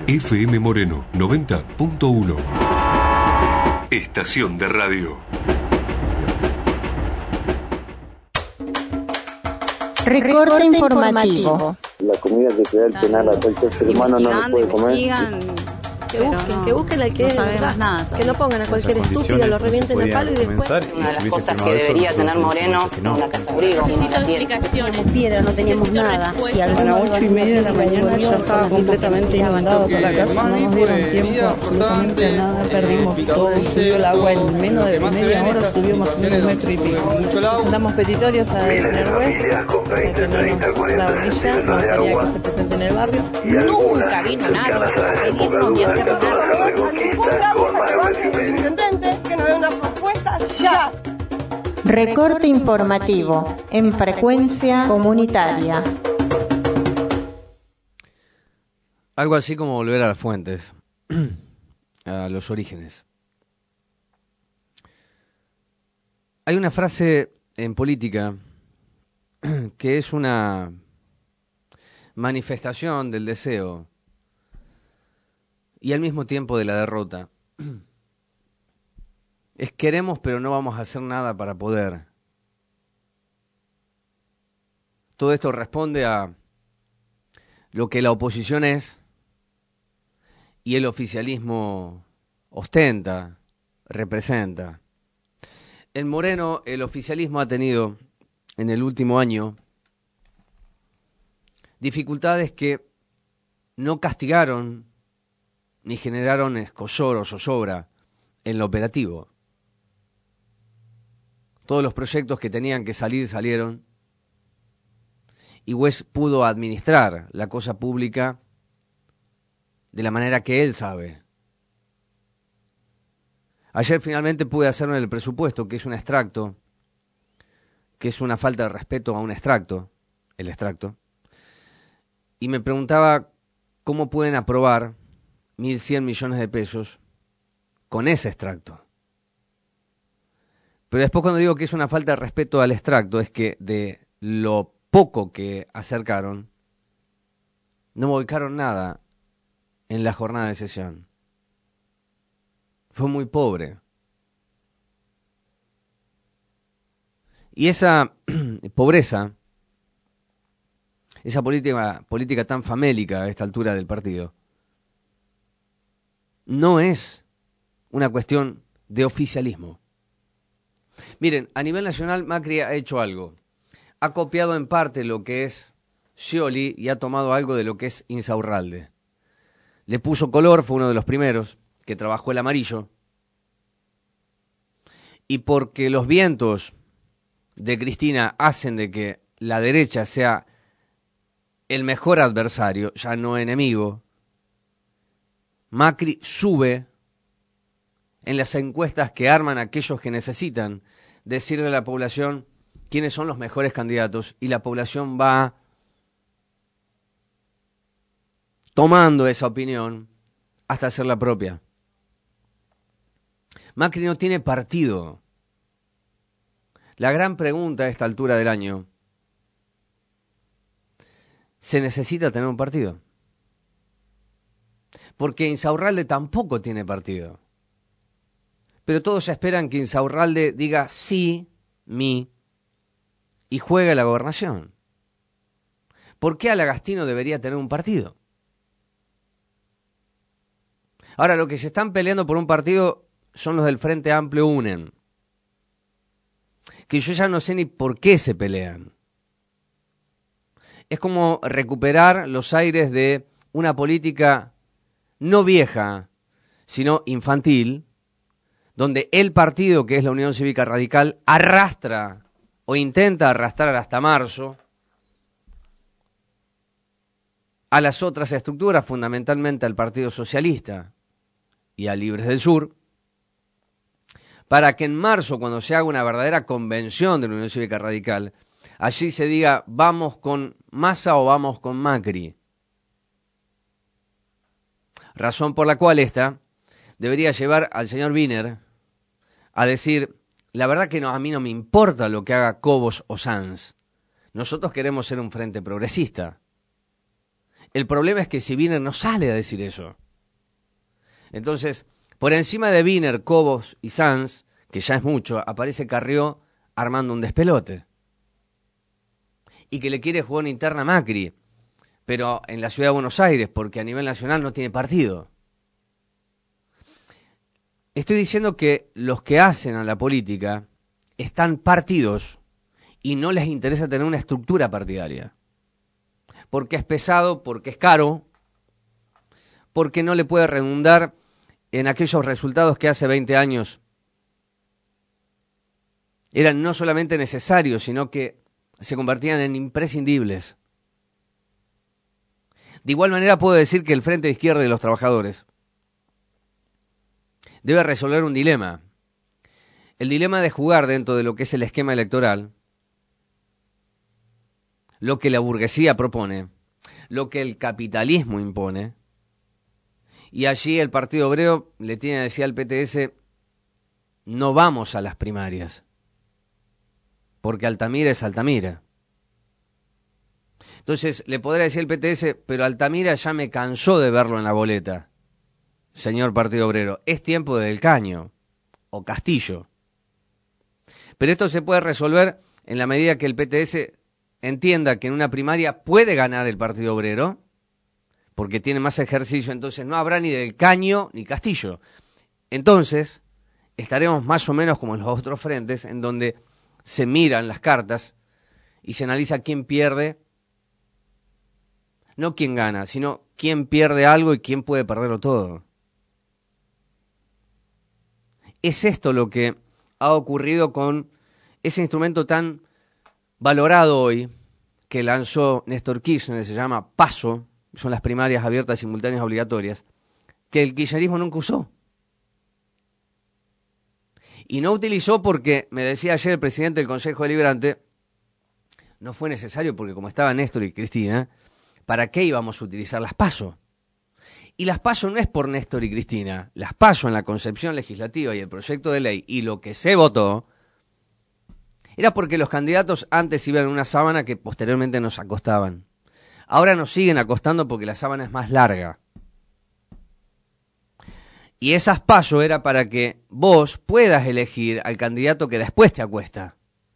FM Moreno 90.1. Estación de radio. Recorte informativo. La comida que se da el penal a cualquier ser humano no lo puede comer. Que busquen al que es verdad, nada, que no pongan a cualquier estúpido, lo revienten a palo y después. Una de las cosas que debería tener Moreno, una casa abrigo. Necesito explicaciones. Piedra, no teníamos nada. Si a las 8:30 de la mañana ya estaba completamente inundado toda la casa, no nos dieron tiempo absolutamente a nada, perdimos todo, subió el agua en menos de media hora, subió más o menos 1,5 metros. Presentamos petitorios al señor juez, o sea que no nos da orilla, no quería que se presente en el barrio. Nunca vino nadie a pedirnos ni a hacer nada. Que nos dé una propuesta ya. Recorte informativo en frecuencia comunitaria. Algo así como volver a las fuentes, a los orígenes. Hay una frase en política que es una manifestación del deseo y al mismo tiempo de la derrota. Es queremos pero no vamos a hacer nada para poder. Todo esto responde a lo que la oposición es y el oficialismo ostenta, representa. En Moreno el oficialismo ha tenido en el último año dificultades que no castigaron ni generaron escozor o zozobra en lo operativo. Todos los proyectos que tenían que salir, salieron. Y Wes pudo administrar la cosa pública de la manera que él sabe. Ayer finalmente pude hacerme el presupuesto, que es un extracto, que es una falta de respeto a un extracto, el extracto. Y me preguntaba cómo pueden aprobar 1.100 millones de pesos con ese extracto. Pero después cuando digo que es una falta de respeto al extracto, es que de lo poco que acercaron, no volcaron nada en la jornada de sesión. Fue muy pobre. Y esa pobreza, esa política tan famélica a esta altura del partido, no es una cuestión de oficialismo. Miren, a nivel nacional Macri ha hecho algo. Ha copiado en parte lo que es Scioli y ha tomado algo de lo que es Insaurralde. Le puso color, fue uno de los primeros que trabajó el amarillo. Y porque los vientos de Cristina hacen de que la derecha sea el mejor adversario, ya no enemigo, Macri sube en las encuestas que arman aquellos que necesitan decirle a la población quiénes son los mejores candidatos y la población va tomando esa opinión hasta hacerla propia. Macri no tiene partido. La gran pregunta a esta altura del año, ¿se necesita tener un partido? Porque Insaurralde tampoco tiene partido. Pero todos esperan que Insaurralde diga sí, mi, y juegue la gobernación. ¿Por qué Alagastino debería tener un partido? Ahora, los que se están peleando por un partido son los del Frente Amplio Unen, que yo ya no sé ni por qué se pelean. Es como recuperar los aires de una política no vieja, sino infantil, donde el partido, que es la Unión Cívica Radical, arrastra o intenta arrastrar hasta marzo a las otras estructuras, fundamentalmente al Partido Socialista y a Libres del Sur, para que en marzo, cuando se haga una verdadera convención de la Unión Cívica Radical, allí se diga, ¿vamos con Massa o vamos con Macri? Razón por la cual esta debería llevar al señor Wiener a decir, la verdad que no, a mí no me importa lo que haga Cobos o Sanz. Nosotros queremos ser un frente progresista. El problema es que si Wiener no sale a decir eso. Entonces, por encima de Wiener, Cobos y Sanz, que ya es mucho, aparece Carrió armando un despelote. Y que le quiere jugar una interna a Macri, pero en la ciudad de Buenos Aires, porque a nivel nacional no tiene partido. Estoy diciendo que los que hacen a la política están partidos y no les interesa tener una estructura partidaria. Porque es pesado, porque es caro, porque no le puede redundar en aquellos resultados que hace 20 años eran no solamente necesarios, sino que se convertían en imprescindibles. De igual manera puedo decir que el Frente de Izquierda de los Trabajadores debe resolver un dilema. El dilema de jugar dentro de lo que es el esquema electoral, lo que la burguesía propone, lo que el capitalismo impone, y allí el Partido Obrero le tiene que decir al PTS, no vamos a las primarias, porque Altamira es Altamira. Entonces le podrá decir el PTS, pero Altamira ya me cansó de verlo en la boleta, señor Partido Obrero, es tiempo de Del Caño o Castillo. Pero esto se puede resolver en la medida que el PTS entienda que en una primaria puede ganar el Partido Obrero, porque tiene más ejercicio, entonces no habrá ni Del Caño ni Castillo. Entonces estaremos más o menos como en los otros frentes, en donde se miran las cartas y se analiza quién pierde, no quién gana, sino quién pierde algo y quién puede perderlo todo. Es esto lo que ha ocurrido con ese instrumento tan valorado hoy que lanzó Néstor Kirchner, se llama PASO, son las primarias abiertas, simultáneas, obligatorias, que el kirchnerismo nunca usó. Y no utilizó porque, me decía ayer el presidente del Consejo Deliberante, no fue necesario porque como estaban Néstor y Cristina, ¿para qué íbamos a utilizar las PASO? Y las PASO no es por Néstor y Cristina, las PASO en la concepción legislativa y el proyecto de ley y lo que se votó, era porque los candidatos antes iban en una sábana que posteriormente nos acostaban. Ahora nos siguen acostando porque la sábana es más larga. Y esas PASO era para que vos puedas elegir al candidato que después te acuesta.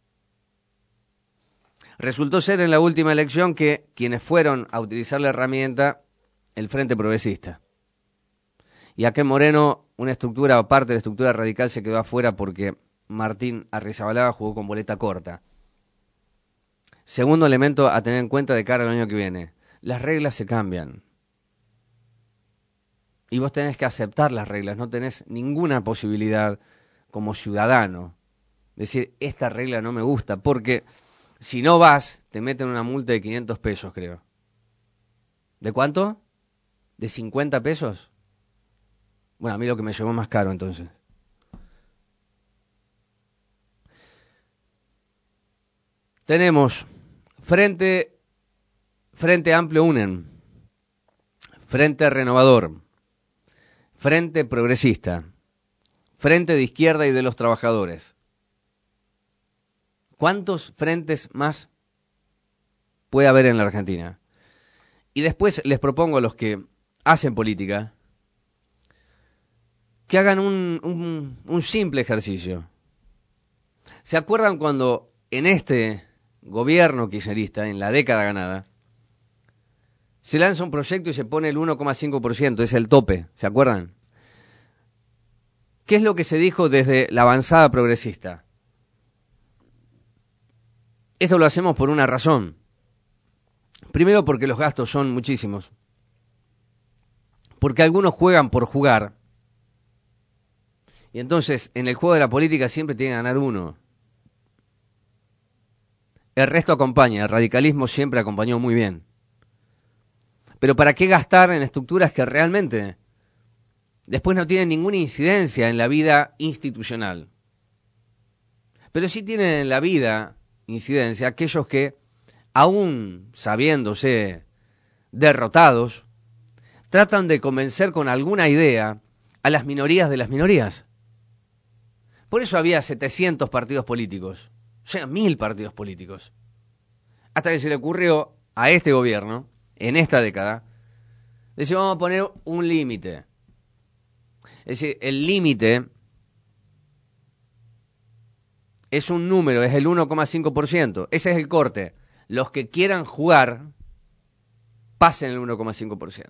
Resultó ser en la última elección que quienes fueron a utilizar la herramienta, el Frente Progresista. Y aquel Moreno, una estructura o parte de la estructura radical se quedó afuera porque Martín Arrizabalaga jugó con boleta corta. Segundo elemento a tener en cuenta de cara al año que viene. Las reglas se cambian. Y vos tenés que aceptar las reglas. No tenés ninguna posibilidad como ciudadano. Decir, esta regla no me gusta. Porque si no vas, te meten una multa de 500 pesos, creo. ¿De cuánto? ¿De 50 pesos? Bueno, a mí lo que me llevó más caro entonces. Tenemos Frente Amplio UNEN, Frente Renovador, Frente Progresista, Frente de Izquierda y de los Trabajadores. ¿Cuántos frentes más puede haber en la Argentina? Y después les propongo a los que hacen política que hagan un simple ejercicio. ¿Se acuerdan cuando en este gobierno kirchnerista, en la década ganada, se lanza un proyecto y se pone el 1,5%, es el tope, ¿se acuerdan? ¿Qué es lo que se dijo desde la avanzada progresista? Esto lo hacemos por una razón. Primero porque los gastos son muchísimos. Porque algunos juegan por jugar. Y entonces, en el juego de la política siempre tiene que ganar uno. El resto acompaña, el radicalismo siempre acompañó muy bien. Pero ¿para qué gastar en estructuras que realmente después no tienen ninguna incidencia en la vida institucional? Pero sí tienen en la vida incidencia aquellos que, aún sabiéndose derrotados, tratan de convencer con alguna idea a las minorías de las minorías. Por eso había 700 partidos políticos. O sea, 1000 partidos políticos. Hasta que se le ocurrió a este gobierno en esta década, decir, vamos a poner un límite. Es decir, el límite es un número, es el 1,5%. Ese es el corte. Los que quieran jugar, pasen el 1,5%.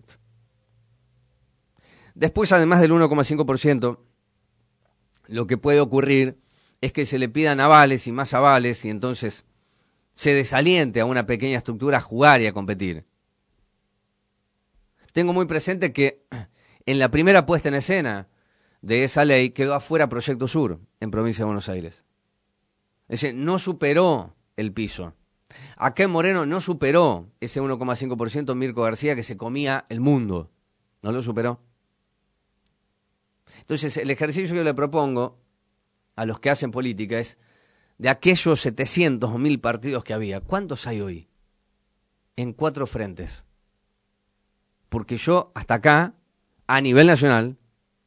Después, además del 1,5%, lo que puede ocurrir es que se le pidan avales y más avales y entonces se desaliente a una pequeña estructura a jugar y a competir. Tengo muy presente que en la primera puesta en escena de esa ley quedó afuera Proyecto Sur en Provincia de Buenos Aires. Es decir, no superó el piso. Acá en Moreno no superó ese 1,5% Mirko García que se comía el mundo. No lo superó. Entonces, el ejercicio que yo le propongo a los que hacen política es, de aquellos 700 o 1000 partidos que había, ¿cuántos hay hoy? En 4 frentes. Porque yo, hasta acá, a nivel nacional,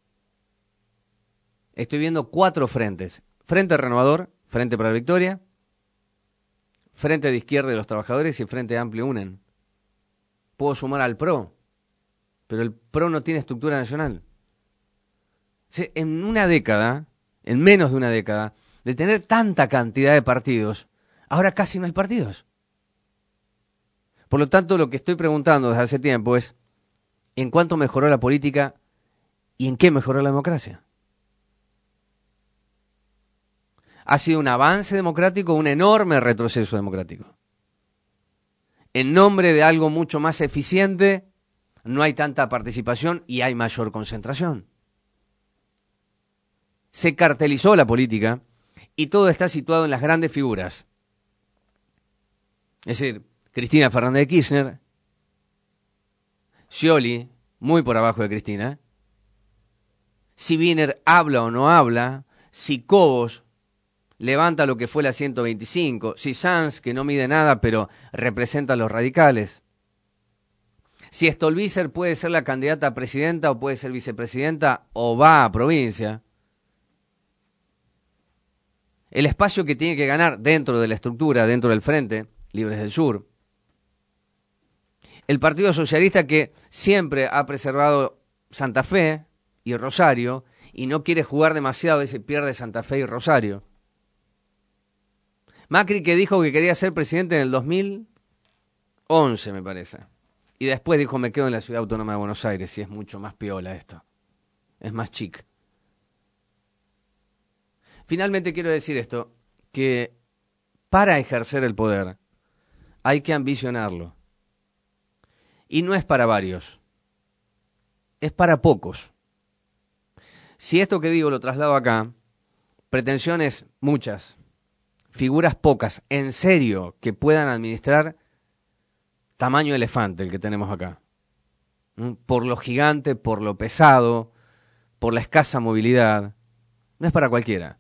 estoy viendo 4 frentes. Frente Renovador, Frente para la Victoria, Frente de Izquierda de los Trabajadores y Frente Amplio unen. Puedo sumar al PRO, pero el PRO no tiene estructura nacional. En una década, en menos de una década, de tener tanta cantidad de partidos, ahora casi no hay partidos. Por lo tanto, lo que estoy preguntando desde hace tiempo es, ¿en cuánto mejoró la política y en qué mejoró la democracia? ¿Ha sido un avance democrático o un enorme retroceso democrático? En nombre de algo mucho más eficiente, no hay tanta participación y hay mayor concentración. Se cartelizó la política y todo está situado en las grandes figuras. Es decir, Cristina Fernández de Kirchner, Scioli, muy por abajo de Cristina, si Wiener habla o no habla, si Cobos levanta lo que fue la 125, si Sanz, que no mide nada, pero representa a los radicales, si Stolbizer puede ser la candidata a presidenta o puede ser vicepresidenta o va a provincia, el espacio que tiene que ganar dentro de la estructura, dentro del Frente Libres del Sur, el Partido Socialista que siempre ha preservado Santa Fe y Rosario y no quiere jugar demasiado y se pierde Santa Fe y Rosario. Macri, que dijo que quería ser presidente en el 2011, me parece. Y después dijo, me quedo en la Ciudad Autónoma de Buenos Aires, y es mucho más piola esto. Es más chic. Finalmente quiero decir esto, que para ejercer el poder hay que ambicionarlo. Y no es para varios, es para pocos. Si esto que digo lo traslado acá, pretensiones muchas, figuras pocas, en serio, que puedan administrar tamaño elefante el que tenemos acá. Por lo gigante, por lo pesado, por la escasa movilidad. No es para cualquiera.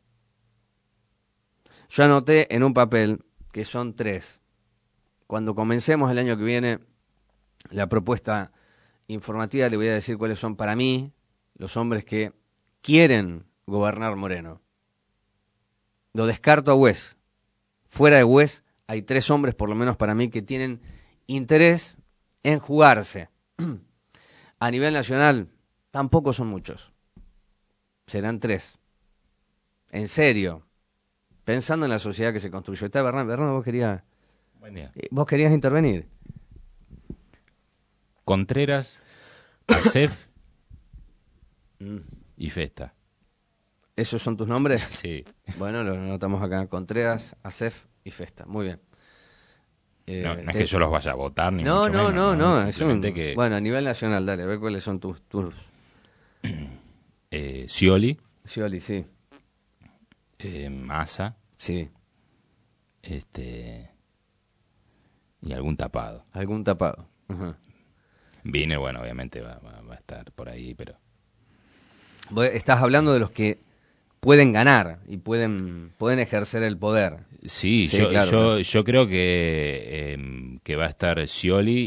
Yo anoté en un papel que son 3. Cuando comencemos el año que viene la propuesta informativa, le voy a decir cuáles son para mí los hombres que quieren gobernar Moreno. Lo descarto a Güez. Fuera de Güez hay 3 hombres, por lo menos para mí, que tienen interés en jugarse. A nivel nacional, tampoco son muchos. Serán 3. En serio. Pensando en la sociedad que se construyó. Está Bernardo, vos querías intervenir. Contreras, Acef y Festa. ¿Esos son tus nombres? Sí. Bueno, lo anotamos acá. Contreras, Acef y Festa. Muy bien. No es que yo los vaya a votar, ni no, mucho menos. No. Simplemente que... Bueno, a nivel nacional, dale, a ver cuáles son tus... Scioli. Scioli, sí. Massa. Sí. Y algún tapado. Algún tapado. Uh-huh. Vine, bueno, obviamente va a estar por ahí, pero... Estás hablando de los que pueden ganar y pueden ejercer el poder. Sí, claro. Yo creo que va a estar Scioli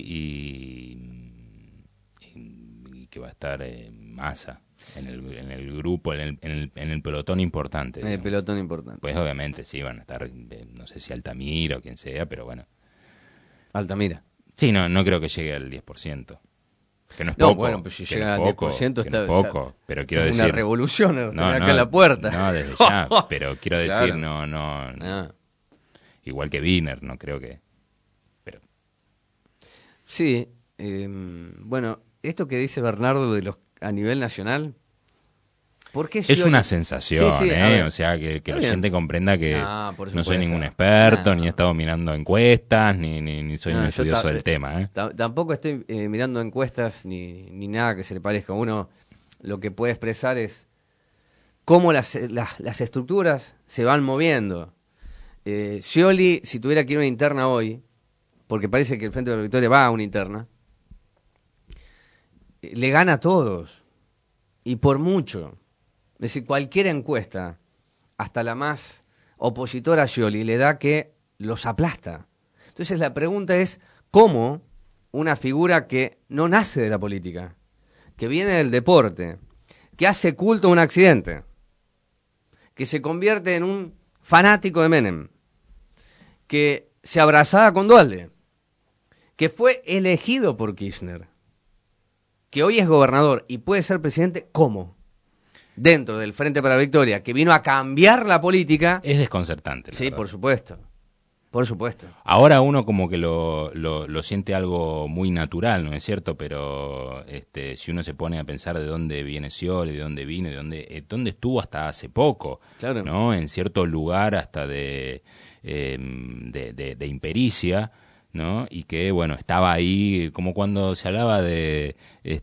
y que va a estar Massa en el grupo, en el pelotón importante. En el pelotón importante. Pues obviamente sí, van a estar, no sé si Altamira o quien sea, pero bueno. Altamira. Sí, no creo que llegue al 10%. Que no es No, poco. bueno, pues si que llega no al es poco, 10% que no está es poco, pero quiero es decir... una revolución, acá no, en la puerta. No, desde ya, pero quiero decir, Claro. no. Igual que Wiener, no creo que... Pero Sí, bueno, esto que dice Bernardo de los a nivel nacional, ¿por qué es Scioli? una sensación, Sí, a ver. o sea, que Está la bien. gente comprenda que Por no soy supuesto. ningún experto, No. ni he estado mirando encuestas, ni soy un No, yo estudioso del tema, Tampoco estoy mirando encuestas ni nada que se le parezca. Uno lo que puede expresar es cómo las estructuras se van moviendo. Scioli, si tuviera que ir a una interna hoy, porque parece que el Frente de la Victoria va a una interna, le gana a todos, y por mucho. Es decir, cualquier encuesta, hasta la más opositora a Scioli, le da que los aplasta. Entonces la pregunta es, ¿cómo una figura que no nace de la política, que viene del deporte, que hace culto a un accidente, que se convierte en un fanático de Menem, que se abrazaba con Duhalde, que fue elegido por Kirchner, que hoy es gobernador y puede ser presidente, ¿cómo? Dentro del Frente para la Victoria, que vino a cambiar la política. Es desconcertante. Sí, verdad. por supuesto. Por supuesto. Ahora uno como que lo siente algo muy natural, ¿no es cierto? Pero si uno se pone a pensar de dónde viene Scioli, de dónde vino, de dónde estuvo hasta hace poco, Claro. ¿no? En cierto lugar hasta de impericia, ¿no? Y que, bueno, estaba ahí, como cuando se hablaba de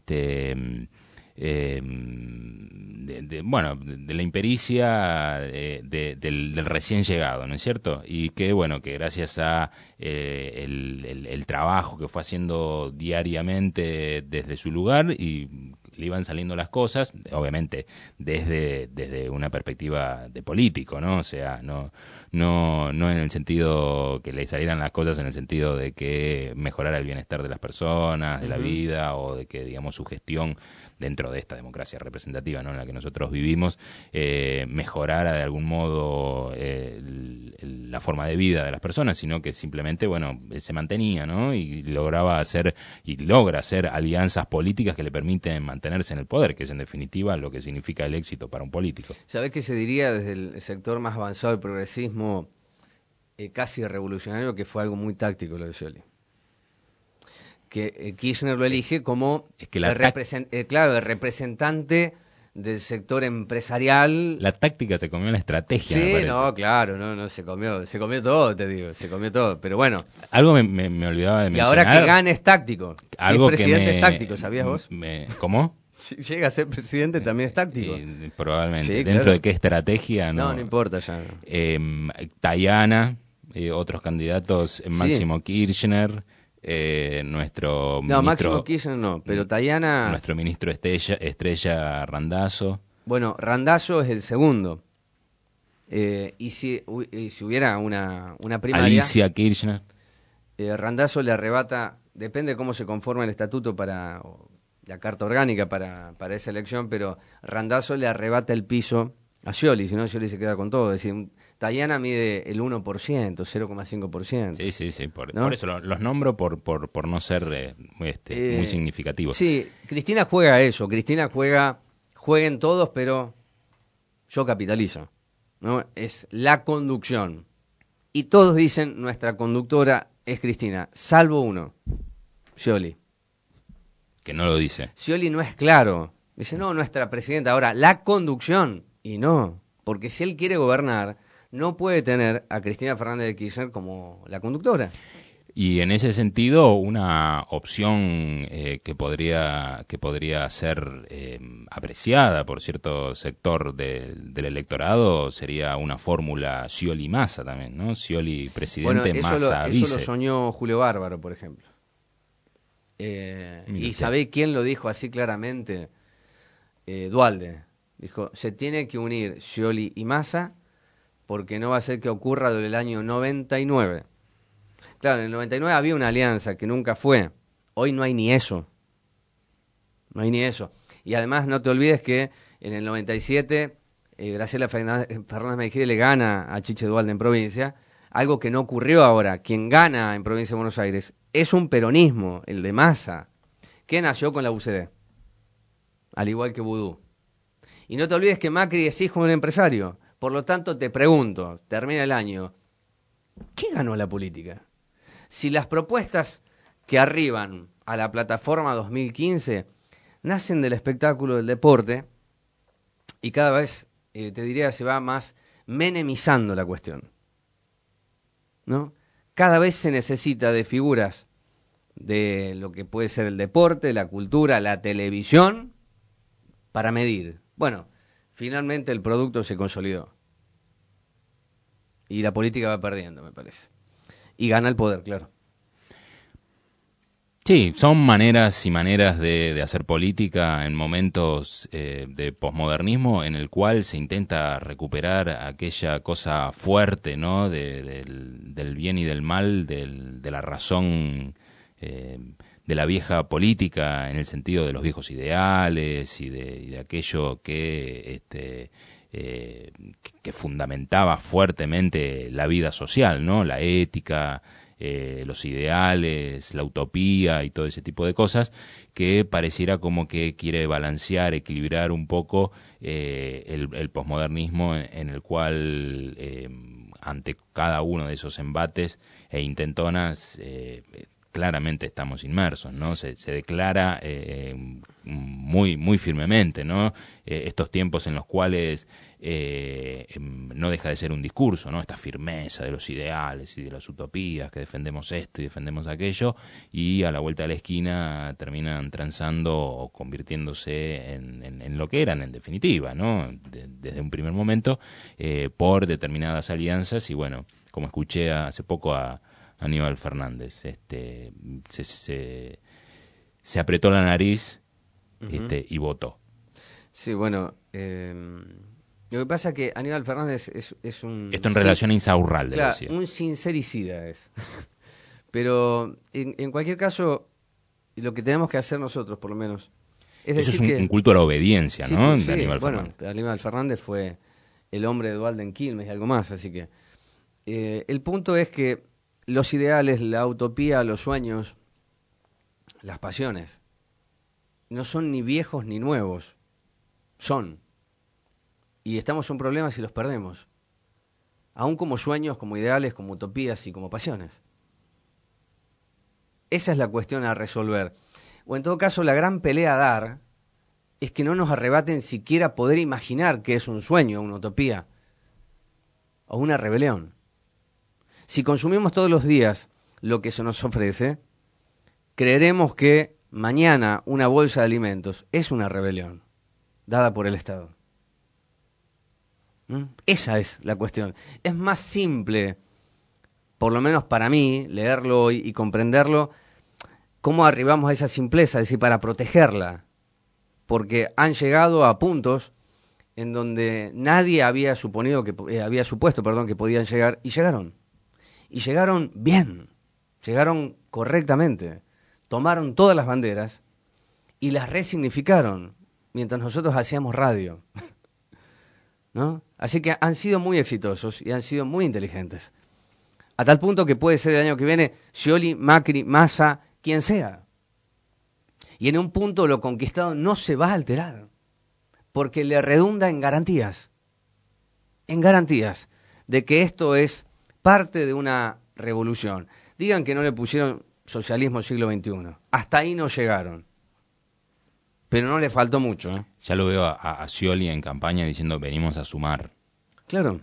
la impericia del recién llegado, ¿no es cierto? Y que, bueno, que gracias a el trabajo que fue haciendo diariamente desde su lugar y le iban saliendo las cosas, obviamente desde una perspectiva de político, ¿no? O sea, no en el sentido que le salieran las cosas en el sentido de que mejorara el bienestar de las personas, de la vida, o de que, digamos, su gestión dentro de esta democracia representativa, ¿no?, en la que nosotros vivimos, mejorara de algún modo la forma de vida de las personas, sino que simplemente, bueno, se mantenía, ¿no?, y logra hacer alianzas políticas que le permiten mantenerse en el poder, que es en definitiva lo que significa el éxito para un político. ¿Sabés qué se diría desde el sector más avanzado del progresismo, casi revolucionario, que fue algo muy táctico lo de Scioli? Que Kirchner lo elige como el representante del sector empresarial. La táctica se comió la estrategia, sí, me parece. No, claro, no se comió todo, te digo, se comió todo, pero bueno. Algo me olvidaba de mencionar. Y ahora que gane es táctico. Algo si es presidente es táctico, ¿sabías vos? ¿Cómo? Si llega a ser presidente también es táctico. Probablemente. Sí, ¿Dentro claro. de qué estrategia? No importa ya. Tayana, otros candidatos, Máximo Kirchner, nuestro ministro... Máximo Kirchner no, pero Tayana... Nuestro ministro Estrella Randazzo. Bueno, Randazzo es el segundo. Y si hubiera una primaria... Alicia Kirchner. Randazzo le arrebata, depende de cómo se conforma el estatuto o la carta orgánica para esa elección, pero Randazzo le arrebata el piso a Scioli, si no Scioli se queda con todo. Es decir, Tayana mide el 1%, 0,5%. Sí, por ¿no? eso los nombro por no ser muy significativos. Sí, Cristina juega a eso, jueguen todos, pero yo capitalizo, ¿no? Es la conducción. Y todos dicen, nuestra conductora es Cristina, salvo uno, Scioli. Que no lo dice. Scioli no es claro. Dice, no, nuestra presidenta. Ahora, la conducción. Y no, porque si él quiere gobernar, no puede tener a Cristina Fernández de Kirchner como la conductora. Y en ese sentido, una opción que podría ser apreciada por cierto sector del electorado sería una fórmula Scioli-Massa también, ¿no? Scioli presidente, Massa vice. Eso lo soñó Julio Bárbaro, por ejemplo. ¿Y sabéis quién lo dijo así claramente? Duhalde. Dijo, se tiene que unir Scioli y Massa porque no va a ser que ocurra desde el año 99. Claro, en el 99 había una alianza que nunca fue. Hoy no hay ni eso. No hay ni eso. Y además no te olvides que en el 97 Graciela Fernández Mejide le gana a Chiche Duhalde en provincia, algo que no ocurrió ahora. Quien gana en provincia de Buenos Aires es un peronismo, el de Massa, que nació con la UCD, al igual que Vudú. Y no te olvides que Macri es hijo de un empresario. Por lo tanto, te pregunto, termina el año, ¿qué ganó la política? Si las propuestas que arriban a la plataforma 2015 nacen del espectáculo del deporte y cada vez, te diría, se va más menemizando la cuestión, ¿no? Cada vez se necesita de figuras de lo que puede ser el deporte, la cultura, la televisión, para medir. Bueno, finalmente el producto se consolidó. Y la política va perdiendo, me parece. Y gana el poder, claro. Sí, son maneras y maneras de hacer política en momentos de posmodernismo en el cual se intenta recuperar aquella cosa fuerte, ¿no? Del bien y del mal, de la razón de la vieja política en el sentido de los viejos ideales y de aquello que fundamentaba fuertemente la vida social, ¿no? La ética, los ideales, la utopía y todo ese tipo de cosas, que pareciera como que quiere balancear, equilibrar un poco el posmodernismo en el cual ante cada uno de esos embates e intentonas claramente estamos inmersos, ¿no? Se declara muy firmemente, ¿no? Estos tiempos en los cuales no deja de ser un discurso, ¿no? Esta firmeza de los ideales y de las utopías, que defendemos esto y defendemos aquello, y a la vuelta de la esquina terminan transando o convirtiéndose en lo que eran en definitiva, ¿no? Desde un primer momento, por determinadas alianzas. Y bueno, como escuché hace poco a Aníbal Fernández, se apretó la nariz y votó. Sí, bueno, lo que pasa es que Aníbal Fernández es un... Esto en relación a Insaurralde, claro, decía. un sincericida es. Pero en cualquier caso, lo que tenemos que hacer nosotros, por lo menos, es eso decir es un culto a la obediencia, sí, ¿no? Sí, de Aníbal Fernández. Fernández. Aníbal Fernández fue el hombre de Walden Quilmes y algo más, así que el punto es que los ideales, la utopía, los sueños, las pasiones, no son ni viejos ni nuevos, son. Y estamos en un problema si los perdemos, aún como sueños, como ideales, como utopías y como pasiones. Esa es la cuestión a resolver. O en todo caso, la gran pelea a dar es que no nos arrebaten siquiera poder imaginar que es un sueño, una utopía o una rebelión. Si consumimos todos los días lo que se nos ofrece, creeremos que mañana una bolsa de alimentos es una rebelión dada por el Estado. Esa es la cuestión. Es más simple, por lo menos para mí, leerlo y comprenderlo, cómo arribamos a esa simpleza, es decir, para protegerla. Porque han llegado a puntos en donde nadie había supuesto que podían llegar, y llegaron. Y llegaron bien, llegaron correctamente. Tomaron todas las banderas y las resignificaron mientras nosotros hacíamos radio. ¿No? Así que han sido muy exitosos y han sido muy inteligentes. A tal punto que puede ser el año que viene Scioli, Macri, Massa, quien sea. Y en un punto lo conquistado no se va a alterar, porque le redunda en garantías de que esto es parte de una revolución. Digan que no le pusieron socialismo siglo XXI. Hasta ahí no llegaron. Pero no le faltó mucho, ¿eh? Ya lo veo a Scioli en campaña diciendo venimos a sumar. Claro.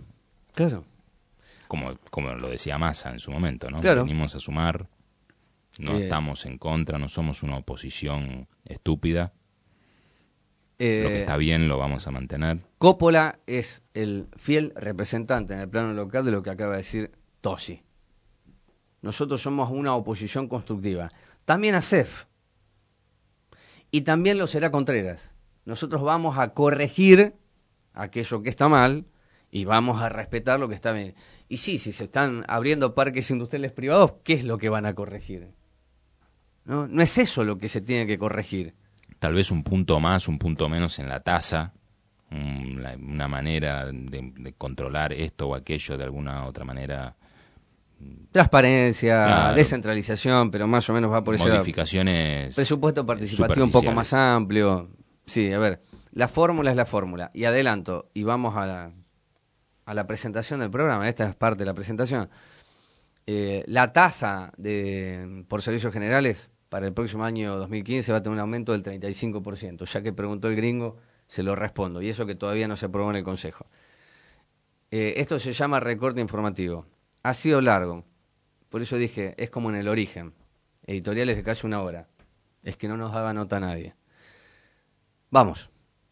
Como lo decía Massa en su momento, ¿no? Claro. Venimos a sumar, no estamos en contra, no somos una oposición estúpida. Lo que está bien lo vamos a mantener. Coppola es el fiel representante en el plano local de lo que acaba de decir Tosi. Nosotros somos una oposición constructiva. También a CEF. Y también lo será Contreras. Nosotros vamos a corregir aquello que está mal y vamos a respetar lo que está bien. Y sí, si se están abriendo parques industriales privados, ¿qué es lo que van a corregir? No es eso lo que se tiene que corregir. Tal vez un punto más, un punto menos en la tasa, una manera de controlar esto o aquello de alguna otra manera Transparencia, claro, descentralización, pero más o menos va por ese lado. Modificaciones. Presupuesto participativo un poco más amplio. Sí, a ver, la fórmula es la fórmula. Y adelanto, y vamos a la presentación del programa. Esta es parte de la presentación. La tasa por servicios generales para el próximo año 2015 va a tener un aumento del 35%. Ya que preguntó el gringo, se lo respondo. Y eso que todavía no se aprobó en el Consejo. Esto se llama recorte informativo. Ha sido largo. Por eso dije, es como en El Origen. Editoriales de casi 1 hora. Es que no nos daba nota a nadie. Vamos.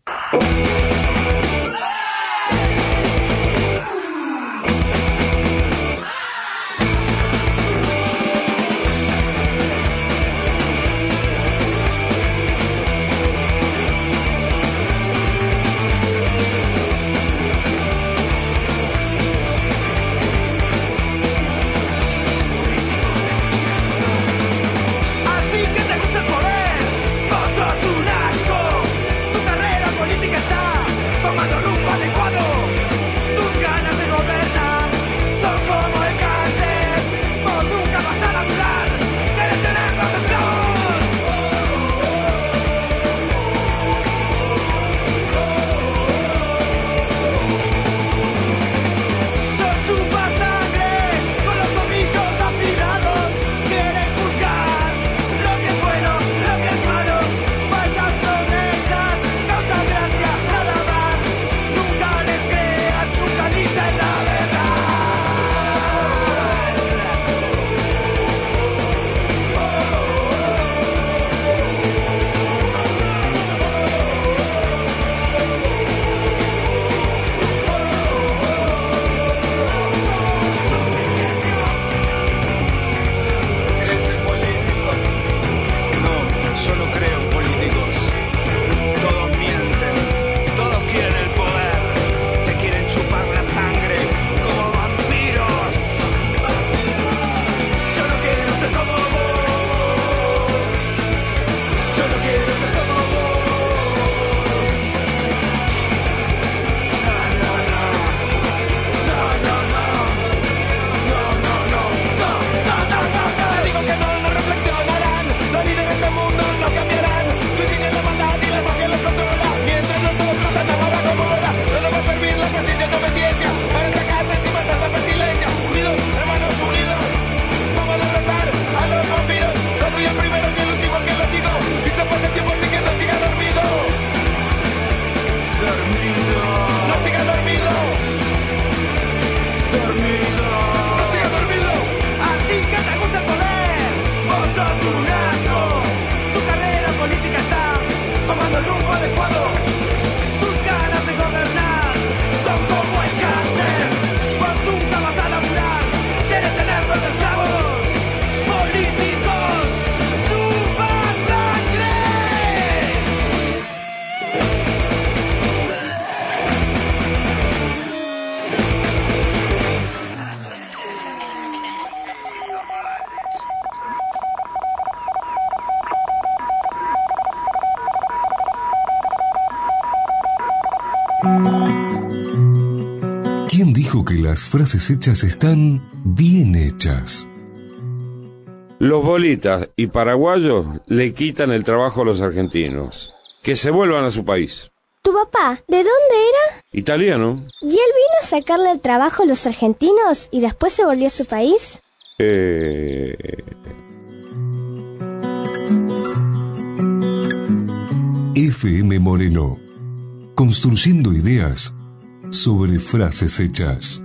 ¿Quién dijo que las frases hechas están bien hechas? Los bolitas y paraguayos le quitan el trabajo a los argentinos. Que se vuelvan a su país. ¿Tu papá, de dónde era? Italiano. ¿Y él vino a sacarle el trabajo a los argentinos y después se volvió a su país? FM Moreno. Construyendo ideas sobre frases hechas.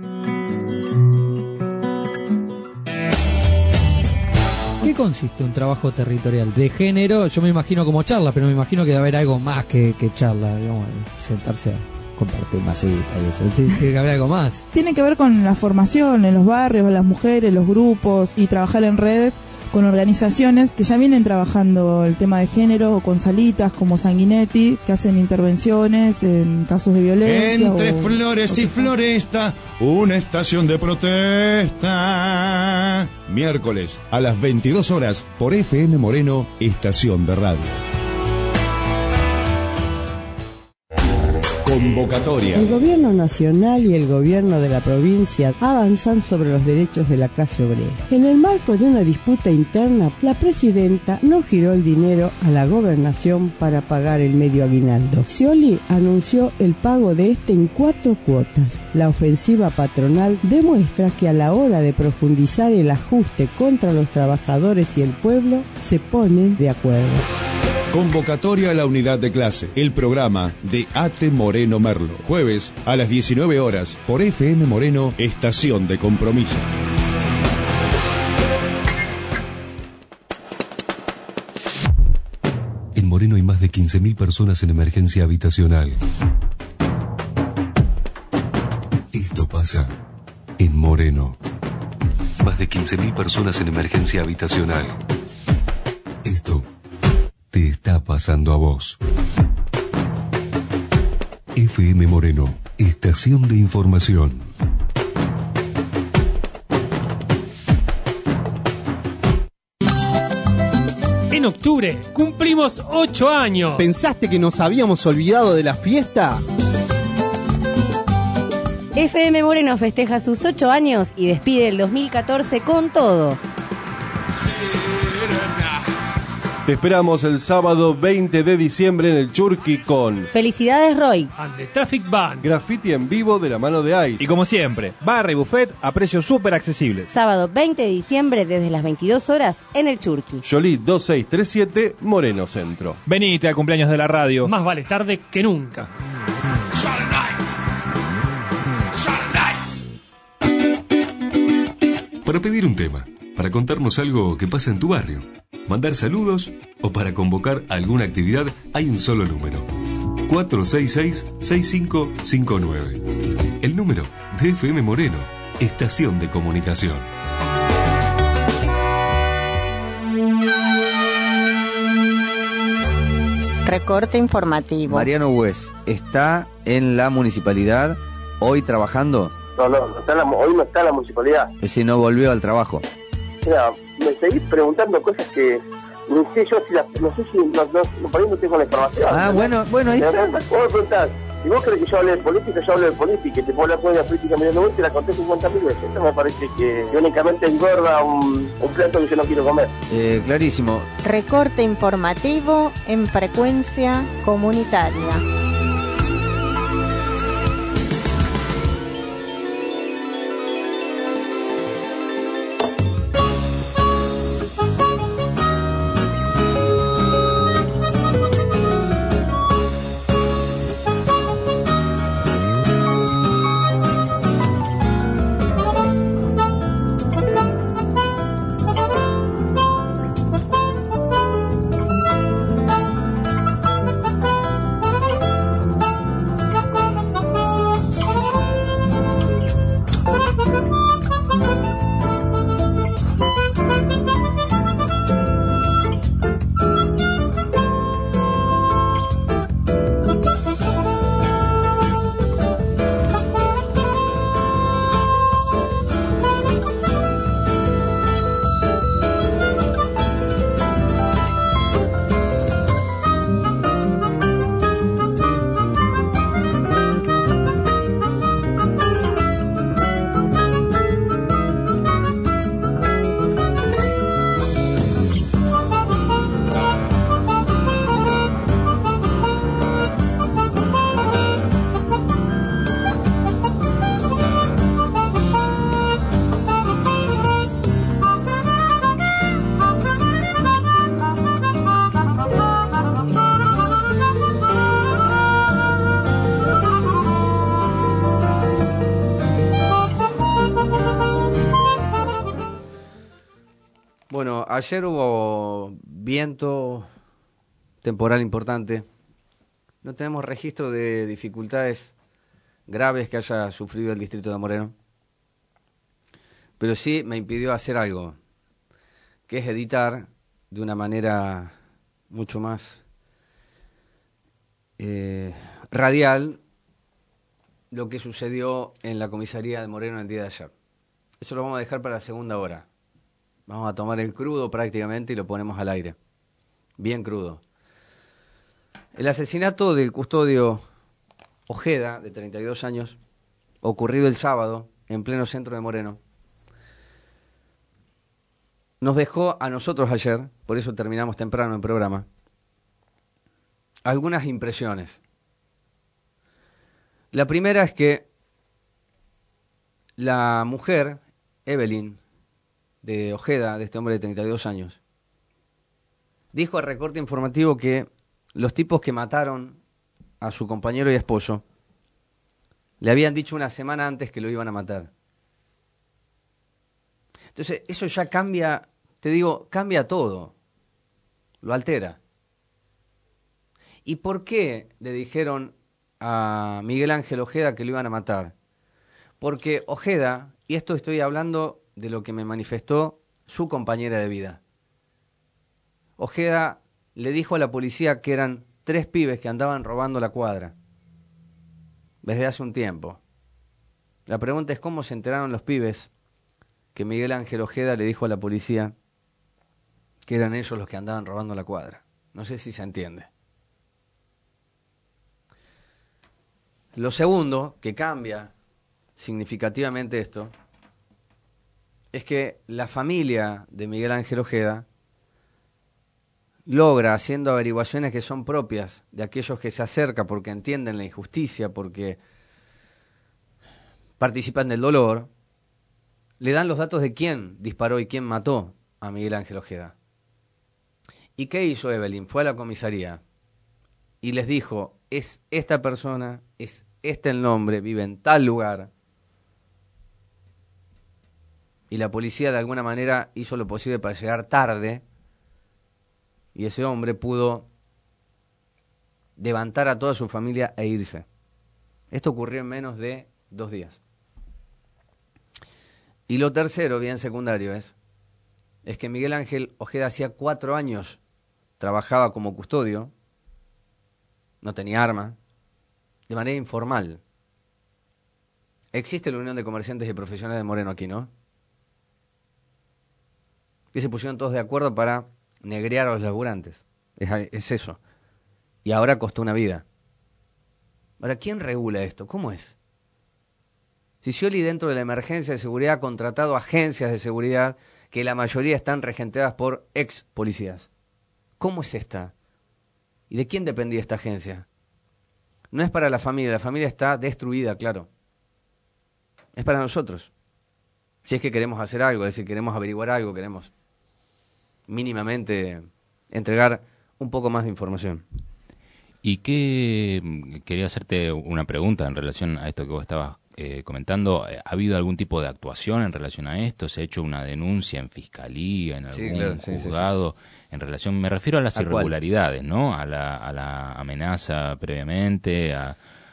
¿Qué consiste un trabajo territorial? De género, yo me imagino como charla, pero me imagino que debe haber algo más que charla, digamos, sentarse a compartir masita y eso. Tiene que haber algo más. Tiene que ver con la formación en los barrios, las mujeres, los grupos y trabajar en red con organizaciones que ya vienen trabajando el tema de género, o con salitas como Sanguinetti, que hacen intervenciones en casos de violencia. Entre flores y floresta, una estación de protesta. Miércoles a las 22 horas por FM Moreno, estación de radio. Convocatoria. El gobierno nacional y el gobierno de la provincia avanzan sobre los derechos de la clase obrera. En el marco de una disputa interna, la presidenta no giró el dinero a la gobernación para pagar el medio aguinaldo. Scioli anunció el pago de este en 4 cuotas. La ofensiva patronal demuestra que a la hora de profundizar el ajuste contra los trabajadores y el pueblo, se ponen de acuerdo. Convocatoria a la unidad de clase, el programa de Ate Moreno Merlo. Jueves a las 19 horas por FM Moreno, Estación de Compromiso. En Moreno hay más de 15.000 personas en emergencia habitacional. Esto pasa en Moreno. Más de 15.000 personas en emergencia habitacional. Esto te está pasando a vos. FM Moreno, Estación de Información. En octubre cumplimos 8 años. ¿Pensaste que nos habíamos olvidado de la fiesta? FM Moreno festeja sus 8 años y despide el 2014 con todo. Te esperamos el sábado 20 de diciembre en el Churqui con Felicidades Roy and the Traffic Band, graffiti en vivo de la mano de Ice. Y como siempre, barra y buffet a precios súper accesibles. Sábado 20 de diciembre desde las 22 horas en el Churqui. Jolie 2637, Moreno Centro. Venite al cumpleaños de la radio. Más vale tarde que nunca. Para pedir un tema, para contarnos algo que pasa en tu barrio, mandar saludos o para convocar alguna actividad, hay un solo número: 466-6559. El número de FM Moreno, Estación de Comunicación. Recorte informativo. Mariano Hues está en la municipalidad hoy trabajando. No, hoy no está en la municipalidad. Es decir, no volvió al trabajo. Mira, me seguís preguntando cosas que no sé yo si no sé si por ahí no tengo la información. Ah, bueno, ahí está. Vos me preguntás, si vos crees que yo hable de política, yo hablo de política, y te puedo hablar de política Mariano Hues y la conté 50.000 veces. Esto me parece que únicamente engorda un plato que yo no quiero comer. Clarísimo. Recorte informativo en frecuencia comunitaria. Bueno, ayer hubo viento temporal importante. No tenemos registro de dificultades graves que haya sufrido el distrito de Moreno. Pero sí me impidió hacer algo, que es editar de una manera mucho más radial lo que sucedió en la comisaría de Moreno el día de ayer. Eso lo vamos a dejar para la segunda hora. Vamos a tomar el crudo prácticamente y lo ponemos al aire. Bien crudo. El asesinato del custodio Ojeda, de 32 años, ocurrido el sábado, en pleno centro de Moreno, nos dejó a nosotros ayer, por eso terminamos temprano el programa, algunas impresiones. La primera es que la mujer, Evelyn, de Ojeda, de este hombre de 32 años, dijo al Recorte Informativo que los tipos que mataron a su compañero y esposo le habían dicho una semana antes que lo iban a matar. Entonces, eso ya cambia, te digo, cambia todo, lo altera. ¿Y por qué le dijeron a Miguel Ángel Ojeda que lo iban a matar? Porque Ojeda, y esto estoy hablando de lo que me manifestó su compañera de vida, Ojeda le dijo a la policía que eran 3 pibes que andaban robando la cuadra desde hace un tiempo. La pregunta es cómo se enteraron los pibes que Miguel Ángel Ojeda le dijo a la policía que eran ellos los que andaban robando la cuadra. No sé si se entiende. Lo segundo, que cambia significativamente esto, es que la familia de Miguel Ángel Ojeda logra, haciendo averiguaciones que son propias de aquellos que se acercan porque entienden la injusticia, porque participan del dolor, le dan los datos de quién disparó y quién mató a Miguel Ángel Ojeda. ¿Y qué hizo Evelyn? Fue a la comisaría y les dijo, es esta persona, es este el nombre, vive en tal lugar. Y la policía de alguna manera hizo lo posible para llegar tarde, y ese hombre pudo levantar a toda su familia e irse. Esto ocurrió en menos de 2 días. Y lo tercero, bien secundario, es que Miguel Ángel Ojeda hacía 4 años trabajaba como custodio, no tenía arma, de manera informal. Existe la Unión de Comerciantes y Profesionales de Moreno aquí, ¿no? Que se pusieron todos de acuerdo para negrear a los laburantes. Es eso. Y ahora costó una vida. Ahora, ¿quién regula esto? ¿Cómo es? Si Scioli dentro de la emergencia de seguridad ha contratado agencias de seguridad que la mayoría están regenteadas por ex policías. ¿Cómo es esta? ¿Y de quién dependía esta agencia? No es para la familia está destruida, claro. Es para nosotros. Si es que queremos hacer algo, es decir, queremos averiguar algo, queremos mínimamente entregar un poco más de información. Y quería hacerte una pregunta en relación a esto que vos estabas comentando. ¿Ha habido algún tipo de actuación en relación a esto? ¿Se ha hecho una denuncia en fiscalía, en algún juzgado? Sí. En relación, me refiero a las irregularidades, ¿no? A la amenaza previamente, a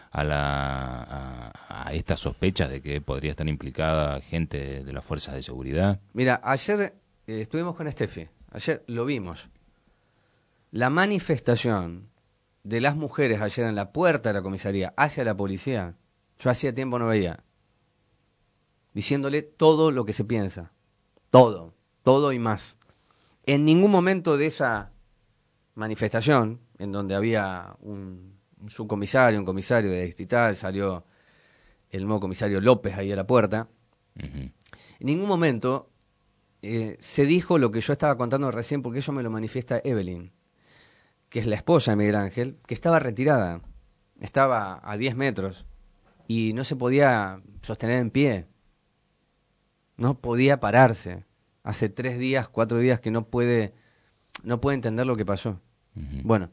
estas sospechas de que podría estar implicada gente de las fuerzas de seguridad. Mira, ayer estuvimos con Estefi, ayer lo vimos. La manifestación de las mujeres ayer en la puerta de la comisaría hacia la policía, yo hacía tiempo no veía, diciéndole todo lo que se piensa, todo y más. En ningún momento de esa manifestación, en donde había un subcomisario, un comisario de distrital, salió el nuevo comisario López ahí a la puerta, en ningún momento se dijo lo que yo estaba contando recién, porque eso me lo manifiesta Evelyn, que es la esposa de Miguel Ángel, que estaba retirada, estaba a 10 metros y no se podía sostener en pie, no podía pararse. Hace 3 días, 4 días que no puede entender lo que pasó. Bueno,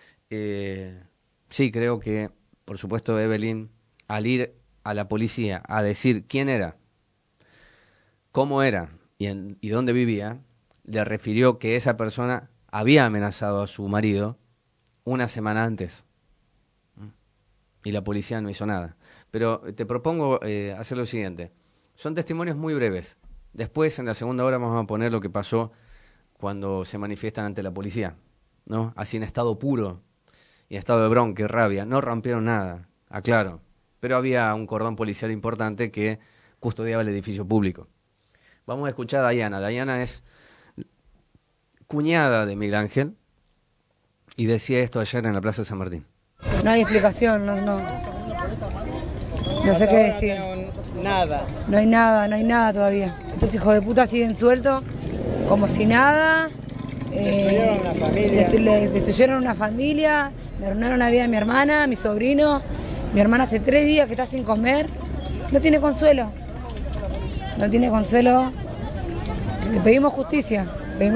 sí, creo que, por supuesto, Evelyn, al ir a la policía a decir quién era, cómo era y dónde vivía, le refirió que esa persona había amenazado a su marido una semana antes. Y la policía no hizo nada. Pero te propongo hacer lo siguiente. Son testimonios muy breves. Después, en la segunda hora, vamos a poner lo que pasó cuando se manifiestan ante la policía, ¿no? Así en estado puro y en estado de bronca y rabia. No rompieron nada, aclaro. Pero había un cordón policial importante que custodiaba el edificio público. Vamos a escuchar a Dayana. Dayana es cuñada de Miguel Ángel y decía esto ayer en la Plaza de San Martín. No hay explicación, no. No sé qué decir. Nada. No hay nada todavía. Estos hijos de puta siguen sueltos, como si nada. Destruyeron una familia. Destruyeron una familia, le arruinaron la vida a mi hermana, a mi sobrino. Mi hermana hace 3 días que está sin comer. No tiene consuelo. No tiene consuelo. Le pedimos justicia.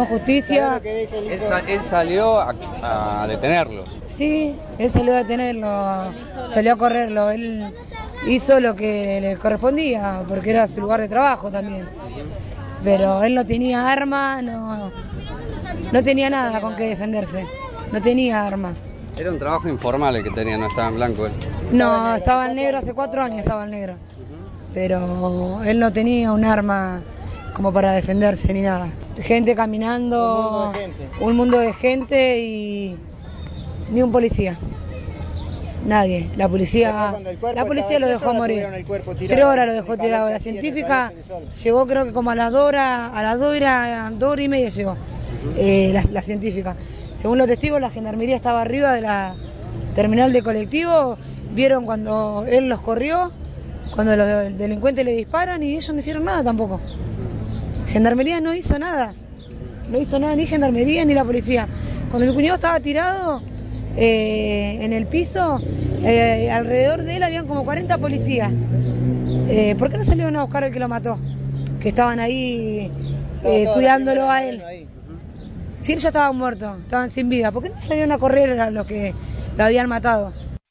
Él salió a detenerlos. Sí, él salió a detenerlo, salió a correrlo. Él hizo lo que le correspondía, porque era su lugar de trabajo también. Pero él no tenía arma, no tenía nada con qué defenderse. No tenía arma. Era un trabajo informal el que tenía, no estaba en blanco él. No, estaba en negro, hace 4 años estaba en negro. Pero él no tenía un arma como para defenderse ni nada. Gente caminando, un mundo de gente y ni un policía. Nadie. La policía lo dejó morir. 3 horas lo dejó tirado. La científica llegó creo que como a las 2 y media llegó. La científica. Según los testigos, la gendarmería estaba arriba de la terminal de colectivo. Vieron cuando él los corrió, cuando los delincuentes le disparan y ellos no hicieron nada tampoco. Gendarmería no hizo nada. No hizo nada ni gendarmería ni la policía. Cuando mi cuñado estaba tirado en el piso, alrededor de él habían como 40 policías. ¿Por qué no salieron a buscar al que lo mató? Que estaban ahí cuidándolo a él. Si él ya estaba muerto, estaban sin vida, ¿por qué no salieron a correr a los que lo habían matado?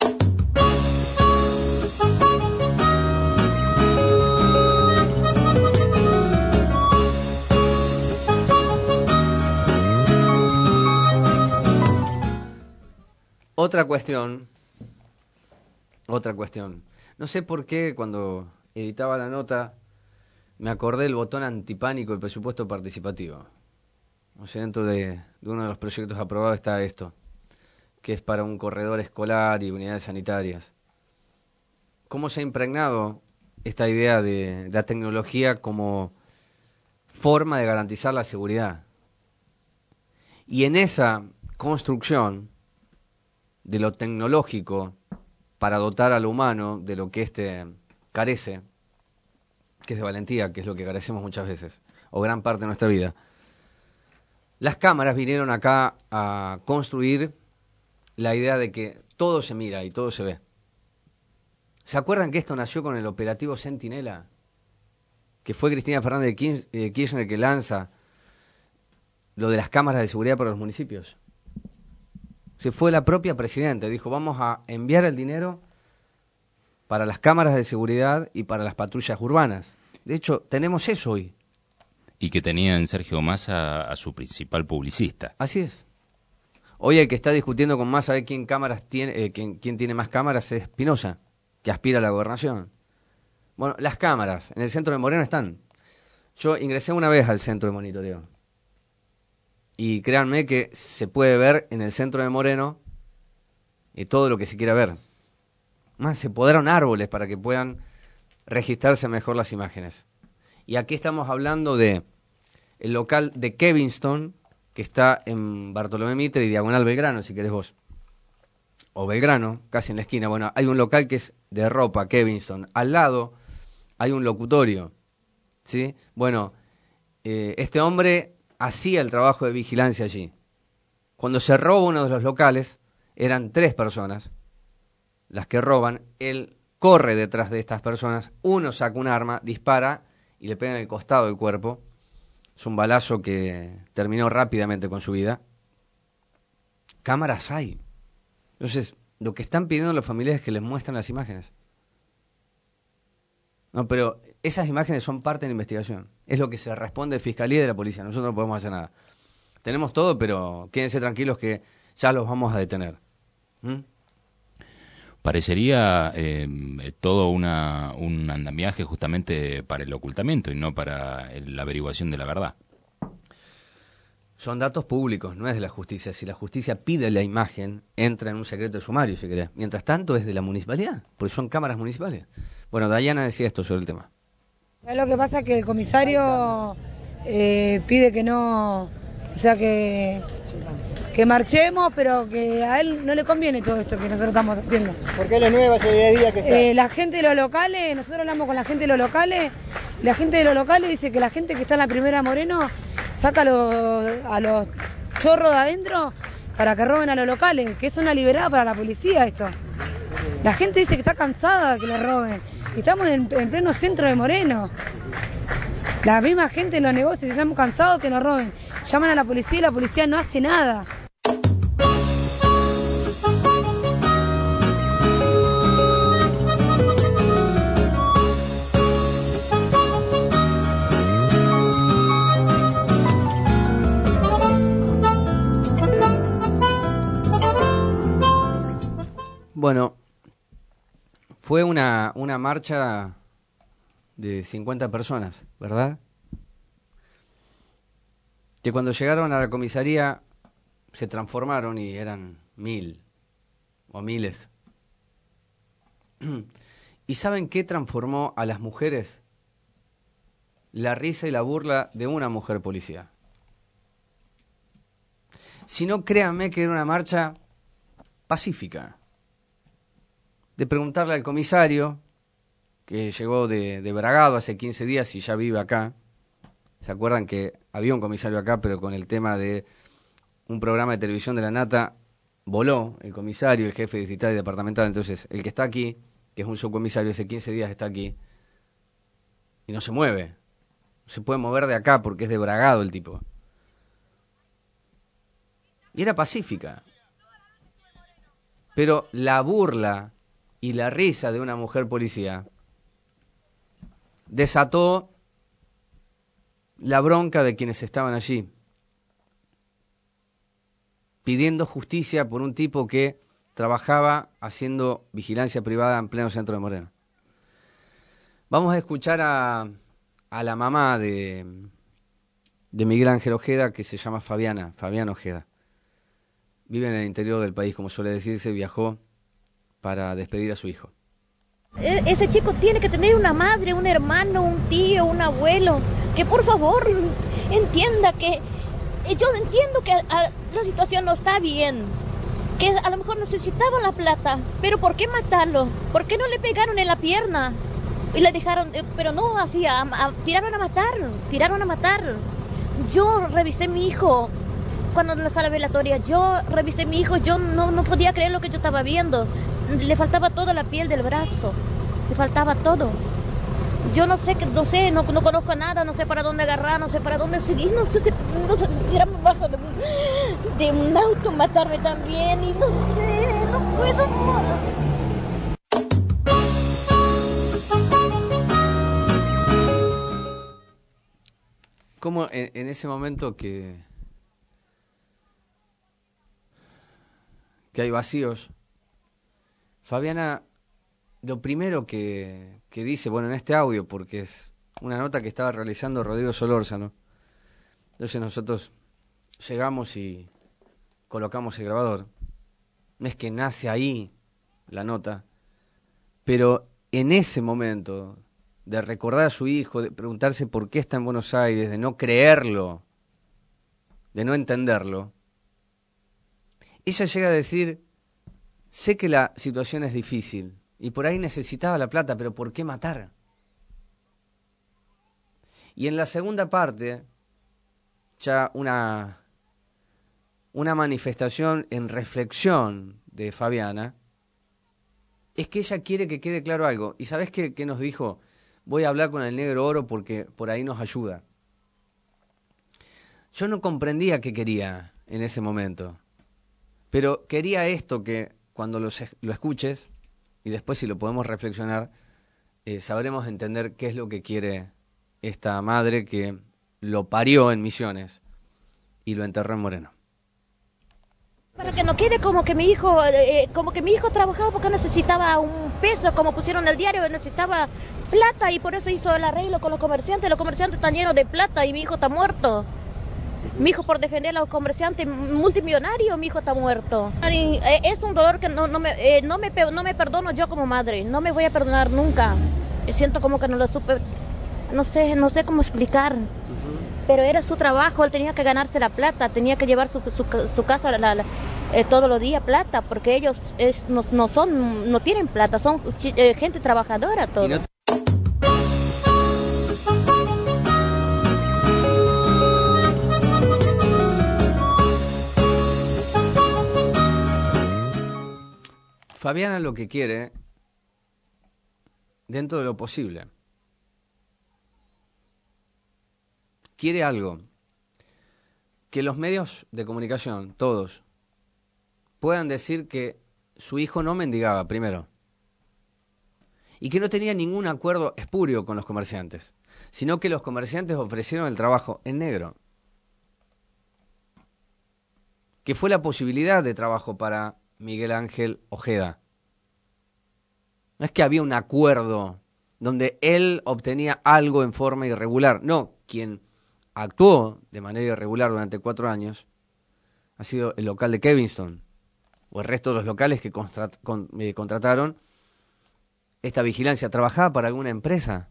Otra cuestión. No sé por qué cuando editaba la nota me acordé del botón antipánico del presupuesto participativo. O sea, dentro de uno de los proyectos aprobados está esto, que es para un corredor escolar y unidades sanitarias. ¿Cómo se ha impregnado esta idea de la tecnología como forma de garantizar la seguridad? Y en esa construcción de lo tecnológico para dotar a lo humano de lo que éste carece, que es de valentía, que es lo que carecemos muchas veces, o gran parte de nuestra vida. Las cámaras vinieron acá a construir la idea de que todo se mira y todo se ve. ¿Se acuerdan que esto nació con el operativo Centinela? Que fue Cristina Fernández de Kirchner que lanza lo de las cámaras de seguridad para los municipios. Se fue la propia presidenta, dijo, vamos a enviar el dinero para las cámaras de seguridad y para las patrullas urbanas. De hecho, tenemos eso hoy. Y que tenía en Sergio Massa a su principal publicista. Así es. Hoy el que está discutiendo con Massa de quién tiene más cámaras es Spinoza, que aspira a la gobernación. Bueno, las cámaras en el centro de Moreno están. Yo ingresé una vez al centro de monitoreo. Y créanme que se puede ver en el centro de Moreno todo lo que se quiera ver. Más, se podaron árboles para que puedan registrarse mejor las imágenes. Y aquí estamos hablando de el local de Kevinston, que está en Bartolomé Mitre y Diagonal Belgrano, si querés vos. O Belgrano, casi en la esquina. Bueno, hay un local que es de ropa, Kevinston. Al lado hay un locutorio, ¿sí? Bueno, este hombre hacía el trabajo de vigilancia allí. Cuando se roba uno de los locales, eran 3 personas las que roban. Él corre detrás de estas personas, uno saca un arma, dispara y le pega en el costado del cuerpo. Es un balazo que terminó rápidamente con su vida. Cámaras hay. Entonces, lo que están pidiendo los familiares es que les muestren las imágenes. No, pero esas imágenes son parte de la investigación. Es lo que se responde de Fiscalía y de la Policía. Nosotros no podemos hacer nada. Tenemos todo, pero quédense tranquilos que ya los vamos a detener. Parecería todo un andamiaje justamente para el ocultamiento y no para la averiguación de la verdad. Son datos públicos, no es de la justicia. Si la justicia pide la imagen, entra en un secreto de sumario, si querés. Mientras tanto, es de la municipalidad, porque son cámaras municipales. Bueno, Dayana decía esto sobre el tema. ¿Sabes lo que pasa? Que el comisario pide que no... O sea, que que marchemos, pero que a él no le conviene todo esto que nosotros estamos haciendo. Porque él es nueva, hace día a día que está. La gente de los locales, nosotros hablamos con la gente de los locales, la gente de los locales dice que la gente que está en la primera Moreno saca a los chorros de adentro para que roben a los locales, que es una liberada para la policía esto. La gente dice que está cansada de que le roben. Y estamos en pleno centro de Moreno. La misma gente en los negocios, estamos cansados que nos roben. Llaman a la policía y la policía no hace nada. Bueno, fue una marcha de 50 personas, ¿verdad? Que cuando llegaron a la comisaría se transformaron y eran 1000 o miles. ¿Y saben qué transformó a las mujeres? La risa y la burla de una mujer policía. Si no, créanme que era una marcha pacífica. De preguntarle al comisario, que llegó de Bragado hace 15 días y ya vive acá. ¿Se acuerdan que había un comisario acá, pero con el tema de un programa de televisión de la Nata, voló el comisario, el jefe distrital y departamental? Entonces, el que está aquí, que es un subcomisario, hace 15 días está aquí, y no se mueve. No se puede mover de acá porque es de Bragado el tipo. Y era pacífica. Pero la burla y la risa de una mujer policía desató la bronca de quienes estaban allí, pidiendo justicia por un tipo que trabajaba haciendo vigilancia privada en pleno centro de Moreno. Vamos a escuchar a la mamá de Miguel Ángel Ojeda, que se llama Fabiana Ojeda. Vive en el interior del país, como suele decirse, viajó para despedir a su hijo. Ese chico tiene que tener una madre, un hermano, un tío, un abuelo, que por favor entienda que yo entiendo que la situación no está bien, que a lo mejor necesitaban la plata, pero ¿por qué matarlo? ¿Por qué no le pegaron en la pierna? Y le dejaron, pero no, así, tiraron a matar. Yo revisé mi hijo cuando en la sala velatoria, yo revisé mi hijo, yo no podía creer lo que yo estaba viendo. Le faltaba toda la piel del brazo, le faltaba todo. Yo no conozco nada, no sé para dónde agarrar, no sé para dónde seguir, no sé si tirarme bajo de un auto, matarme también, y no sé, no puedo más. Como en ese momento que hay vacíos, Fabiana lo primero que dice, bueno, en este audio, porque es una nota que estaba realizando Rodrigo Solórzano, entonces nosotros llegamos y colocamos el grabador. No es que nace ahí la nota, pero en ese momento de recordar a su hijo, de preguntarse por qué está en Buenos Aires, de no creerlo, de no entenderlo, ella llega a decir: sé que la situación es difícil y por ahí necesitaba la plata, pero ¿por qué matar? Y en la segunda parte, ya una manifestación en reflexión de Fabiana, es que ella quiere que quede claro algo. ¿Y sabés qué nos dijo? Voy a hablar con el Negro Oro porque por ahí nos ayuda. Yo no comprendía qué quería en ese momento, pero quería esto, que cuando lo escuches, y después si lo podemos reflexionar, sabremos entender qué es lo que quiere esta madre que lo parió en Misiones y lo enterró en Moreno. Para que no quede como que mi hijo trabajaba porque necesitaba un peso, como pusieron en el diario, necesitaba plata y por eso hizo el arreglo con los comerciantes. Los comerciantes están llenos de plata y mi hijo está muerto. Mi hijo, por defender a los comerciantes multimillonarios, mi hijo está muerto. Y es un dolor que no me perdono yo como madre, no me voy a perdonar nunca. Siento como que no lo supe, no sé cómo explicar. pero era su trabajo, él tenía que ganarse la plata, tenía que llevar su casa todos los días plata, porque ellos no tienen plata, son gente trabajadora todos. Fabiana lo que quiere, dentro de lo posible, quiere algo, que los medios de comunicación, todos, puedan decir que su hijo no mendigaba, primero, y que no tenía ningún acuerdo espurio con los comerciantes, sino que los comerciantes ofrecieron el trabajo en negro, que fue la posibilidad de trabajo para Miguel Ángel Ojeda. No es que había un acuerdo donde él obtenía algo en forma irregular. No, quien actuó de manera irregular durante 4 años ha sido el local de Kevinston o el resto de los locales que contrataron esta vigilancia. ¿Trabajaba para alguna empresa?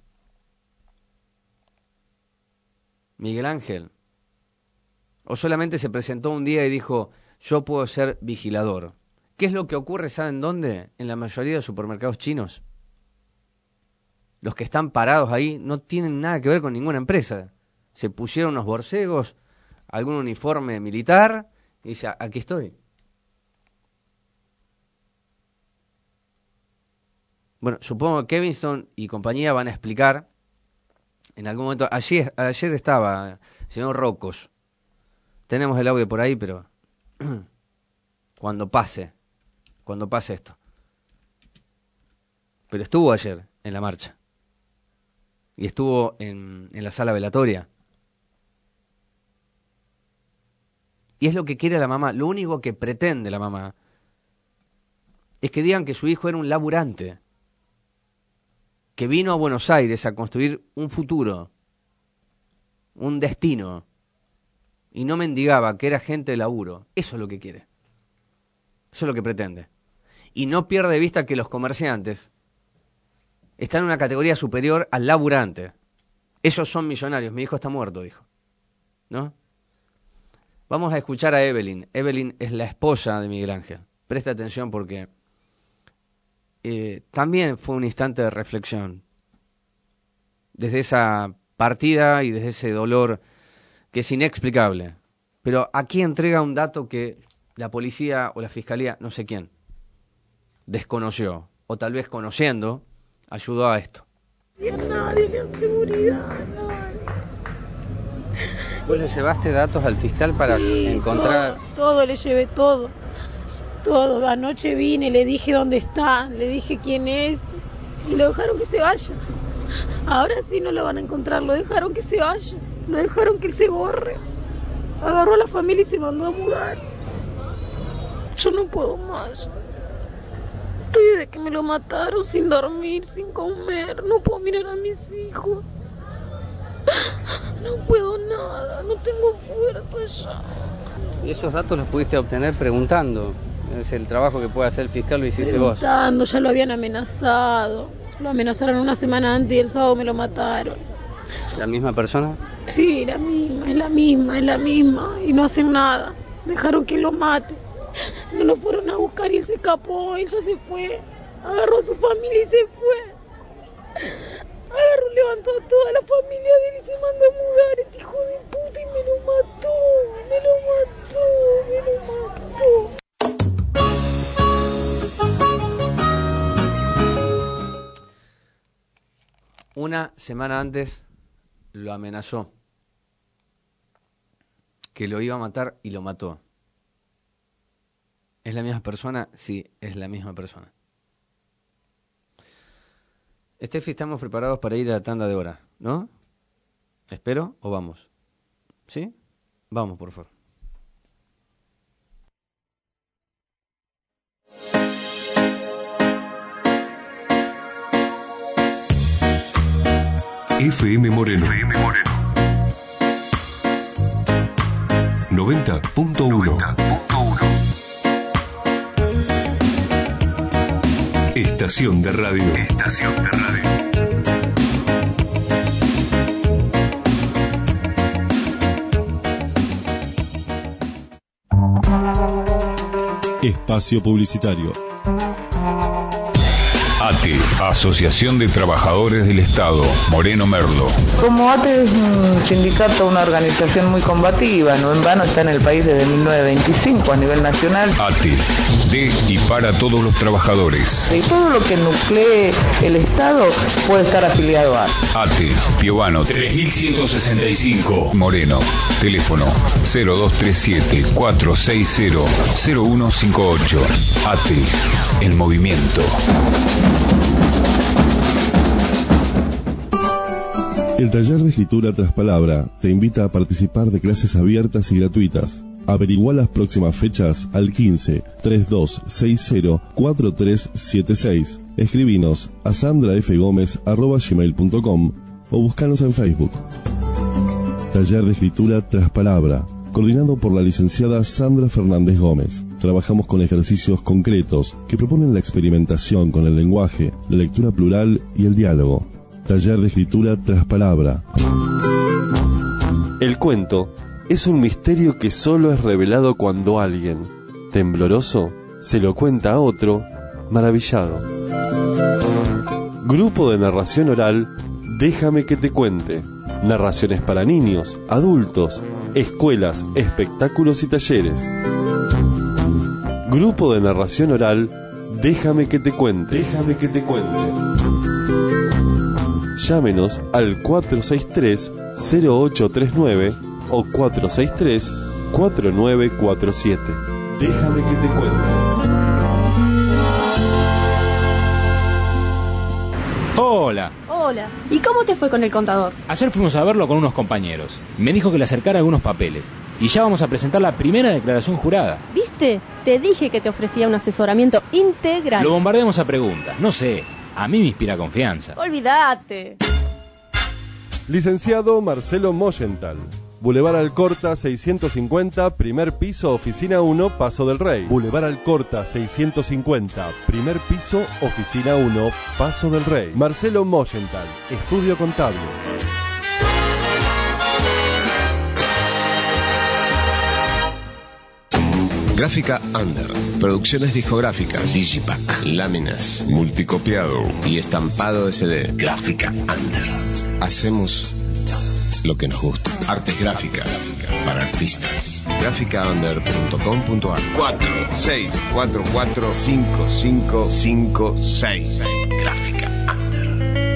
Miguel Ángel. ¿O solamente se presentó un día y dijo, yo puedo ser vigilador? ¿Qué es lo que ocurre, saben dónde? En la mayoría de supermercados chinos. Los que están parados ahí no tienen nada que ver con ninguna empresa. Se pusieron unos borcegos, algún uniforme militar, y dice, aquí estoy. Bueno, supongo que Kevinston y compañía van a explicar en algún momento. Ayer estaba el señor Rocos. Tenemos el audio por ahí, pero cuando pase esto. Pero estuvo ayer en la marcha. Y estuvo en la sala velatoria. Y es lo que quiere la mamá. Lo único que pretende la mamá es que digan que su hijo era un laburante, que vino a Buenos Aires a construir un futuro, un destino, y no mendigaba, que era gente de laburo. Eso es lo que quiere. Eso es lo que pretende. Y no pierde de vista que los comerciantes están en una categoría superior al laburante. Esos son millonarios. Mi hijo está muerto, dijo. ¿No? Vamos a escuchar a Evelyn. Evelyn es la esposa de Miguel Ángel. Presta atención porque también fue un instante de reflexión. Desde esa partida y desde ese dolor que es inexplicable. Pero aquí entrega un dato que la policía o la fiscalía, no sé quién, desconoció. O tal vez conociendo, ayudó a esto. Y a nadie le dan seguridad, a nadie. ¿Vos le llevaste datos al fiscal para encontrar...? Todo, le llevé todo. Todo. Anoche vine, le dije dónde está, le dije quién es y lo dejaron que se vaya. Ahora sí no lo van a encontrar, lo dejaron que se vaya. Lo dejaron que él se borre. Agarró a la familia y se mandó a mudar. Yo no puedo más. Estoy desde que me lo mataron, sin dormir, sin comer. No puedo mirar a mis hijos. No puedo nada, no tengo fuerza ya. ¿Y esos datos los pudiste obtener preguntando? Es el trabajo que puede hacer el fiscal, lo hiciste vos. Preguntando, ya lo habían amenazado. Lo amenazaron una semana antes y el sábado me lo mataron. ¿La misma persona? Sí, la misma, es la misma. Y no hacen nada. Dejaron que lo mate. No lo fueron a buscar y él se escapó, él ya se fue. Agarró a su familia y se fue. Agarró, levantó a toda la familia de él y se mandó a mudar. Este hijo de puta y me lo mató. Una semana antes lo amenazó. Que lo iba a matar y lo mató. ¿Es la misma persona? Sí, es la misma persona. Estefi, estamos preparados para ir a la tanda de hora, ¿no? ¿Espero o vamos? ¿Sí? Vamos, por favor. FM Moreno. 90.1. Estación de radio. Espacio publicitario. ATE, Asociación de Trabajadores del Estado, Moreno Merlo. Como ATE es un sindicato, una organización muy combativa, no en vano está en el país desde 1925 a nivel nacional. ATE, de y para todos los trabajadores. Y todo lo que nuclee el Estado puede estar afiliado a ATE, Piovano 3165, Moreno. Teléfono 0237-460-0158. ATE, el movimiento. El taller de escritura tras palabra te invita a participar de clases abiertas y gratuitas. Averigua las próximas fechas al 15 3260 4376. Escribinos a sandrafgomez@gmail.com o búscanos en Facebook. Taller de escritura tras palabra, coordinado por la licenciada Sandra Fernández Gómez. Trabajamos con ejercicios concretos que proponen la experimentación con el lenguaje, la lectura plural y el diálogo. Taller de escritura tras palabra. El cuento es un misterio que solo es revelado cuando alguien, tembloroso, se lo cuenta a otro, maravillado. Grupo de narración oral, Déjame que te cuente. Narraciones para niños, adultos, escuelas, espectáculos y talleres. Grupo de narración oral, Déjame que te cuente. Déjame que te cuente. Llámenos al 463-0839 o 463-4947. Déjame que te cuente. Hola. Hola. ¿Y cómo te fue con el contador? Ayer fuimos a verlo con unos compañeros. Me dijo que le acercara algunos papeles. Y ya vamos a presentar la primera declaración jurada. ¿Viste? Te dije que te ofrecía un asesoramiento integral. Lo bombardeamos a preguntas. No sé. A mí me inspira confianza. Olvídate. Licenciado Marcelo Moyenthal. Boulevard Alcorta 650, primer piso, oficina 1, Paso del Rey. Boulevard Alcorta 650, primer piso, oficina 1, Paso del Rey. Marcelo Moyenthal, estudio contable. Gráfica Under, producciones discográficas, Digipack, láminas, multicopiado y estampado SD. Gráfica Under. Hacemos lo que nos gusta. Artes gráficas para artistas. Gráficaunder.com.ar 46445556. Gráfica Under.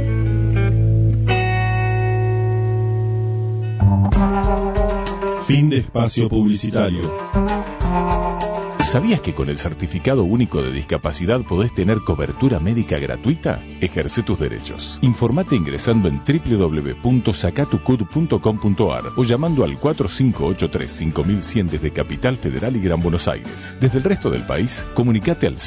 Fin de espacio publicitario. ¿Sabías que con el Certificado Único de Discapacidad podés tener cobertura médica gratuita? Ejerce tus derechos. Informate ingresando en www.sacatucud.com.ar o llamando al 4583-5100 desde Capital Federal y Gran Buenos Aires. Desde el resto del país, comunicate al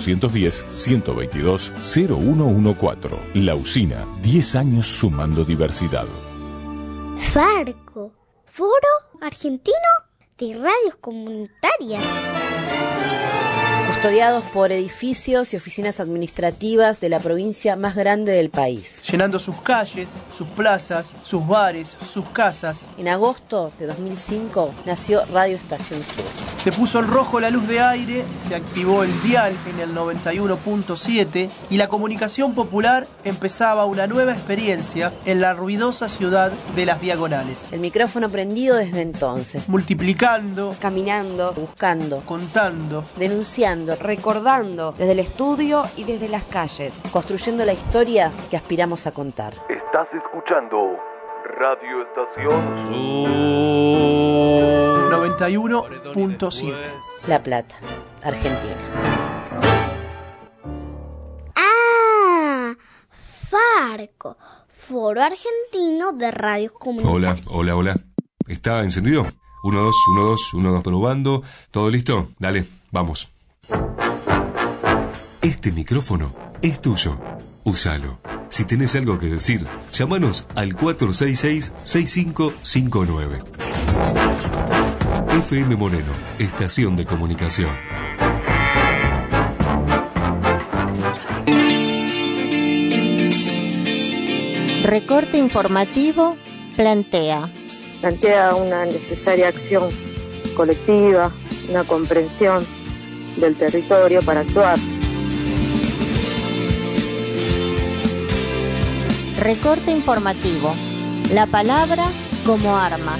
0810-122-0114. La Usina, 10 años sumando diversidad. Farco, Foro Argentino de Radios Comunitarias. Custodiados por edificios y oficinas administrativas de la provincia más grande del país. Llenando sus calles, sus plazas, sus bares, sus casas. En agosto de 2005 nació Radio Estación Sur. Se puso en rojo la luz de aire, se activó el dial en el 91.7 y la comunicación popular empezaba una nueva experiencia en la ruidosa ciudad de Las Diagonales. El micrófono prendido desde entonces. Multiplicando, caminando, buscando, contando, denunciando, recordando desde el estudio y desde las calles. Construyendo la historia que aspiramos a contar. Estás escuchando Radio Estación 91.7 La Plata, Argentina. ¡Ah! Farco, Foro Argentino de Radios Comunitarias. Hola. ¿Está encendido? 1, 2, 1, 2, 1, 2, probando. ¿Todo listo? Dale, vamos. Este micrófono es tuyo. Úsalo. Si tenés algo que decir, llámanos al 466-6559. FM Moreno, estación de comunicación. Recorte informativo plantea una necesaria acción colectiva, una comprensión del territorio para actuar. Recorte informativo. La palabra como arma.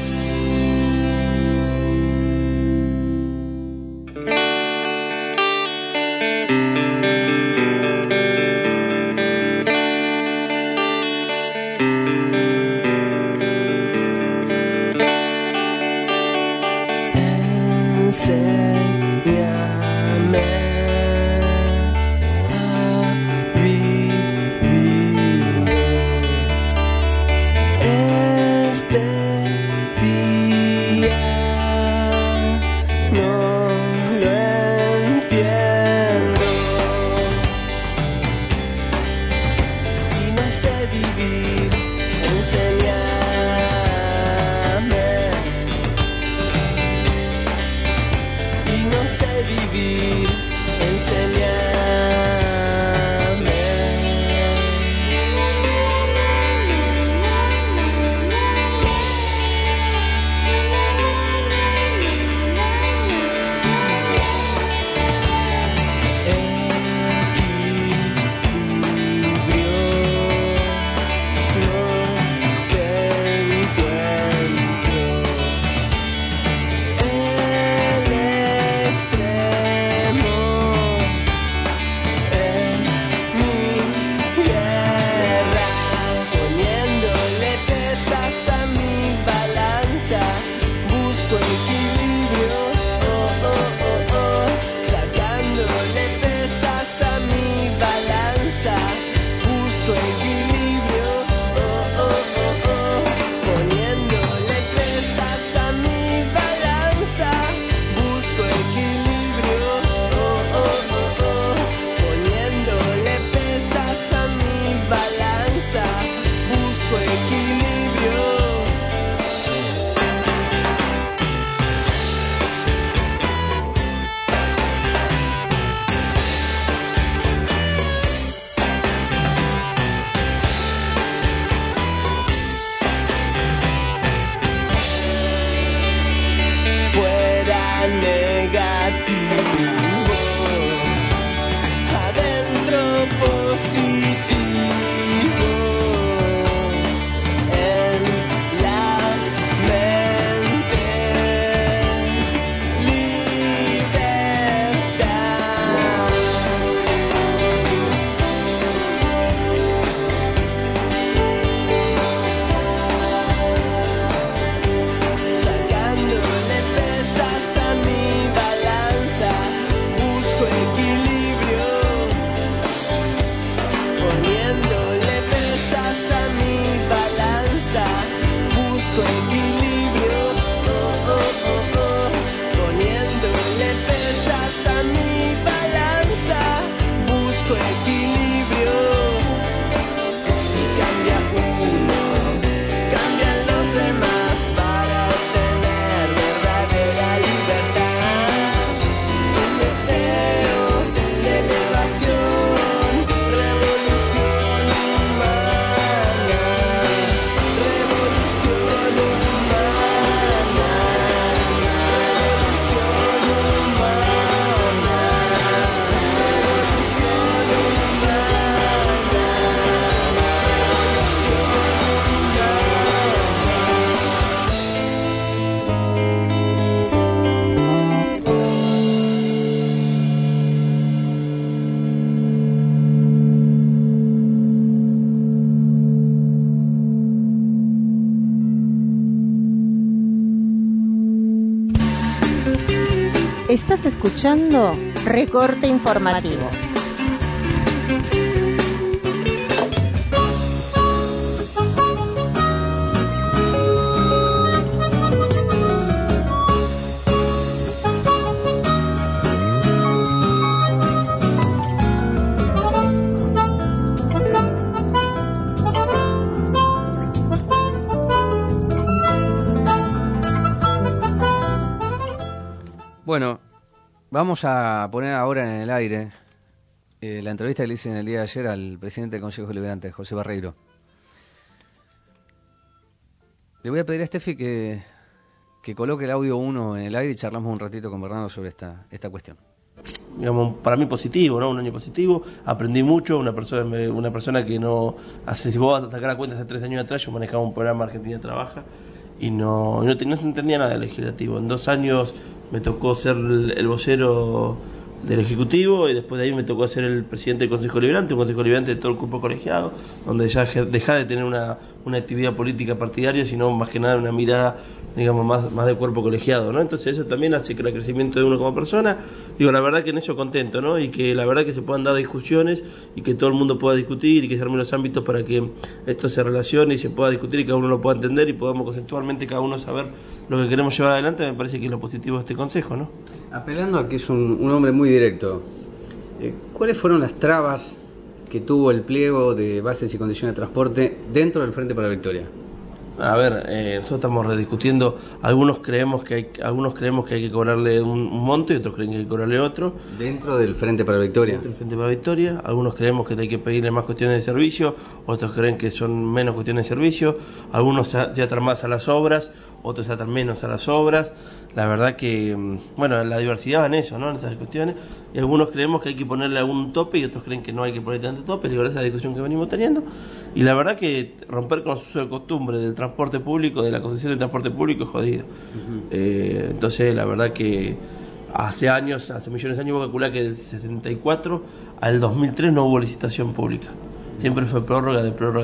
Estás escuchando Recorte Informativo. Bueno, vamos a poner ahora en el aire la entrevista que le hice en el día de ayer al presidente del Consejo Deliberante, José Barreiro. Le voy a pedir a Steffi que que coloque el audio 1 en el aire y charlamos un ratito con Bernardo sobre esta cuestión. Digamos, para mí positivo, ¿no? Un año positivo, aprendí mucho, una persona que no, si vos vas a sacar la cuenta hace 3 años atrás, yo manejaba un programa Argentina Trabaja y no entendía nada del legislativo. En 2 años me tocó ser el vocero del Ejecutivo y después de ahí me tocó ser el presidente del Consejo Deliberante, un Consejo Deliberante de todo el cuerpo colegiado, donde ya deja de tener una actividad política partidaria, sino más que nada una mirada, digamos, más del cuerpo colegiado, ¿no? Entonces eso también hace que el crecimiento de uno como persona, digo, la verdad que en eso contento, ¿no? Y que la verdad que se puedan dar discusiones y que todo el mundo pueda discutir y que se armen los ámbitos para que esto se relacione y se pueda discutir y cada uno lo pueda entender y podamos conceptualmente cada uno saber lo que queremos llevar adelante. Me parece que es lo positivo de este consejo, ¿no? Apelando a que es un hombre muy directo, ¿cuáles fueron las trabas que tuvo el pliego de bases y condiciones de transporte dentro del Frente para la Victoria? A ver, nosotros estamos rediscutiendo, algunos creemos que hay que cobrarle un monto y otros creen que hay que cobrarle otro. Dentro del Frente para la Victoria. Dentro del Frente para la Victoria, algunos creemos que hay que pedirle más cuestiones de servicio, otros creen que son menos cuestiones de servicio, algunos se atan más a las obras, otros se atan menos a las obras. La verdad que, bueno, la diversidad va en eso, ¿no? En esas cuestiones, y algunos creemos que hay que ponerle algún tope y otros creen que no hay que ponerle tanto tope, y esa es la discusión que venimos teniendo. Y la verdad que romper con los usos de costumbre del transporte público, de la concesión del transporte público es jodido. Entonces la verdad que hace millones de años, voy a calcular que del 64 al 2003 no hubo licitación pública. Siempre fue prórroga.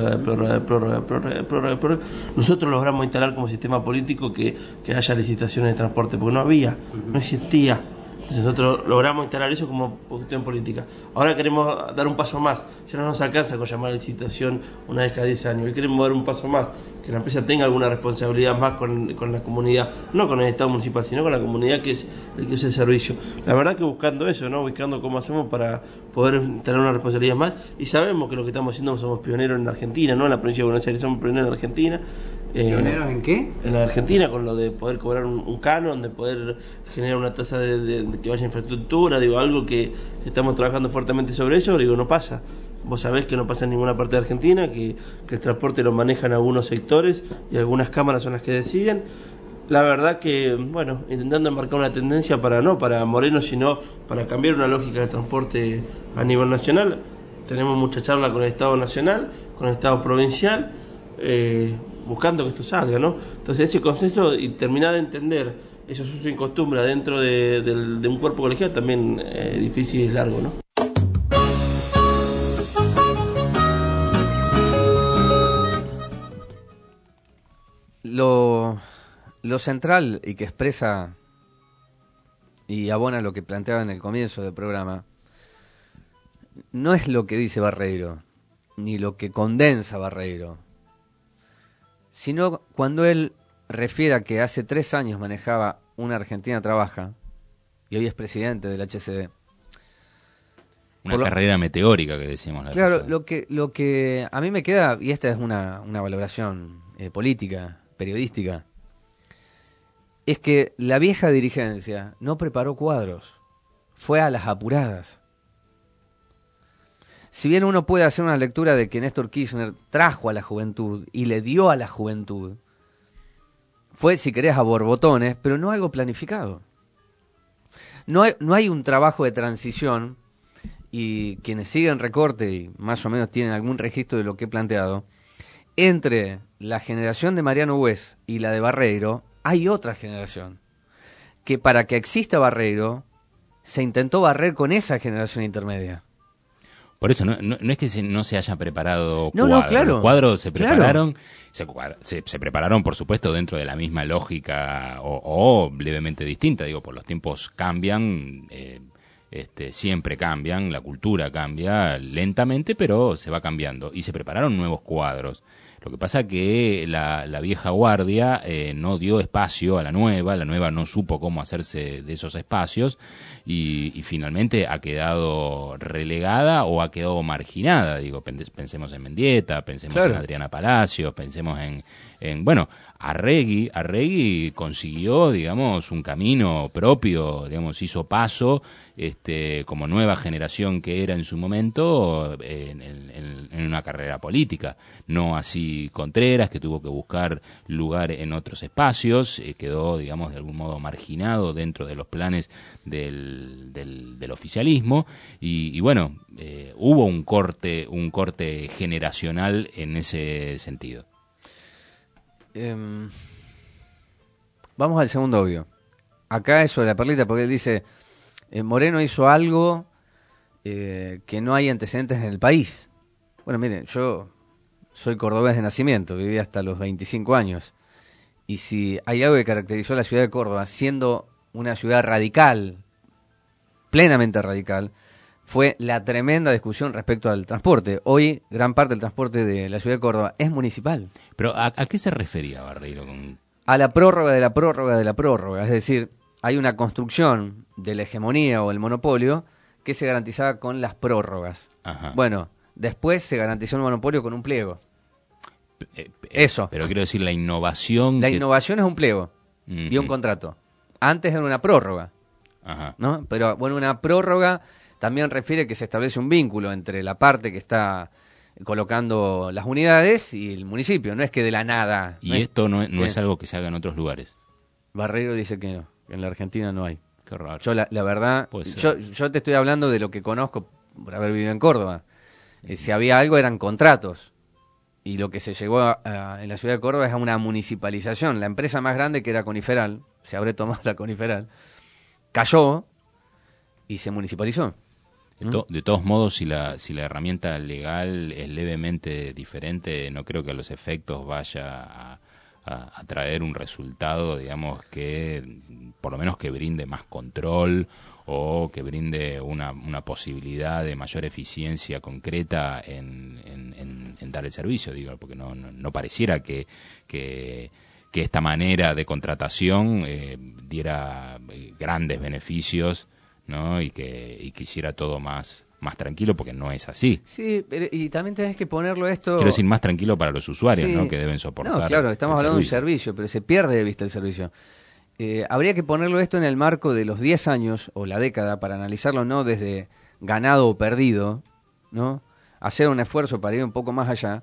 Nosotros logramos instalar como sistema político que haya licitaciones de transporte, porque no existía. Entonces nosotros logramos instalar eso como cuestión política. Ahora queremos dar un paso más. Ya no nos alcanza con llamar a licitación una vez cada 10 años. Y queremos dar un paso más, que la empresa tenga alguna responsabilidad más con la comunidad, no con el Estado municipal, sino con la comunidad que es el que usa el servicio. La verdad que buscando eso, ¿no? Buscando cómo hacemos para poder tener una responsabilidad más. Y sabemos que lo que estamos haciendo somos pioneros en Argentina, ¿no? En la provincia de Buenos Aires somos pioneros en Argentina. ¿Pioneros en qué? En la Argentina, con lo de poder cobrar un canon, de poder generar una tasa de que vaya a infraestructura, digo, algo que estamos trabajando fuertemente sobre eso, digo, no pasa. Vos sabés que no pasa en ninguna parte de Argentina, que el transporte lo manejan algunos sectores y algunas cámaras son las que deciden. La verdad que, bueno, intentando enmarcar una tendencia no para Moreno, sino para cambiar una lógica del transporte a nivel nacional. Tenemos mucha charla con el Estado nacional, con el Estado provincial, buscando que esto salga, ¿no? Entonces ese consenso y terminar de entender esos usos y costumbres dentro de un cuerpo colegiado también es difícil y largo, ¿no? Lo central y que expresa y abona lo que planteaba en el comienzo del programa no es lo que dice Barreiro ni lo que condensa Barreiro, sino cuando él refiere a que hace 3 años manejaba una Argentina Trabaja y hoy es presidente del HCD. Una carrera meteórica que decíamos. Claro, lo que a mí me queda, y esta es una valoración política, periodística, es que la vieja dirigencia no preparó cuadros, fue a las apuradas. Si bien uno puede hacer una lectura de que Néstor Kirchner trajo a la juventud y le dio a la juventud, fue, si querés, a borbotones, pero no algo planificado. No hay un trabajo de transición, y quienes siguen Recorte y más o menos tienen algún registro de lo que he planteado, entre la generación de Mariano Hues y la de Barreiro, hay otra generación, que para que exista Barreiro, se intentó barrer con esa generación intermedia. Por eso, no es que no se hayan preparado cuadros. No, claro. Los cuadros se prepararon, claro. se prepararon, por supuesto, dentro de la misma lógica o levemente distinta. Digo, por los tiempos cambian, siempre cambian, la cultura cambia lentamente, pero se va cambiando. Y se prepararon nuevos cuadros. Lo que pasa que la vieja guardia no dio espacio a la nueva no supo cómo hacerse de esos espacios y finalmente ha quedado relegada o ha quedado marginada. Digo, pensemos en Mendieta, pensemos en Adriana Palacios, pensemos en Arregui consiguió, digamos, un camino propio, digamos, hizo paso, como nueva generación que era en su momento, en una carrera política. No así Contreras, que tuvo que buscar lugar en otros espacios, quedó, digamos, de algún modo marginado dentro de los planes del oficialismo, y bueno, hubo un corte generacional en ese sentido. Vamos al segundo audio. Acá eso de la perlita, porque él dice, Moreno hizo algo que no hay antecedentes en el país. Bueno, miren, yo soy cordobés de nacimiento, viví hasta los 25 años. Y si hay algo que caracterizó a la ciudad de Córdoba, siendo una ciudad radical, plenamente radical, fue la tremenda discusión respecto al transporte. Hoy, gran parte del transporte de la ciudad de Córdoba es municipal. ¿Pero a qué se refería Barreiro? A la prórroga de la prórroga de la prórroga. Es decir, hay una construcción de la hegemonía o el monopolio que se garantizaba con las prórrogas. Ajá. Bueno, después se garantizó el monopolio con un pliego. Eso. Pero quiero decir, la innovación... La innovación es un pliego y un contrato. Antes era una prórroga. Ajá. ¿No? Pero, bueno, una prórroga también refiere que se establece un vínculo entre la parte que está colocando las unidades y el municipio. No es que de la nada... Y esto no es algo que se haga en otros lugares. Barreiro dice que no, que en la Argentina no hay. Qué raro. Yo, la verdad, yo te estoy hablando de lo que conozco por haber vivido en Córdoba. Si había algo eran contratos. Y lo que se llegó en la ciudad de Córdoba es a una municipalización. La empresa más grande, que era Coniferal, se habré tomado la Coniferal, cayó y se municipalizó. De todos modos, si la herramienta legal es levemente diferente, no creo que a los efectos vaya a traer un resultado, digamos, que por lo menos que brinde más control o que brinde una posibilidad de mayor eficiencia concreta en dar el servicio, digo, porque no pareciera que esta manera de contratación diera grandes beneficios, ¿no? Y que hiciera todo más tranquilo, porque no es así. Sí, pero, y también tenés que ponerlo esto... Quiero decir, más tranquilo para los usuarios, sí, ¿no? Que deben soportar. No, claro, estamos hablando de un servicio, pero se pierde de vista el servicio. Habría que ponerlo esto en el marco de los 10 años o la década para analizarlo no desde ganado o perdido, ¿no? Hacer un esfuerzo para ir un poco más allá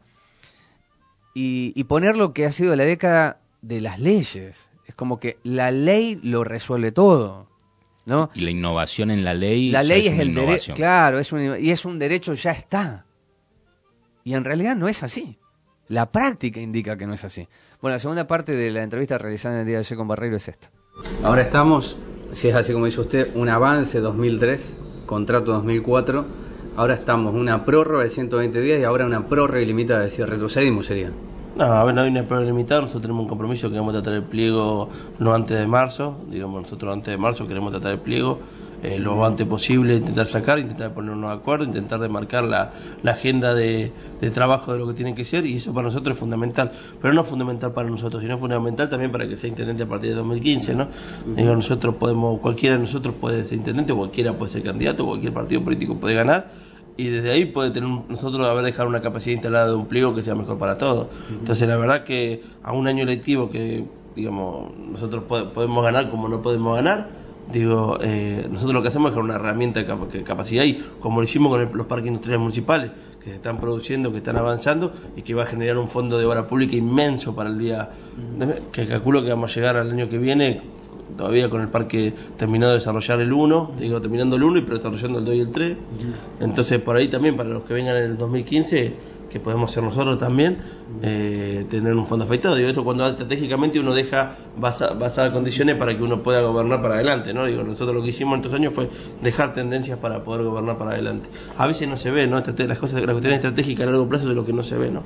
y poner lo que ha sido la década de las leyes. Es como que la ley lo resuelve todo, ¿no? Y la innovación en la ley es el derecho, claro, y es un derecho, ya está. Y en realidad no es así. La práctica indica que no es así. Bueno, la segunda parte de la entrevista realizada en el día de ayer con Barreiro es esta. Ahora estamos, si es así como dice usted, un avance 2003, contrato 2004. Ahora estamos una prórroga de 120 días y ahora una prórroga ilimitada, es decir, retrocedimos sería. No, a ver, no hay una prórroga ilimitada. Nosotros tenemos un compromiso que queremos tratar el pliego no antes de marzo. Digamos, nosotros antes de marzo queremos tratar el pliego lo antes posible, intentar ponernos de acuerdo, intentar demarcar la agenda de trabajo de lo que tiene que ser, y eso para nosotros es fundamental, pero no fundamental para nosotros, sino fundamental también para que sea intendente a partir de 2015, ¿no? Digo, cualquiera de nosotros puede ser intendente, cualquiera puede ser candidato, cualquier partido político puede ganar, y desde ahí puede tener nosotros haber dejado una capacidad instalada de un pliego que sea mejor para todos. Entonces la verdad que a un año electivo que, digamos, nosotros podemos ganar como no podemos ganar, digo, nosotros lo que hacemos es dejar una herramienta de capacidad, y como lo hicimos con los parques industriales municipales que se están produciendo, que están avanzando y que va a generar un fondo de obra pública inmenso para el día, que calculo que vamos a llegar al año que viene, todavía con el parque terminado de desarrollar el 1, terminando el 1 y pero desarrollando el 2 y el 3. Entonces por ahí también para los que vengan en el 2015, que podemos ser nosotros también, tener un fondo afectado. Digo, eso cuando estratégicamente uno deja basadas condiciones para que uno pueda gobernar para adelante, ¿no? Digo, nosotros lo que hicimos en estos años fue dejar tendencias para poder gobernar para adelante. A veces no se ve, ¿no? Las cuestiones estratégicas a largo plazo es lo que no se ve, ¿no?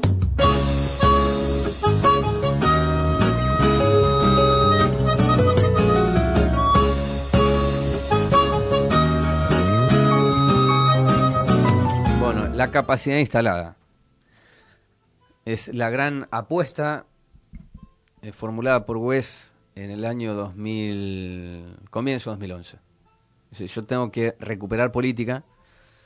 La capacidad instalada es la gran apuesta formulada por Wes en el año comienzo 2011. Es decir, yo tengo que recuperar política,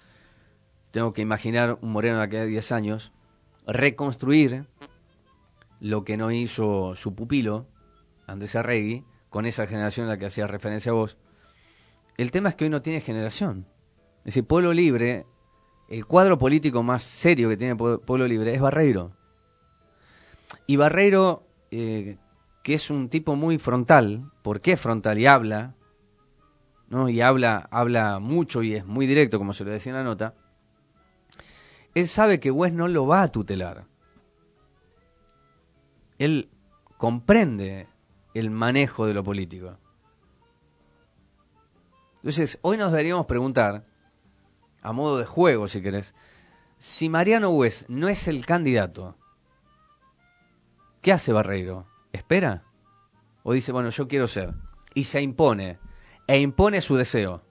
tengo que imaginar un Moreno de aquí a 10 años, reconstruir lo que no hizo su pupilo, Andrés Arregui, con esa generación a la que hacías referencia vos. El tema es que hoy no tiene generación. Es decir, Pueblo Libre, el cuadro político más serio que tiene Pueblo Libre es Barreiro. Y Barreiro, que es un tipo muy frontal, ¿por qué frontal? Y habla, ¿no? Y habla mucho y es muy directo, como se lo decía en la nota. Él sabe que West no lo va a tutelar. Él comprende el manejo de lo político. Entonces, hoy nos deberíamos preguntar, a modo de juego si querés, si Mariano West no es el candidato, ¿qué hace Barreiro? ¿Espera? ¿O dice, bueno, yo quiero ser? Y se impone, e impone su deseo.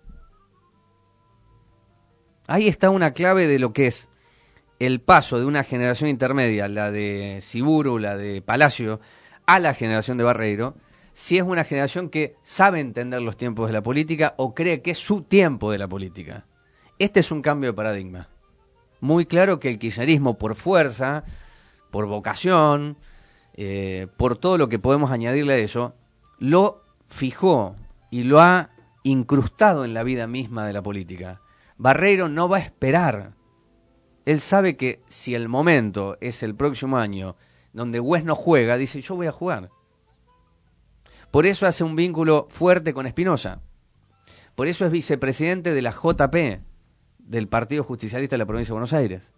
Ahí está una clave de lo que es el paso de una generación intermedia, la de Siburu, la de Palacio, a la generación de Barreiro, si es una generación que sabe entender los tiempos de la política o cree que es su tiempo de la política. Este es un cambio de paradigma. Muy claro que el kirchnerismo, por fuerza, por vocación, por todo lo que podemos añadirle a eso, lo fijó y lo ha incrustado en la vida misma de la política. Barreiro no va a esperar. Él sabe que si el momento es el próximo año donde West no juega, dice, yo voy a jugar. Por eso hace un vínculo fuerte con Espinosa. Por eso es vicepresidente de la JP, del Partido Justicialista de la Provincia de Buenos Aires.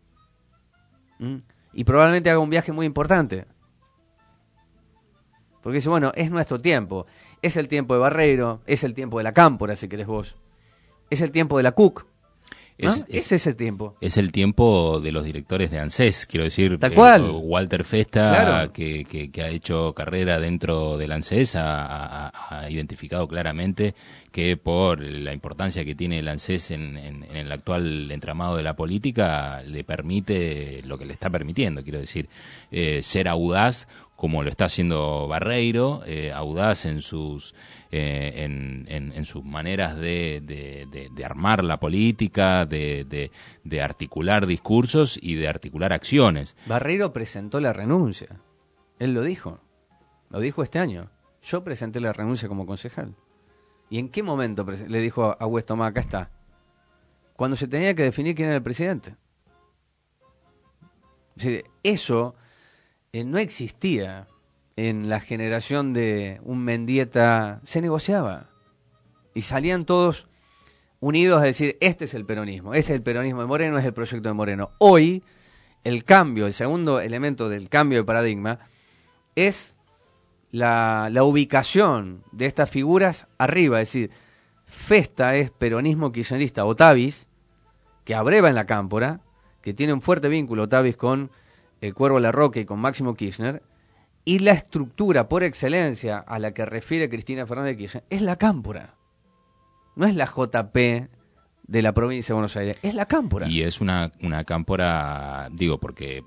Y probablemente haga un viaje muy importante. Porque dice, bueno, es nuestro tiempo. Es el tiempo de Barreiro, es el tiempo de la Cámpora, si querés vos. Es el tiempo de la CUC. Ese es el tiempo. Es el tiempo de los directores de ANSES, quiero decir. Tal cual. Walter Festa, claro. que ha hecho carrera dentro del ANSES, ha identificado claramente que por la importancia que tiene el ANSES en el actual entramado de la política, le permite lo que le está permitiendo, quiero decir, ser audaz, como lo está haciendo Barreiro, audaz en sus maneras de armar la política, de articular discursos y de articular acciones. Barreiro presentó la renuncia. Él lo dijo este año. Yo presenté la renuncia como concejal. ¿Y en qué momento le dijo a West, Tomá, acá está? Cuando se tenía que definir quién era el presidente. Es decir, eso no existía en la generación de un Mendieta. Se negociaba y salían todos unidos a decir, este es el peronismo, ese es el peronismo de Moreno, es el proyecto de Moreno. Hoy el cambio, el segundo elemento del cambio de paradigma es la ubicación de estas figuras arriba, es decir, Festa es peronismo kirchnerista, Otavis, que abreva en la Cámpora, que tiene un fuerte vínculo Otavis con el Cuervo Larroque y con Máximo Kirchner, y la estructura por excelencia a la que refiere Cristina Fernández de Kirchner es la Cámpora. No es la JP de la provincia de Buenos Aires, es la Cámpora. Y es una Cámpora, digo, porque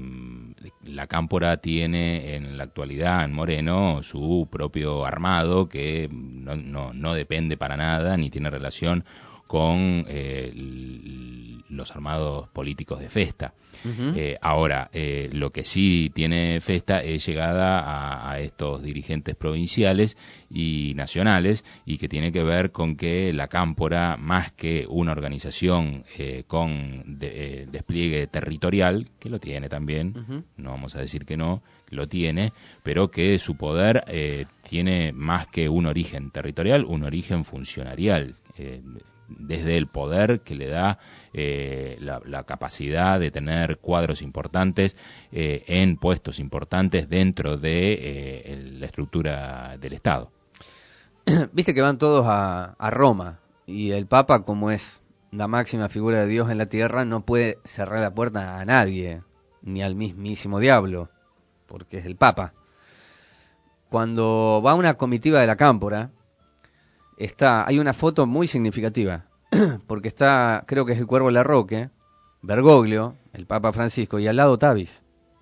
la Cámpora tiene en la actualidad en Moreno su propio armado que no depende para nada ni tiene relación con los armados políticos de Festa. Uh-huh. Ahora, lo que sí tiene Festa es llegada a estos dirigentes provinciales y nacionales, y que tiene que ver con que la Cámpora, más que una organización con despliegue territorial, que lo tiene también, uh-huh, no vamos a decir que no, lo tiene, pero que su poder tiene más que un origen territorial, un origen funcionarial, desde el poder que le da la capacidad de tener cuadros importantes en puestos importantes dentro de la estructura del Estado. Viste que van todos a Roma, y el Papa, como es la máxima figura de Dios en la tierra, no puede cerrar la puerta a nadie, ni al mismísimo diablo, porque es el Papa. Cuando va una comitiva de la Cámpora, hay una foto muy significativa, porque está, creo que es el Cuervo Larroque, Bergoglio, el Papa Francisco, y al lado Tavis.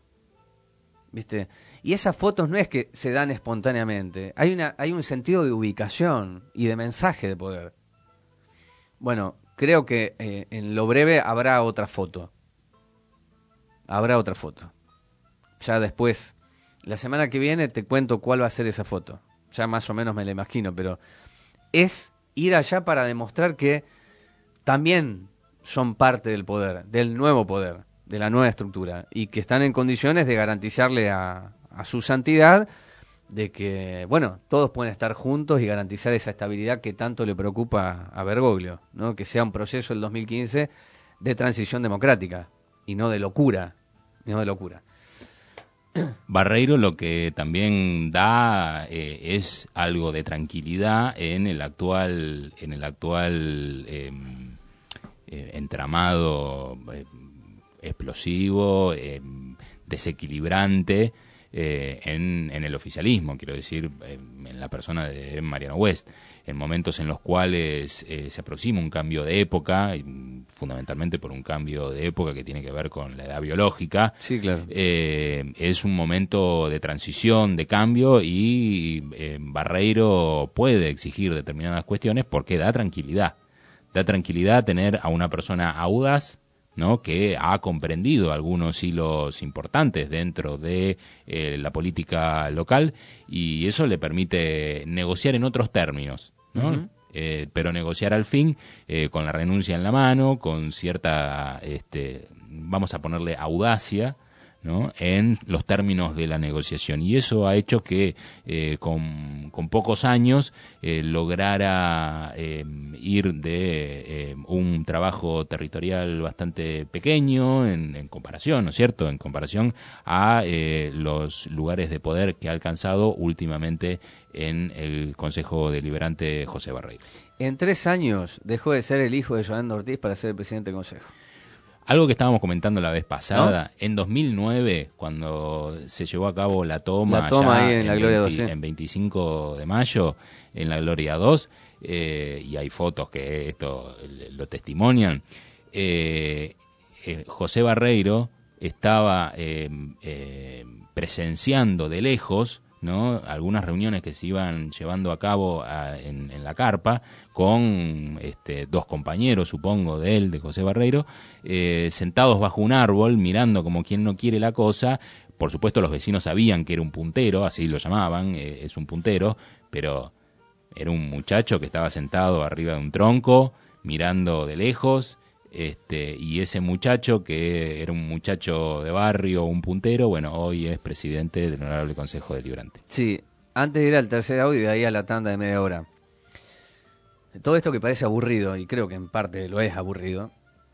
¿Viste? Y esas fotos no es que se dan espontáneamente, hay un sentido de ubicación y de mensaje de poder. Bueno, creo que en lo breve habrá otra foto. Ya después La semana que viene te cuento cuál va a ser esa foto. Ya más o menos me la imagino, pero es ir allá para demostrar que también son parte del poder, del nuevo poder, de la nueva estructura, y que están en condiciones de garantizarle a su santidad de que, bueno, todos pueden estar juntos y garantizar esa estabilidad que tanto le preocupa a Bergoglio, ¿no? Que sea un proceso el 2015 de transición democrática y no de locura, Barreiro lo que también da es algo de tranquilidad en el actual entramado explosivo, desequilibrante en el oficialismo, quiero decir, en la persona de Mariano West, en momentos en los cuales se aproxima un cambio de época, fundamentalmente por un cambio de época que tiene que ver con la edad biológica. Sí, claro. Es un momento de transición, de cambio, y Barreiro puede exigir determinadas cuestiones porque da tranquilidad tener a una persona audaz, ¿no? Que ha comprendido algunos hilos importantes dentro de la política local, y eso le permite negociar en otros términos, ¿no? Uh-huh. Pero negociar al fin con la renuncia en la mano, con cierta, vamos a ponerle audacia, ¿no? En los términos de la negociación, y eso ha hecho que con pocos años lograra ir de un trabajo territorial bastante pequeño en comparación, ¿no es cierto?, en comparación a los lugares de poder que ha alcanzado últimamente en el Consejo Deliberante José Barreiro. En 3 años dejó de ser el hijo de Yolanda Ortiz para ser el presidente del Consejo. Algo que estábamos comentando la vez pasada, ¿no? En 2009, cuando se llevó a cabo la toma ahí en la Gloria 2, en 25 de mayo, en la Gloria 2, y hay fotos que esto lo testimonian, José Barreiro estaba presenciando de lejos, ¿no?, algunas reuniones que se iban llevando a cabo en la carpa con 2 compañeros, supongo, de José Barreiro, sentados bajo un árbol, mirando como quien no quiere la cosa. Por supuesto, los vecinos sabían que era un puntero, así lo llamaban, es un puntero, pero era un muchacho que estaba sentado arriba de un tronco, mirando de lejos. Y ese muchacho, que era un muchacho de barrio, un puntero, bueno, hoy es presidente del Honorable Consejo Deliberante. Sí, antes de ir al tercer audio y de ahí a la tanda de media hora, todo esto que parece aburrido, y creo que en parte lo es aburrido,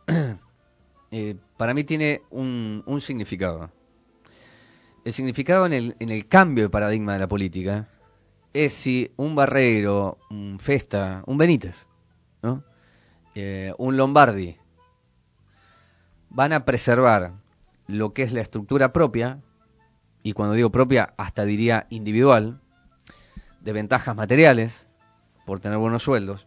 para mí tiene un significado. El significado en el cambio de paradigma de la política es si un Barreiro, un Festa, un Benítez, ¿no?, un Lombardi, van a preservar lo que es la estructura propia, y cuando digo propia, hasta diría individual, de ventajas materiales, por tener buenos sueldos,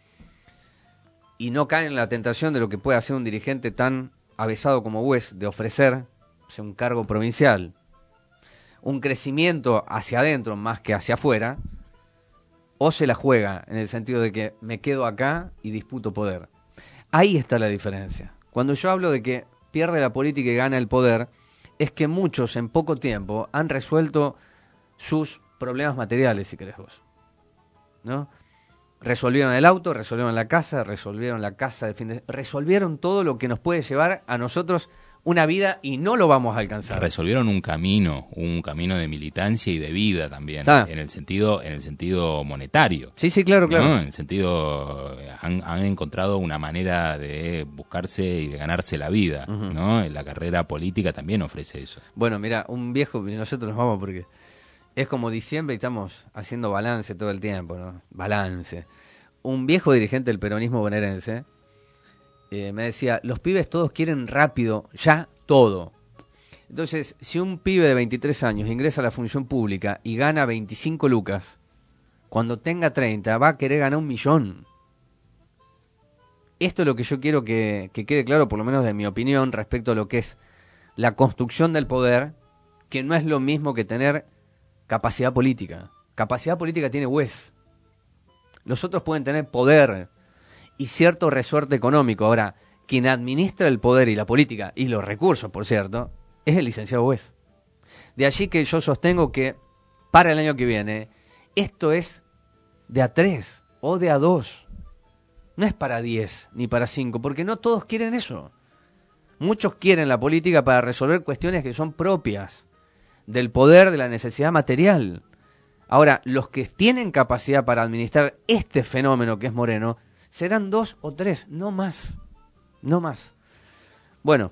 y no caen en la tentación de lo que puede hacer un dirigente tan avesado como West, de ofrecer, o sea, un cargo provincial, un crecimiento hacia adentro más que hacia afuera, o se la juega en el sentido de que me quedo acá y disputo poder. Ahí está la diferencia. Cuando yo hablo de que pierde la política y gana el poder, es que muchos en poco tiempo han resuelto sus problemas materiales, si querés vos, ¿no? Resolvieron el auto, resolvieron la casa de fin de... resolvieron todo lo que nos puede llevar a nosotros una vida, y no lo vamos a alcanzar. Resolvieron un camino de militancia y de vida también, en el sentido monetario. Sí, claro. ¿No? En el sentido, han encontrado una manera de buscarse y de ganarse la vida, uh-huh, ¿no? La carrera política también ofrece eso. Bueno, mira, un viejo, nosotros nos vamos porque es como diciembre y estamos haciendo balance todo el tiempo, ¿no? Balance. Un viejo dirigente del peronismo bonaerense me decía, los pibes todos quieren rápido, ya todo. Entonces, si un pibe de 23 años ingresa a la función pública y gana 25 lucas, cuando tenga 30 va a querer ganar 1 millón. Esto es lo que yo quiero que quede claro, por lo menos de mi opinión, respecto a lo que es la construcción del poder, que no es lo mismo que tener capacidad política. Capacidad política tiene West. Los otros pueden tener poder y cierto resorte económico. Ahora, quien administra el poder y la política, y los recursos, por cierto, es el licenciado West. De allí que yo sostengo que para el año que viene esto es de a 3 o de a 2. No es para 10 ni para 5, porque no todos quieren eso. Muchos quieren la política para resolver cuestiones que son propias del poder, de la necesidad material. Ahora, los que tienen capacidad para administrar este fenómeno que es Moreno, serán 2 o 3, no más. No más. Bueno,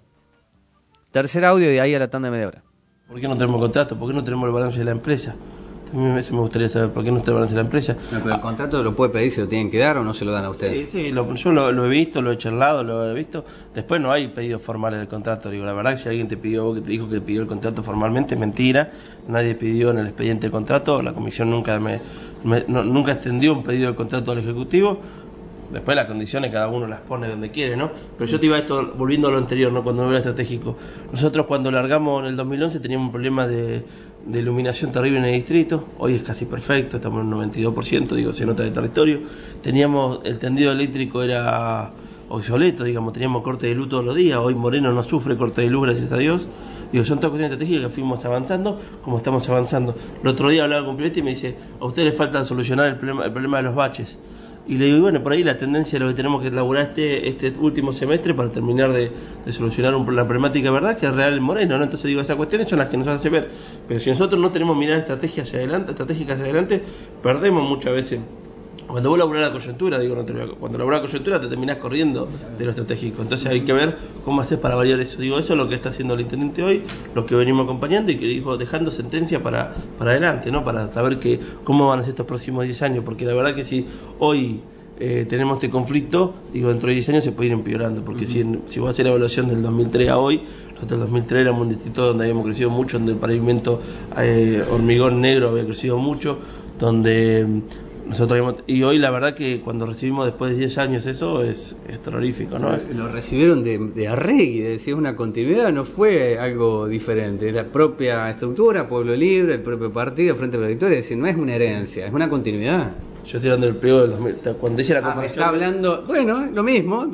tercer audio y ahí a la tanda de media hora. ¿Por qué no tenemos contrato? ¿Por qué no tenemos el balance de la empresa? También eso me gustaría saber, ¿por qué no está el balance de la empresa? No, pero el contrato lo puede pedir, ¿se lo tienen que dar o no se lo dan a ustedes? Sí, yo lo he visto, lo he charlado, lo he visto. Después no hay pedido formal del contrato. Digo, la verdad que si alguien te dijo que pidió el contrato formalmente, mentira. Nadie pidió en el expediente el contrato. La comisión nunca nunca extendió un pedido del contrato al Ejecutivo. Después las condiciones cada uno las pone donde quiere, ¿no? Pero yo te iba a esto, volviendo a lo anterior, ¿no? Cuando no era estratégico. Nosotros cuando largamos en el 2011 teníamos un problema de iluminación terrible en el distrito. Hoy es casi perfecto, estamos en un 92%, digo, se nota de territorio. Teníamos, el tendido eléctrico era obsoleto, digamos, teníamos corte de luz todos los días. Hoy Moreno no sufre corte de luz, gracias a Dios. Digo, son todas cuestiones estratégicas que fuimos avanzando, como estamos avanzando. El otro día hablaba con Piletti y me dice, a ustedes les falta solucionar el problema de los baches. Y le digo, bueno, por ahí la tendencia es lo que tenemos que elaborar este último semestre para terminar de solucionar la problemática, ¿verdad?, que es real en Moreno, ¿no? Entonces digo, esas cuestiones son las que nos hacen ver. Pero si nosotros no tenemos mirada estratégica hacia adelante, perdemos muchas veces. Cuando vos laburás la coyuntura, digo, cuando laburás la coyuntura te terminás corriendo de lo estratégico. Entonces hay que ver cómo hacer para variar eso. Digo, eso es lo que está haciendo el intendente hoy, lo que venimos acompañando y que dijo, dejando sentencia para adelante, ¿no? Para saber cómo van a ser estos próximos 10 años. Porque la verdad que si hoy tenemos este conflicto, digo, dentro de 10 años se puede ir empeorando. Porque si vos haces la evaluación del 2003 a hoy, nosotros en el 2003 éramos un distrito donde habíamos crecido mucho, donde el pavimento hormigón negro había crecido mucho, donde... y hoy la verdad que cuando recibimos después de 10 años eso es terrorífico, ¿no? Lo recibieron de Arregui, decía una continuidad, no fue algo diferente, la propia estructura, Pueblo Libre, el propio partido, Frente para la Victoria, es decir, no es una herencia, es una continuidad. Yo estoy hablando del pliego del 2000, cuando hice la comparación... Está hablando, bueno, lo mismo,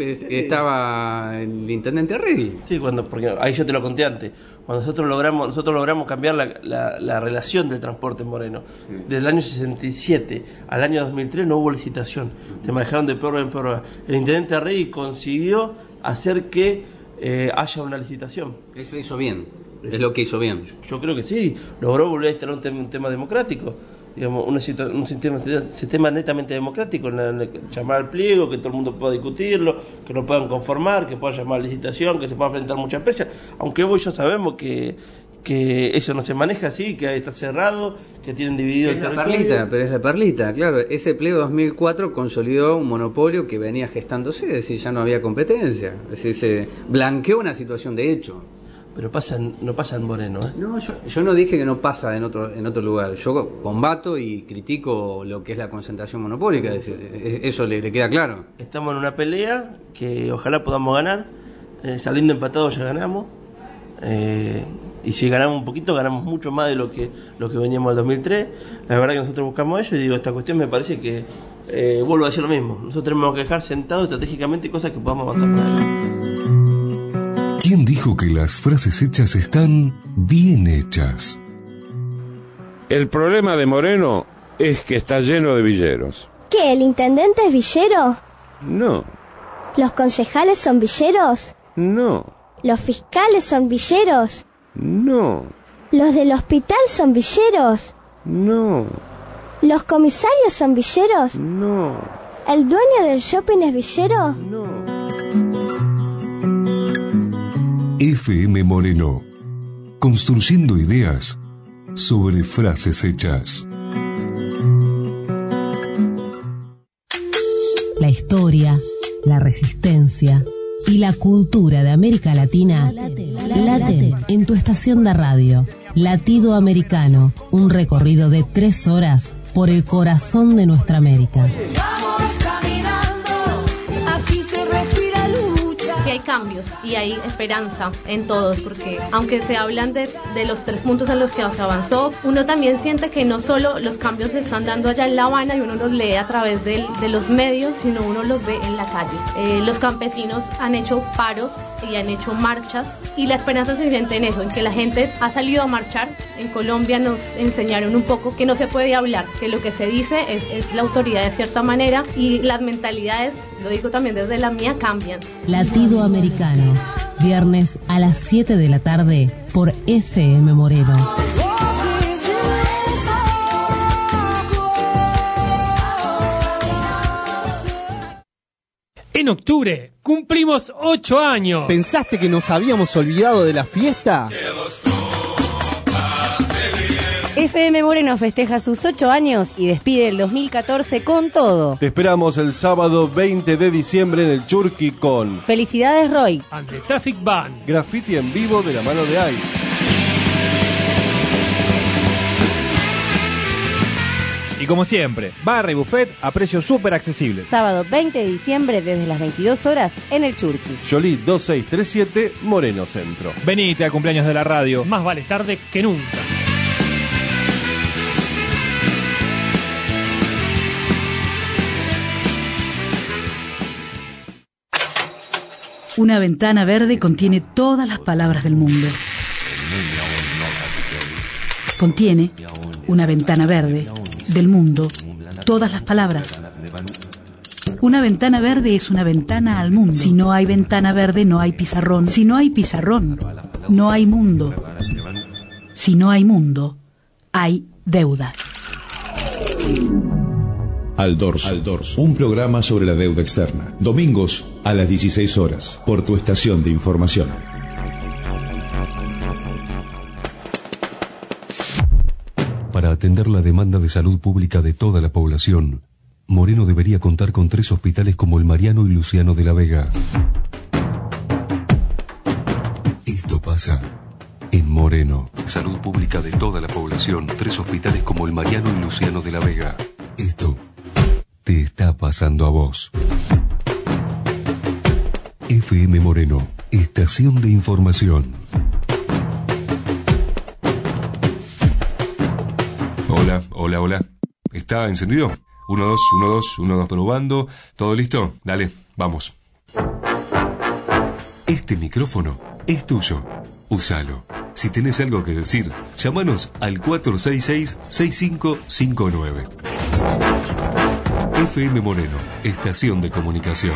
estaba el intendente Arregui. Sí, porque ahí yo te lo conté antes. Cuando nosotros logramos cambiar la relación del transporte en Moreno. Sí. Desde el año 67 al año 2003 no hubo licitación. Se manejaron de prórroga en prórroga. El intendente Arregui consiguió hacer que haya una licitación. Eso hizo bien. Es lo que hizo bien. Yo creo que sí. Logró volver a instalar un tema democrático. Digamos, un sistema netamente democrático, llamar al pliego, que todo el mundo pueda discutirlo, que lo puedan conformar, que puedan llamar a licitación, que se puedan presentar muchas fechas, aunque vos y yo sabemos que eso no se maneja así, que está cerrado, que tienen dividido el territorio. Pero es la perlita, claro, ese pliego 2004 consolidó un monopolio que venía gestándose, es decir, ya no había competencia, es decir, se blanqueó una situación de hecho. Pero no pasa en Moreno, ¿eh? No, yo no dije que no pasa en otro lugar. Yo combato y critico lo que es la concentración monopólica, es decir, eso le queda claro. Estamos en una pelea que ojalá podamos ganar. Saliendo empatados ya ganamos. Y si ganamos un poquito, ganamos mucho más de lo que veníamos al 2003. La verdad que nosotros buscamos eso y digo, esta cuestión me parece que vuelvo a decir lo mismo. Nosotros tenemos que dejar sentados estratégicamente cosas que podamos avanzar con adelante. ¿Quién dijo que las frases hechas están bien hechas? El problema de Moreno es que está lleno de villeros. ¿Qué, el intendente es villero? No. ¿Los concejales son villeros? No. ¿Los fiscales son villeros? No. ¿Los del hospital son villeros? No. ¿Los comisarios son villeros? No. ¿El dueño del shopping es villero? No. FM Moreno, construyendo ideas sobre frases hechas. La historia, la resistencia y la cultura de América Latina laten en tu estación de radio. Latido Americano, un recorrido de 3 horas por el corazón de nuestra América. Vamos caminando, aquí se respira lucha. Que hay cambios y hay esperanza en todos, porque aunque se hablan de los 3 puntos en los que se avanzó, uno también siente que no solo los cambios se están dando allá en La Habana y uno los lee a través de los medios, sino uno los ve en la calle. Los campesinos han hecho paros y han hecho marchas y la esperanza se siente en eso, en que la gente ha salido a marchar. En Colombia nos enseñaron un poco que no se puede hablar, que lo que se dice es la autoridad de cierta manera y las mentalidades, lo digo también desde la mía, cambian. Latido Americano, viernes a las 7 de la tarde por FM Moreno. En octubre cumplimos 8 años. ¿Pensaste que nos habíamos olvidado de la fiesta? FM Moreno festeja sus 8 años y despide el 2014 con todo. Te esperamos el sábado 20 de diciembre en el Churqui con Felicidades Roy and the Traffic Band, graffiti en vivo de la mano de Ice. Y como siempre, barra y buffet a precios súper accesibles. Sábado 20 de diciembre desde las 22 horas en el Churqui. Jolie 2637, Moreno Centro. Venite al cumpleaños de la radio. Más vale tarde que nunca. Una ventana verde contiene todas las palabras del mundo. Contiene una ventana verde del mundo, todas las palabras. Una ventana verde es una ventana al mundo. Si no hay ventana verde, no hay pizarrón. Si no hay pizarrón, no hay mundo. Si no hay mundo, hay deuda. Al Dorso, un programa sobre la deuda externa. Domingos a las 16 horas, por tu estación de información. Para atender la demanda de salud pública de toda la población, Moreno debería contar con 3 hospitales como el Mariano y Luciano de la Vega. Esto pasa en Moreno. Salud pública de toda la población, 3 hospitales como el Mariano y Luciano de la Vega. Esto te está pasando a vos. FM Moreno, estación de información. Hola. ¿Está encendido? 1, 2, 1, 2, 1, 2, probando. ¿Todo listo? Dale, vamos. Este micrófono es tuyo. Úsalo. Si tenés algo que decir, llámanos al 466-6559. FM Moreno, estación de comunicación.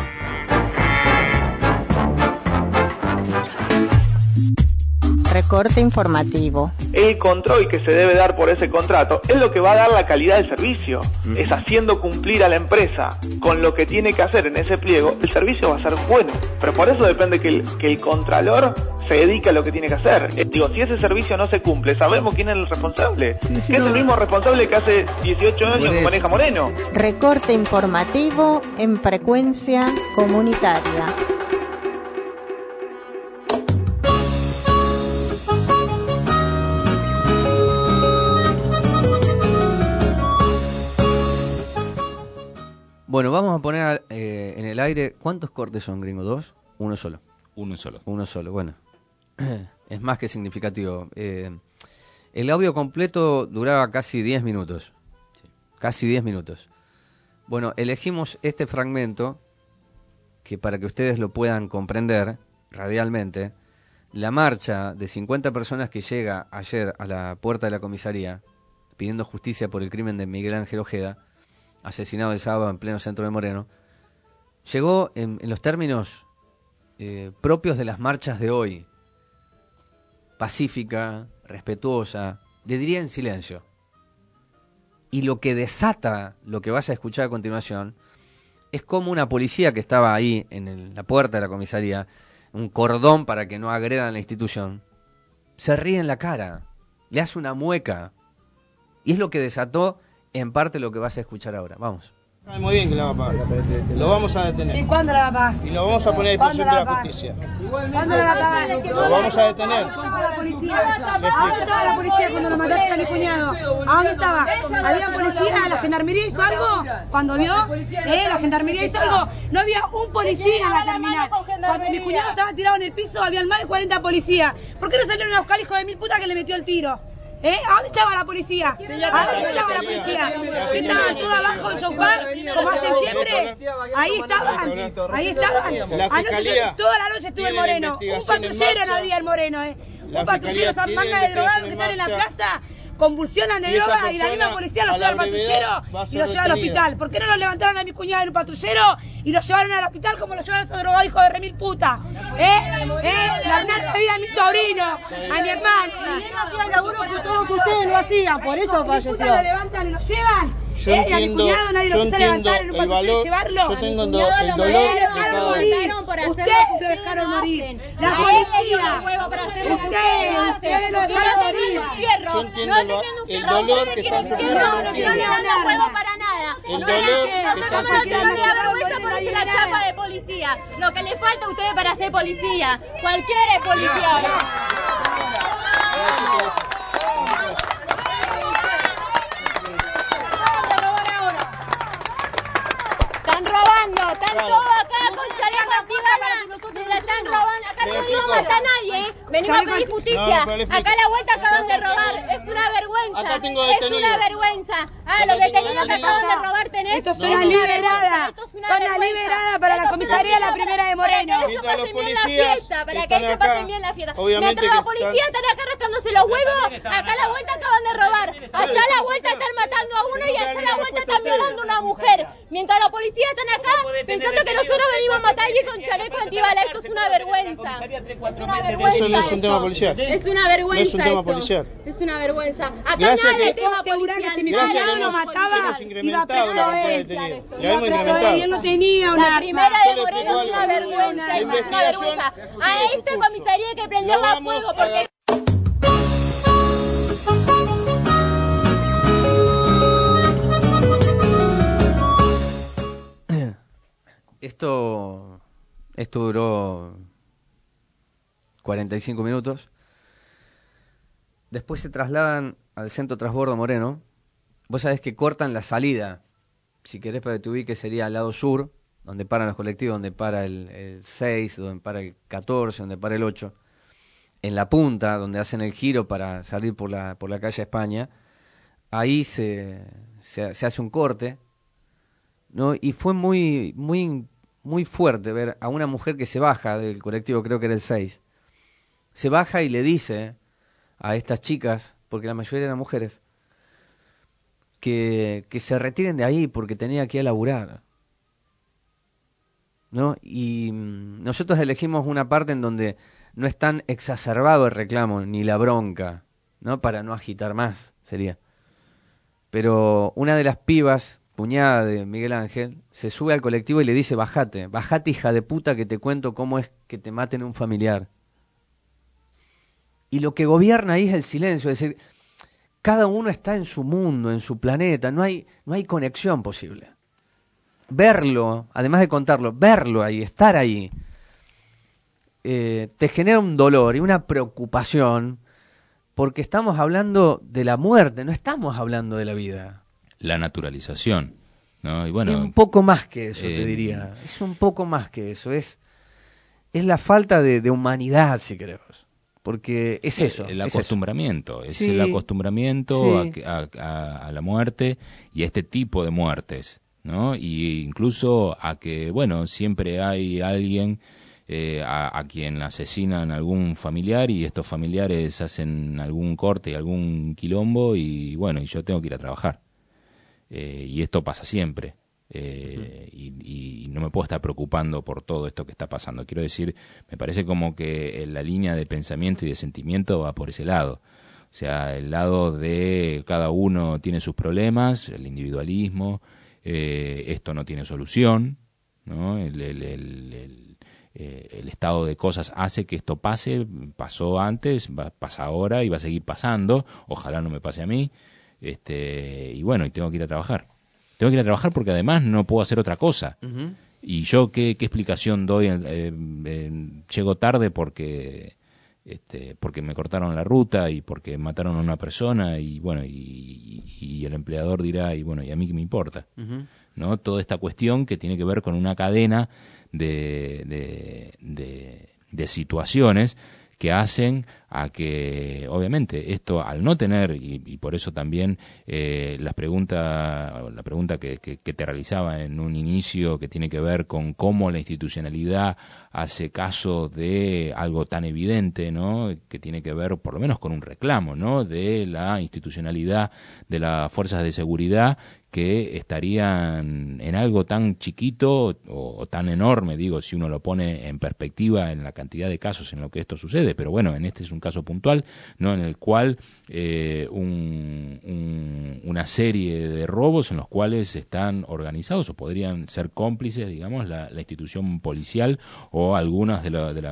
Recorte informativo. El control que se debe dar por ese contrato es lo que va a dar la calidad del servicio. Es haciendo cumplir a la empresa con lo que tiene que hacer en ese pliego, el servicio va a ser bueno. Pero por eso depende que el contralor se dedique a lo que tiene que hacer. Digo, si ese servicio no se cumple, ¿sabemos quién es el responsable? Que es el mismo responsable que hace 18 años que maneja Moreno. Recorte informativo en frecuencia comunitaria. Bueno, vamos a poner en el aire. ¿Cuántos cortes son, gringo? ¿2? Uno solo. Uno solo. Bueno. Es más que significativo. El audio completo duraba casi 10 minutos. Sí. Casi 10 minutos. Bueno, elegimos este fragmento que para que ustedes lo puedan comprender radialmente, la marcha de 50 personas que llega ayer a la puerta de la comisaría pidiendo justicia por el crimen de Miguel Ángel Ojeda, asesinado el sábado en pleno centro de Moreno, llegó en los términos propios de las marchas de hoy. Pacífica, respetuosa, le diría en silencio. Y lo que desata lo que vas a escuchar a continuación es como una policía que estaba ahí en la puerta de la comisaría, un cordón para que no agredan la institución, se ríe en la cara, le hace una mueca. Y es lo que desató en parte lo que vas a escuchar ahora. Vamos. Muy bien que la va a pagar. Lo vamos a detener. ¿Y cuándo la va a pagar? Y lo vamos a poner a disposición de la justicia. ¿Cuándo la va a pagar? Lo vamos a detener. ¿A dónde estaba la policía cuando lo mataste a mi cuñado? ¿A dónde estaba? ¿Había policía? ¿La gendarmería hizo algo? ¿Cuando vio? ¿La gendarmería hizo algo? No había un policía en la terminal. Cuando mi cuñado estaba tirado en el piso, habían más de 40 policías. ¿Por qué no salieron a buscar al hijo de mil puta que le metió el tiro? ¿A dónde estaba la policía? ¿A dónde estaba la policía? ¿Que estaban todos abajo en Sopar, como hacen siempre? Ahí estaban. Anoche toda la noche estuve en Moreno. Un patrullero no había en Moreno, Un patrullero, esas mangas de drogados que están en la plaza, convulsionan de droga y la misma policía los lleva al patrullero y los lleva al hospital. ¿Por qué no los levantaron a mi cuñada en un patrullero y los llevaron al hospital como los llevaron a esos drogados hijos de remil puta? Le arruinaron la vida a mi sobrino, a mi hermano. Y el laburo que todos ustedes lo hacían, por eso falleció. ¿Lo levantan y lo llevan? Yo entiendo, a mi cuñado nadie lo quiso levantar en un patrullero y llevarlo. Yo tengo el dolor de cada uno. Ustedes lo dejaron morir. La policía. Ustedes lo dejaron morir. Yo entiendo el dolor que están sufriendo. No le dan juego para nada. El dolor que están sufriendo. No le da vergüenza ponerse la chapa de policía. Lo que le falta a ustedes para ser policía. Cualquiera es policía. Están todos acá con chaleco antibalas, nos la están robando, acá no venimos a matar a nadie, venimos a pedir justicia, acá a la vuelta acaban de robar, es una vergüenza, es una vergüenza, los detenidos que acaban de robar tenés, esto es una liberada, zona liberada para la comisaría La Primera de Moreno. Para que ellos pasen bien la fiesta, para que ellos pasen bien la fiesta, mientras la policía están acá rascándose los huevos, acá a la vuelta acaban de robar, allá a la vuelta están matando a uno y allá a la vuelta están violando a una mujer, mientras la policía están acá pensando que nosotros venimos a matar a alguien con chaleco antibala. Esto es una vergüenza. Eso no es un tema policial. Es una vergüenza. No es un tema policial. Es una vergüenza. Acá Gracias nada de que- tema Asegurar que policial. si mi Gracias cuñado que lo hemos mataba, incrementado la cantidad de detenidos. Ya hemos y incrementado. él no tenía un La arma. primera Yo de le Moreno explico es una algo. vergüenza. La Es una investigación vergüenza. sigue A su esta curso. comisaría hay que prenderla Lo a vamos fuego a porque... Esto duró 45 minutos. Después se trasladan al centro transbordo Moreno. Vos sabés que cortan la salida. Si querés para que te ubiques sería al lado sur, donde paran los colectivos, donde para el 6, donde para el 14, donde para el 8. En la punta, donde hacen el giro para salir por la calle España. Ahí se hace un corte, ¿no? Y fue muy fuerte ver a una mujer que se baja del colectivo, creo que era el 6. Se baja y le dice a estas chicas, porque la mayoría eran mujeres, que se retiren de ahí porque tenía que ir a laburar, ¿no? Y nosotros elegimos una parte en donde no es tan exacerbado el reclamo ni la bronca, ¿no? Para no agitar más, sería. Pero una de las pibas, cuñada de Miguel Ángel, se sube al colectivo y le dice: bajate, hija de puta, que te cuento cómo es que te maten un familiar. Y lo que gobierna ahí es el silencio, es decir, cada uno está en su mundo, en su planeta, no hay conexión posible. Verlo, además de contarlo, verlo ahí, estar ahí, te genera un dolor y una preocupación, porque estamos hablando de la muerte, no estamos hablando de la vida. La naturalización, ¿no? Y bueno, Es un poco más que eso, te diría. Es un poco más que eso. Es la falta de humanidad, si queremos. Porque es eso. El es acostumbramiento. eso. Es Sí, el acostumbramiento sí. a la muerte y a este tipo de muertes, ¿no? Y incluso a que, bueno, siempre hay alguien a quien asesinan algún familiar y estos familiares hacen algún corte y algún quilombo y, bueno, y yo tengo que ir a trabajar. Y esto pasa siempre. Y no me puedo estar preocupando por todo esto que está pasando. Quiero decir, me parece como que la línea de pensamiento y de sentimiento va por ese lado. O sea, el lado de cada uno tiene sus problemas, el individualismo, esto no tiene solución, ¿no? El estado de cosas hace que esto pase, pasó antes, pasa ahora y va a seguir pasando. Ojalá no me pase a mí. Y bueno, y tengo que ir a trabajar. Tengo que ir a trabajar porque además no puedo hacer otra cosa. Y yo, ¿qué explicación doy? Llego tarde porque me cortaron la ruta y porque mataron a una persona y bueno, y el empleador dirá, y bueno, ¿y a mí qué me importa? ¿No? Toda esta cuestión que tiene que ver con una cadena de situaciones que hacen a que, obviamente, esto al no tener, y por eso también la pregunta que te realizaba en un inicio, que tiene que ver con cómo la institucionalidad hace caso de algo tan evidente, ¿no? Que tiene que ver, por lo menos, con un reclamo, ¿no? De la institucionalidad de las fuerzas de seguridad, que estarían en algo tan chiquito o tan enorme, digo, si uno lo pone en perspectiva en la cantidad de casos en lo que esto sucede, pero bueno, en este es un caso puntual, ¿no? En el cual una serie de robos en los cuales están organizados o podrían ser cómplices, digamos, la institución policial o algunas de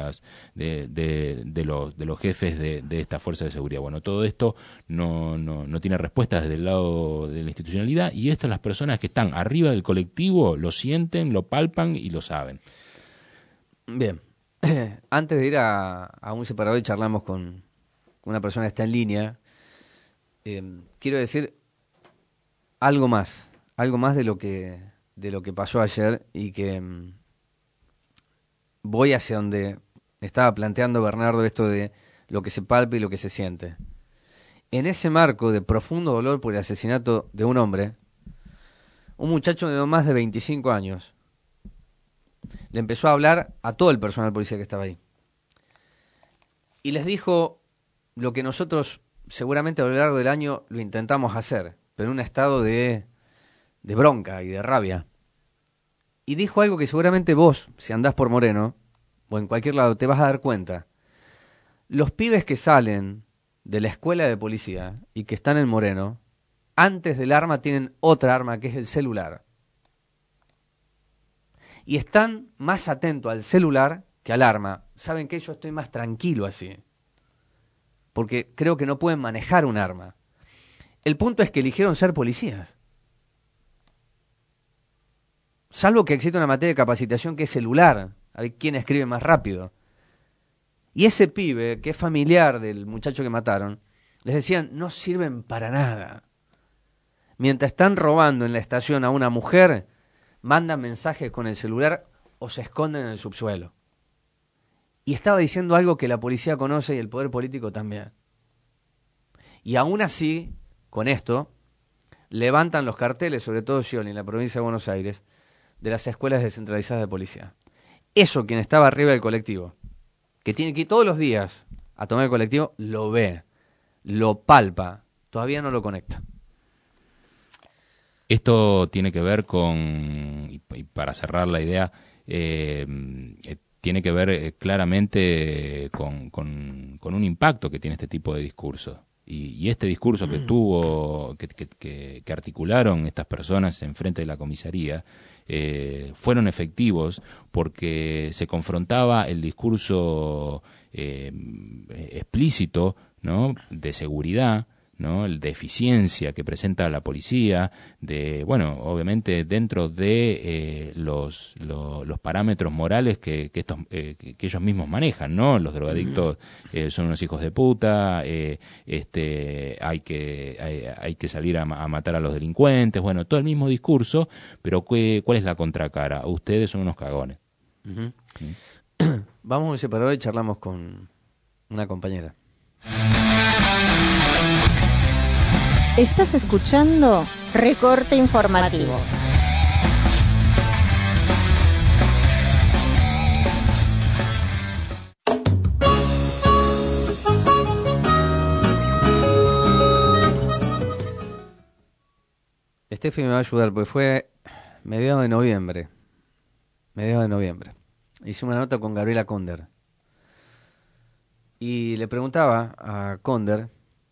los jefes de esta fuerza de seguridad. Bueno, todo esto no tiene respuesta desde el lado de la institucionalidad, y estas las personas que están arriba del colectivo lo sienten, lo palpan y lo saben. Bien, antes de ir a un separador y charlamos con una persona que está en línea, quiero decir algo más de lo que pasó ayer, y que voy hacia donde estaba planteando Bernardo, esto de lo que se palpa y lo que se siente. En ese marco de profundo dolor por el asesinato de un hombre, un muchacho de no más de 25 años le empezó a hablar a todo el personal policial que estaba ahí. Y les dijo lo que nosotros seguramente a lo largo del año lo intentamos hacer, pero en un estado de bronca y de rabia. Y dijo algo que seguramente vos, si andás por Moreno, o en cualquier lado, te vas a dar cuenta. Los pibes que salen de la escuela de policía y que están en Moreno, antes del arma tienen otra arma, que es el celular. Y están más atentos al celular que al arma. Saben que yo estoy más tranquilo así, porque creo que no pueden manejar un arma. El punto es que eligieron ser policías. Salvo que existe una materia de capacitación que es celular, a ver quién escribe más rápido. Y ese pibe, que es familiar del muchacho que mataron, les decían, no sirven para nada. Mientras están robando en la estación a una mujer, mandan mensajes con el celular o se esconden en el subsuelo. Y estaba diciendo algo que la policía conoce y el poder político también. Y aún así, con esto, levantan los carteles, sobre todo Scioli, en la provincia de Buenos Aires, de las escuelas descentralizadas de policía. Eso, quien estaba arriba del colectivo, que tiene que ir todos los días a tomar el colectivo, lo ve, lo palpa, todavía no lo conecta. Esto tiene que ver con, y para cerrar la idea, tiene que ver claramente con un impacto que tiene este tipo de discurso. Y este discurso que tuvo, que articularon estas personas enfrente de la comisaría, fueron efectivos porque se confrontaba el discurso explícito, ¿no?, de seguridad, ¿no?, el de eficiencia que presenta la policía, de, bueno, obviamente dentro de los parámetros morales que ellos mismos manejan, ¿no? Los drogadictos son unos hijos de puta, hay que salir a matar a los delincuentes, bueno, todo el mismo discurso, pero ¿cuál es la contracara? Ustedes son unos cagones. Vamos a un separador y charlamos con una compañera. Estás escuchando Recorte Informativo. Steffi me va a ayudar porque fue mediados de noviembre. Hice una nota con Gabriela Conder. Y le preguntaba a Conder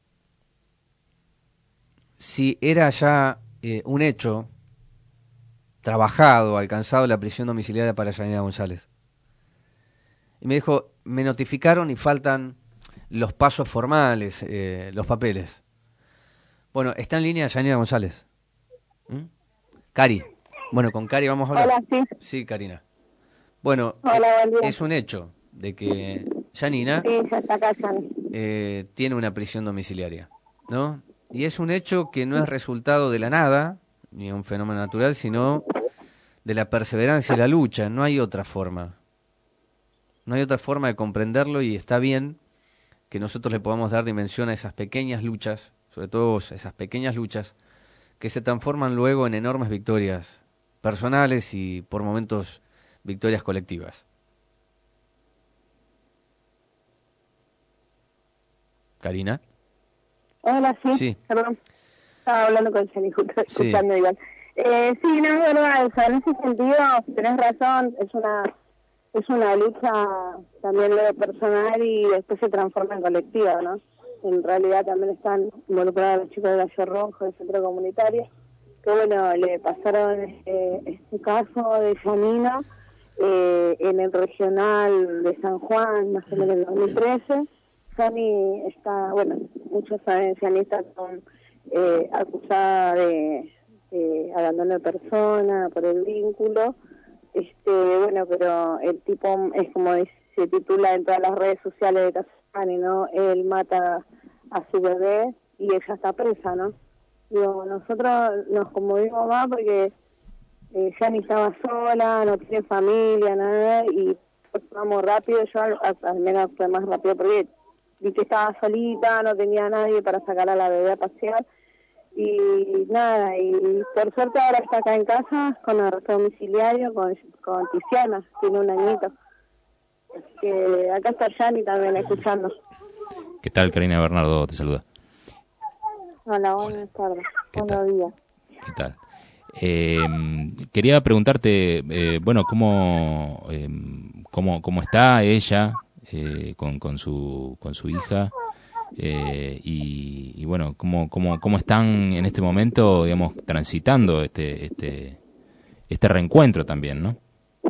si era ya un hecho trabajado, alcanzado la prisión domiciliaria para Yanina González. Y me dijo, me notificaron y faltan los pasos formales, los papeles. Bueno, está en línea Yanina González. Cari. Bueno, con Cari vamos a hablar. Hola, sí. Sí, Karina. Bueno, Hola, buen día. es un hecho de que Janina Sí, ya está acá, Jani. tiene una prisión domiciliaria, ¿no? Y es un hecho que no es resultado de la nada, ni un fenómeno natural, sino de la perseverancia y la lucha. No hay otra forma. No hay otra forma de comprenderlo, y está bien que nosotros le podamos dar dimensión a esas pequeñas luchas, sobre todo esas pequeñas luchas, que se transforman luego en enormes victorias personales y por momentos victorias colectivas. Karina. Hola, sí. Sí. Perdón. Estaba hablando con Jenny, justo Sí. escuchando igual. Sí, no es verdad, o sea, en ese sentido tenés razón, es una lucha también lo personal y después se transforma en colectiva, ¿no? En realidad también están involucrados los chicos de Gallo Rojo, del centro comunitario, que bueno, le pasaron este caso de Janina en el regional de San Juan, más o menos en 2013. Jani está, bueno, muchos saben, Jani está acusada de abandono de persona por el vínculo. Bueno, pero el tipo es como se titula en todas las redes sociales de Casani, ¿no? Él mata a su bebé y ella está presa, ¿no? Digo, nosotros nos conmovimos más porque Jani estaba sola, no tiene familia, nada, y vamos rápido. Yo al menos fue más rápido porque vi que estaba solita, no tenía a nadie para sacar a la bebé a pasear. Y nada, y por suerte ahora está acá en casa con arresto domiciliario con Tiziana, tiene un añito. Así que acá está Jani también escuchando. ¿Qué tal, Karina? Bernardo te saluda. Hola, buenas tardes. Buenos días. ¿Qué tal? Quería preguntarte, bueno, ¿cómo está ella con su hija? Y bueno, ¿cómo están en este momento, digamos, transitando este reencuentro también, ¿no?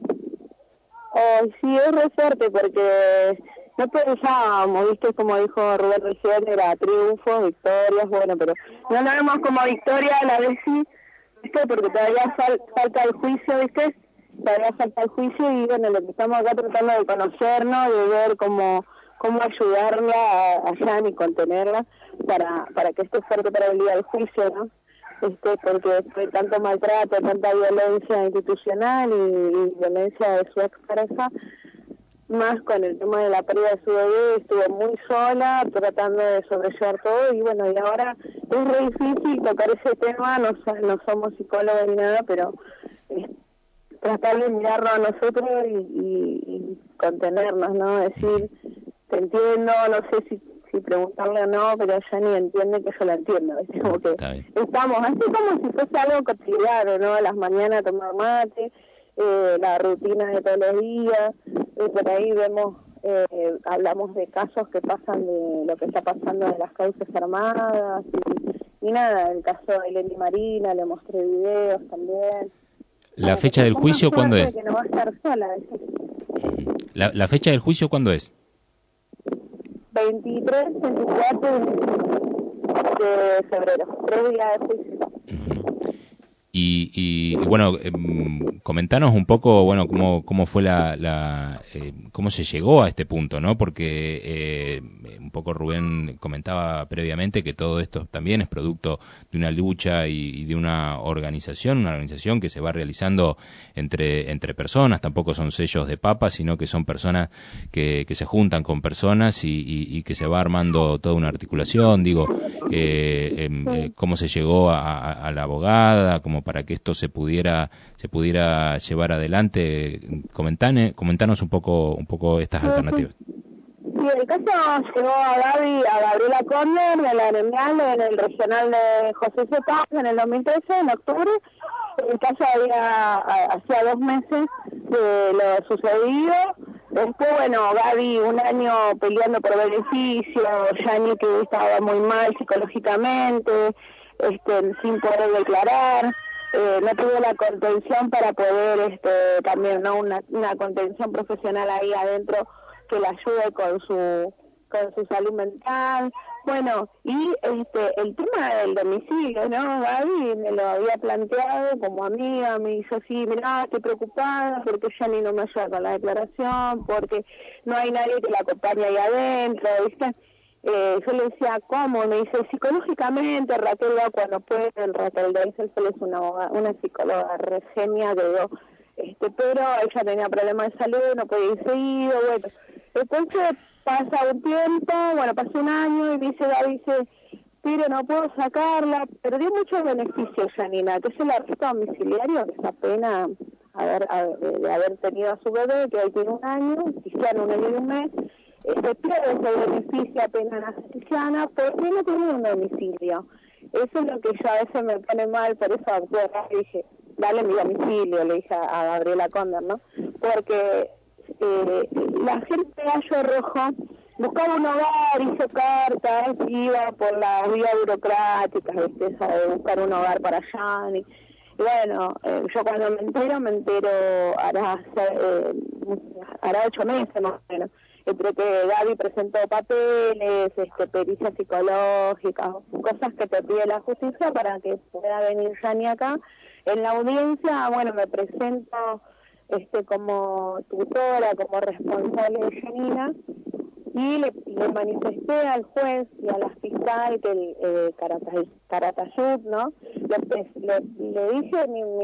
Sí, es re fuerte porque no pensábamos, ¿viste? Como dijo Rubén recién, era triunfos, victorias, bueno, pero no lo vemos como victoria, a la vez sí, ¿viste? Porque todavía falta el juicio, ¿viste? Todavía falta el juicio y bueno, lo que estamos acá tratando de conocernos, de ver cómo ayudarla a Jani, contenerla, para que esté fuerte para el día del juicio, ¿no? Porque fue tanto maltrato, tanta violencia institucional y violencia de su expareja, más con el tema de la pérdida de su bebé, estuvo muy sola, tratando de sobrellevar todo, y bueno, y ahora es re difícil tocar ese tema, no somos psicólogos ni nada, pero tratar de mirarlo a nosotros y contenernos, ¿no? Decir, te entiendo, no sé si preguntarle o no, pero ella ni entiende que yo la entiendo, ¿viste? Como que estamos así como si fuese algo cotidiano, ¿no? Las mañanas tomar mate, la rutina de todos los días, por ahí vemos, hablamos de casos que pasan de lo que está pasando de las causas armadas, y nada, el caso de Eleni Marina, le mostré videos también. ¿La fecha del juicio cuándo es? Que no va a estar sola, ¿viste? ¿La fecha del juicio cuándo es? 23, 24 de febrero, 3 días de juicio. Y bueno, comentanos un poco, bueno, cómo fue cómo se llegó a este punto, ¿no? Porque un poco Rubén comentaba previamente que todo esto también es producto de una lucha y de una organización que se va realizando entre personas. Tampoco son sellos de papa, sino que son personas que se juntan con personas y que se va armando toda una articulación. Digo, cómo se llegó a la abogada, como para que esto se pudiera llevar adelante. Comentanos un poco estas alternativas. Sí, el caso llegó a Gabriela Conner de la gremial en el regional de José C. Paz en el 2013, en octubre. El caso hacía 2 meses de lo sucedido. Después, bueno, Gaby un año peleando por beneficio, Jani que estaba muy mal psicológicamente, sin poder declarar, no tuvo la contención para poder, también, ¿no? Una contención profesional ahí adentro que la ayude con su salud mental. Bueno, y el tema del domicilio, ¿no? Gaby me lo había planteado como amiga, me dijo, sí, mirá, estoy preocupada porque Yani no me ayuda con la declaración, porque no hay nadie que la acompañe ahí adentro, ¿viste? Yo le decía, ¿cómo? Me dice, psicológicamente, Raquel va cuando puede, Raquel Deisel es una psicóloga re genia, que digo, pero ella tenía problemas de salud, no podía ir seguido, bueno. Entonces pasa un tiempo, bueno, pasó un año y me dice, Gaby, dice, pero no puedo sacarla, perdió muchos beneficios, Janina, que es el arresto domiciliario, que es apenas de haber tenido a su bebé, que hoy tiene un año, Tiziana 1 año y 1 mes, se pierde ese beneficio apenas la Tiziana, porque no tiene un domicilio. Eso es lo que yo a veces me pone mal, por eso actué, dije, dale mi domicilio, le dije a Gabriela Conder, ¿no? Porque la gente de Gallo Rojo buscaba un hogar, hizo cartas, iba por la vía burocrática, ¿viste? Esa de buscar un hogar para Yani. Y bueno, yo cuando me entero hará 8 meses más o menos, entre que Gaby presentó papeles, pericias psicológicas, cosas que te pide la justicia para que pueda venir Yani acá. En la audiencia, bueno, me presento como tutora, como responsable de Janina, y le manifesté al juez y a la fiscal que el Caratayud, ¿no? Le dije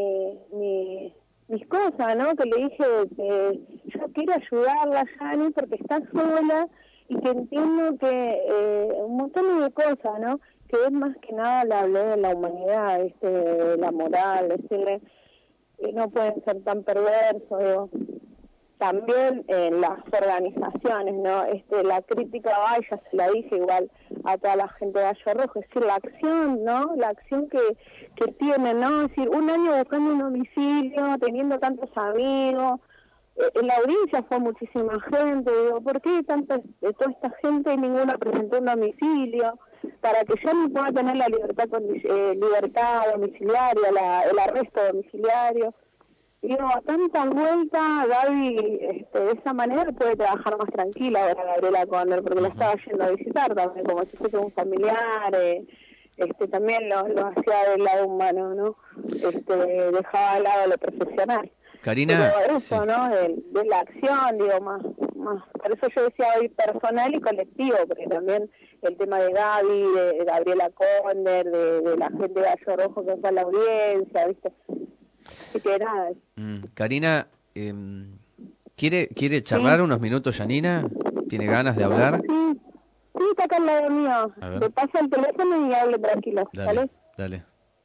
mis cosas, ¿no? Que le dije que yo quiero ayudarla a Yani porque está sola y que entiendo que un montón de cosas, ¿no? Que es más que nada le hablé de la humanidad, de la moral, decirle no pueden ser tan perversos, digo. También las organizaciones, ¿no? La crítica va, ya se la dije igual a toda la gente de Gallo Rojo, es decir, la acción, ¿no? La acción que tienen, ¿no? Es decir, un año buscando un domicilio, teniendo tantos amigos, en la audiencia fue muchísima gente, digo, ¿por qué toda esta gente y ninguna presentó un domicilio? Para que yo no pueda tener la libertad domiciliaria, el arresto domiciliario. Digo, a tanta vuelta, Gaby, de esa manera puede trabajar más tranquila ahora Gabriela Conder, porque la estaba yendo a visitar también, como si fuese un familiar, también lo hacía del lado humano, ¿no? Dejaba de lado lo profesional. Karina, pero eso, sí, ¿no? De la acción, digo, más. Por eso yo decía hoy personal y colectivo, porque también el tema de Gaby, de Gabriela Conder, de la gente de Gallo Rojo que fue a la audiencia, ¿viste? Así que nada. Karina, ¿quiere charlar unos minutos, Janina? ¿Tiene ganas de hablar? Sí, está acá al lado mío. Le paso el teléfono y hable tranquilo, ¿vale? Dale.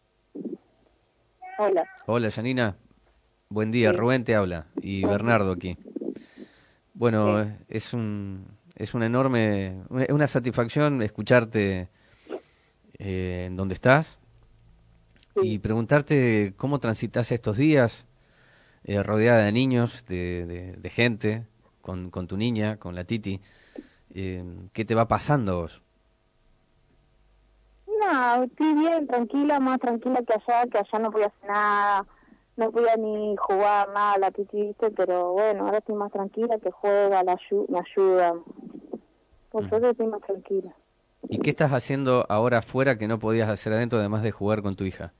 Hola. Hola, Janina. Buen día, sí. Rubén te habla y Bernardo aquí. Bueno, sí. es una enorme, una satisfacción escucharte en donde estás, sí, y preguntarte cómo transitas estos días rodeada de niños, de gente, con tu niña, con la Titi. ¿Qué te va pasando vos? No, estoy bien, tranquila, más tranquila que allá no podía hacer nada. No podía ni jugar nada, la Titi, ¿viste? Pero bueno, ahora estoy más tranquila, que juega, me ayuda. Por eso estoy más tranquila. ¿Y qué estás haciendo ahora afuera que no podías hacer adentro, además de jugar con tu hija?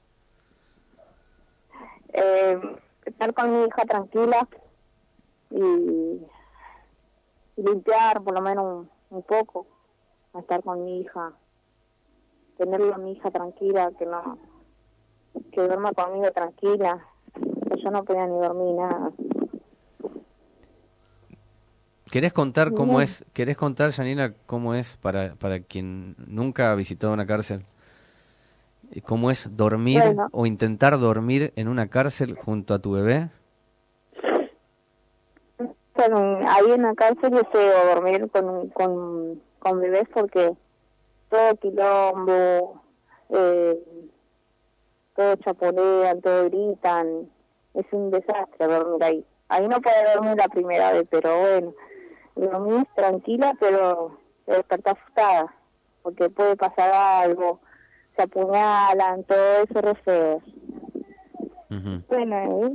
Estar con mi hija tranquila y limpiar por lo menos un poco, estar con mi hija, tenerla a mi hija tranquila, que duerma conmigo tranquila. Yo no podía ni dormir nada. ¿Querés contar cómo es? ¿Querés contar, Janina, cómo es para quien nunca ha visitado una cárcel? ¿Cómo es dormir o intentar dormir en una cárcel junto a tu bebé? Ahí en la cárcel es feo dormir con bebés porque todo quilombo, todo chaponean, todo gritan. Es un desastre dormir ahí. Ahí no puedo dormir la primera vez, pero bueno, dormís tranquila, pero te despertás asustada, porque puede pasar algo, se apuñalan, todo eso re feo. Bueno,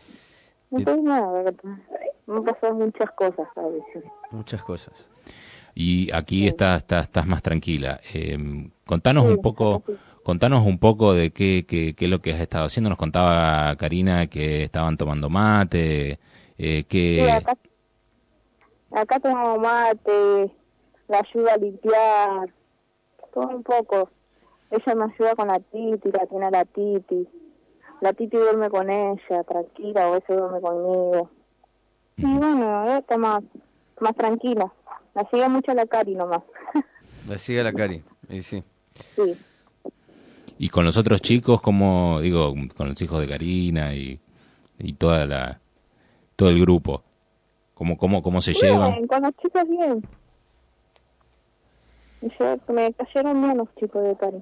no sé nada, me pasan muchas cosas a veces. Muchas cosas. Y aquí estás más tranquila. Contanos un poco de qué es lo que has estado haciendo. Nos contaba Karina que estaban tomando mate, Sí, acá tomamos mate, la ayuda a limpiar, todo un poco. Ella me ayuda con la Titi, la tiene a la Titi. La Titi duerme con ella, tranquila, o ella duerme conmigo. Y bueno, está más tranquila. La sigue mucho la Cari nomás. La sigue la Cari, y sí. Sí. Y con los otros chicos, como digo, con los hijos de Karina y todo el grupo, ¿cómo se llevan? Con los chicos bien. Me cayeron bien los chicos de Cari.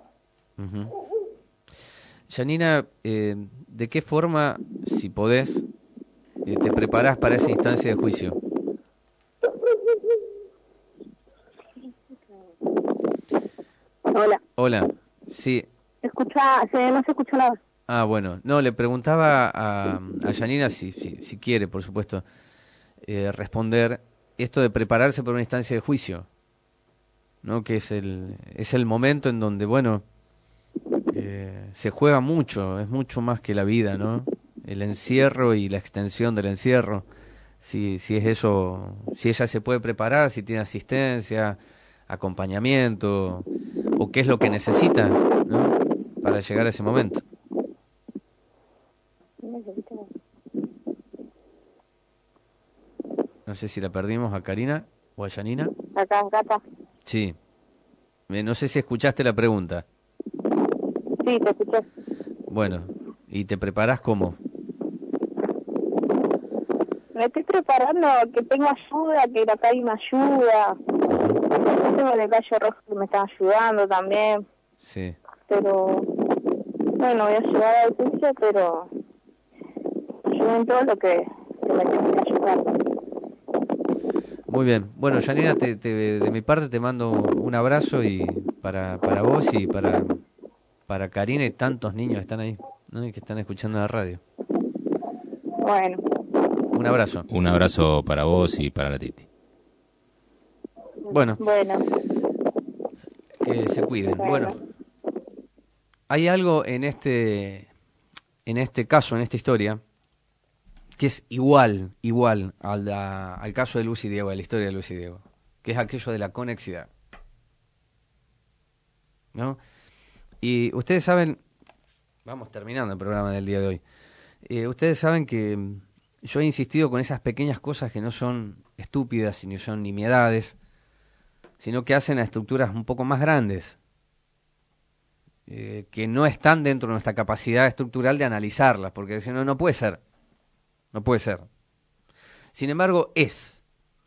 Janina, ¿de qué forma, si podés, te preparás para esa instancia de juicio? Hola, sí. No se escucha nada. Ah, bueno. No, le preguntaba a Janina, si quiere, por supuesto, responder esto de prepararse para una instancia de juicio, ¿no? Que es el momento en donde, bueno, se juega mucho, es mucho más que la vida, ¿no? El encierro y la extensión del encierro. Si es eso, si ella se puede preparar, si tiene asistencia, acompañamiento, o qué es lo que necesita, ¿no? Para llegar a ese momento. No sé si la perdimos a Karina o a Janina. Acá está. Sí. No sé si escuchaste la pregunta. Sí, te escuché. Bueno, ¿y te preparás cómo? Me estoy preparando, que tengo ayuda, que la Cari me ayuda. Tengo el gallo rojo que me está ayudando también. Sí. Pero, bueno, voy a llegar al juicio, pero ayuden todo lo que me tengo que ayudar. Muy bien. Bueno, Janina, de mi parte te mando un abrazo y para vos y para Karina y tantos niños que están ahí, ¿no? Y que están escuchando la radio. Bueno. Un abrazo. Un abrazo para vos y para la Titi. Bueno. Bueno. Que se cuiden. Bueno. Hay algo en este caso, en esta historia, que es igual al caso de Luz y Diego, a la historia de Luz y Diego, que es aquello de la conexidad, ¿no? Y ustedes saben, vamos terminando el programa del día de hoy, ustedes saben que yo he insistido con esas pequeñas cosas que no son estúpidas, ni son nimiedades, sino que hacen a estructuras un poco más grandes, que no están dentro de nuestra capacidad estructural de analizarlas, porque si no, no puede ser. No puede ser. Sin embargo, es.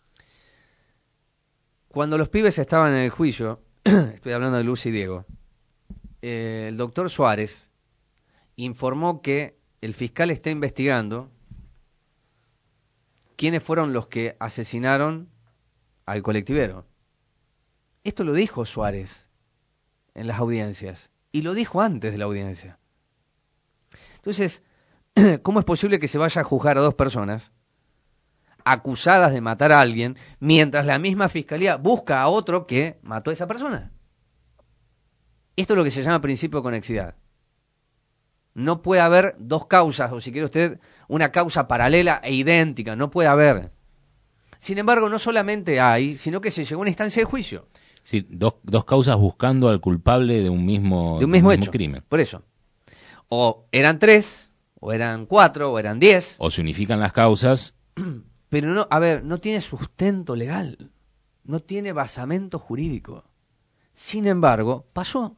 Cuando los pibes estaban en el juicio, estoy hablando de Luz y Diego, el doctor Suárez informó que el fiscal está investigando quiénes fueron los que asesinaron al colectivero. Esto lo dijo Suárez en las audiencias, y lo dijo antes de la audiencia. Entonces, ¿cómo es posible que se vaya a juzgar a dos personas acusadas de matar a alguien mientras la misma fiscalía busca a otro que mató a esa persona? Esto es lo que se llama principio de conexidad. No puede haber dos causas, o si quiere usted, una causa paralela e idéntica, no puede haber. Sin embargo, no solamente hay, sino que se llegó a una instancia de juicio. Sí, dos causas buscando al culpable de un mismo hecho, crimen. Por eso. O eran 3, o eran 4, o eran 10. O se unifican las causas. Pero no, a ver, no tiene sustento legal. No tiene basamento jurídico. Sin embargo, pasó.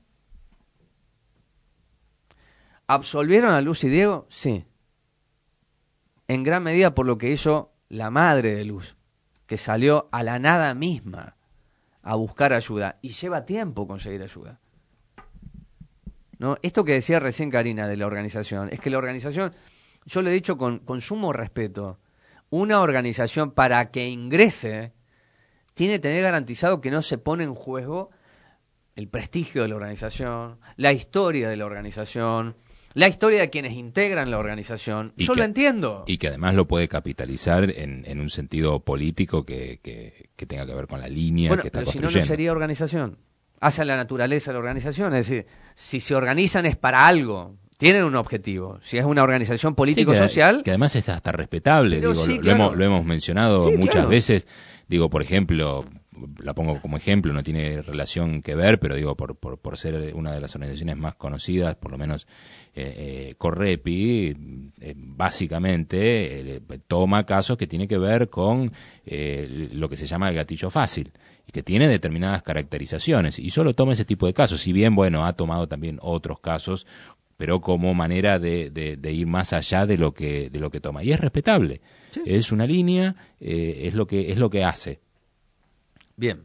¿Absolvieron a Luz y Diego? Sí. En gran medida por lo que hizo la madre de Luz, que salió a la nada misma a buscar ayuda. Y lleva tiempo conseguir ayuda, ¿no? Esto que decía recién Karina de la organización, es que la organización, yo le he dicho con sumo respeto, una organización para que ingrese tiene que tener garantizado que no se pone en juego el prestigio de la organización, la historia de la organización, la historia de quienes integran la organización, yo lo entiendo. Y que además lo puede capitalizar en un sentido político que tenga que ver con la línea que está construyendo. Si no, no sería organización. Hace la naturaleza de la organización. Es decir, si se organizan es para algo. Tienen un objetivo. Si es una organización político-social... Que además es hasta respetable. Digo, sí, lo hemos mencionado muchas veces. Digo, por ejemplo, la pongo como ejemplo, no tiene relación que ver, pero digo, por ser una de las organizaciones más conocidas, por lo menos Correpi, básicamente toma casos que tienen que ver con lo que se llama el gatillo fácil, y que tiene determinadas caracterizaciones, y solo toma ese tipo de casos. Si bien, bueno, ha tomado también otros casos, pero como manera de ir más allá de lo que toma, y es respetable. Sí. Es una línea, es lo que hace. Bien.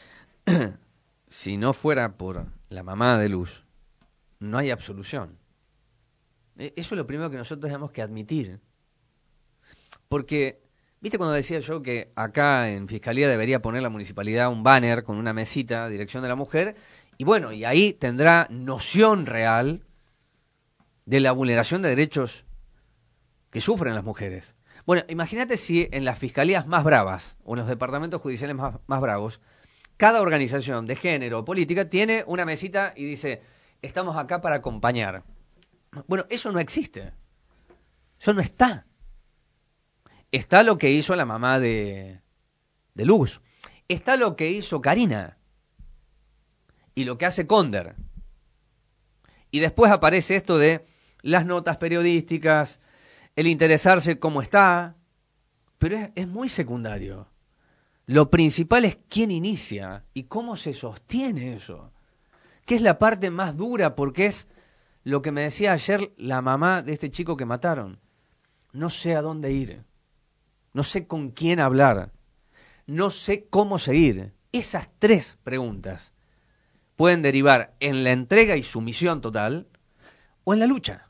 Si no fuera por la mamá de Luz, no hay absolución. Eso es lo primero que nosotros tenemos que admitir. Porque, ¿viste cuando decía yo que acá en Fiscalía debería poner la municipalidad un banner con una mesita, dirección de la mujer? Y bueno, y ahí tendrá noción real de la vulneración de derechos que sufren las mujeres. Bueno, imagínate si en las fiscalías más bravas o en los departamentos judiciales más bravos, cada organización de género o política tiene una mesita y dice, estamos acá para acompañar. Bueno, eso no existe. Eso no está. Está lo que hizo la mamá de Luz. Está lo que hizo Karina. Y lo que hace Conder. Y después aparece esto de las notas periodísticas, el interesarse cómo está, pero es muy secundario. Lo principal es quién inicia y cómo se sostiene eso, que es la parte más dura, porque es lo que me decía ayer la mamá de este chico que mataron. No sé a dónde ir, no sé con quién hablar, no sé cómo seguir. Esas tres preguntas pueden derivar en la entrega y sumisión total o en la lucha.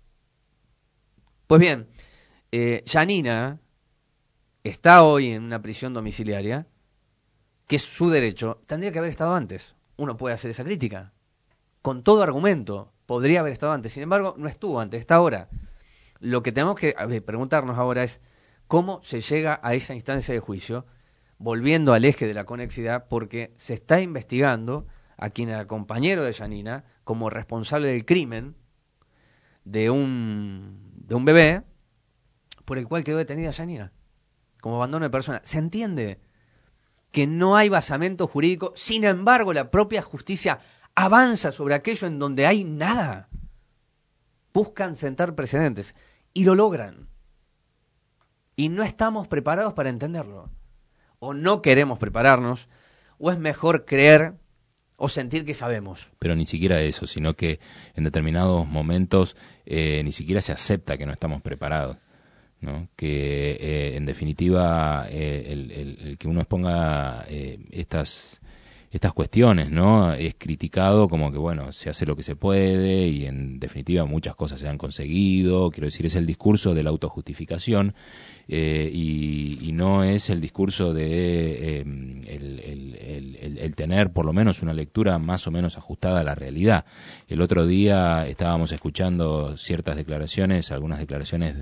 Pues bien, Yanina está hoy en una prisión domiciliaria, que es su derecho, tendría que haber estado antes. Uno puede hacer esa crítica. Con todo argumento, podría haber estado antes. Sin embargo, no estuvo antes, está ahora. Lo que tenemos que preguntarnos ahora es cómo se llega a esa instancia de juicio, volviendo al eje de la conexidad, porque se está investigando a quien era compañero de Yanina como responsable del crimen de un bebé por el cual quedó detenida Yanina como abandono de persona. Se entiende que no hay basamento jurídico, sin embargo la propia justicia avanza sobre aquello en donde hay nada. Buscan sentar precedentes y lo logran. Y no estamos preparados para entenderlo. O no queremos prepararnos, o es mejor creer o sentir que sabemos. Pero ni siquiera eso, sino que en determinados momentos ni siquiera se acepta que no estamos preparados, ¿no? Que en definitiva el que uno exponga estas cuestiones, ¿no? Es criticado como que, bueno, se hace lo que se puede y en definitiva muchas cosas se han conseguido. Quiero decir, es el discurso de la autojustificación y no es el discurso de el tener por lo menos una lectura más o menos ajustada a la realidad. El otro día estábamos escuchando ciertas declaraciones, algunas declaraciones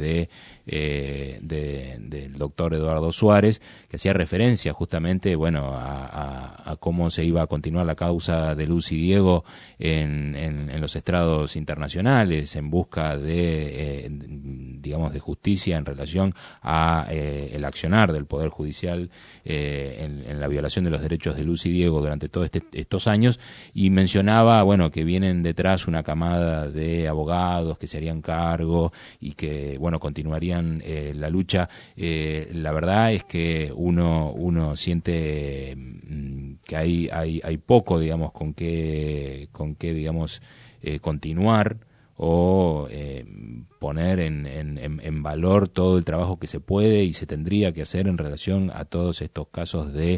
del doctor Eduardo Suárez, que hacía referencia justamente, bueno, a cómo se iba a continuar la causa de Luz y Diego en los estrados internacionales en busca de digamos de justicia en relación a el accionar del Poder Judicial en la violación de los derechos de Luz y Diego durante todos estos años, y mencionaba, bueno, que vienen detrás una camada de abogados que se harían cargo y que, bueno, continuarían la lucha. La verdad es que uno siente que hay poco, digamos, con qué digamos continuar o poner en valor todo el trabajo que se puede y se tendría que hacer en relación a todos estos casos de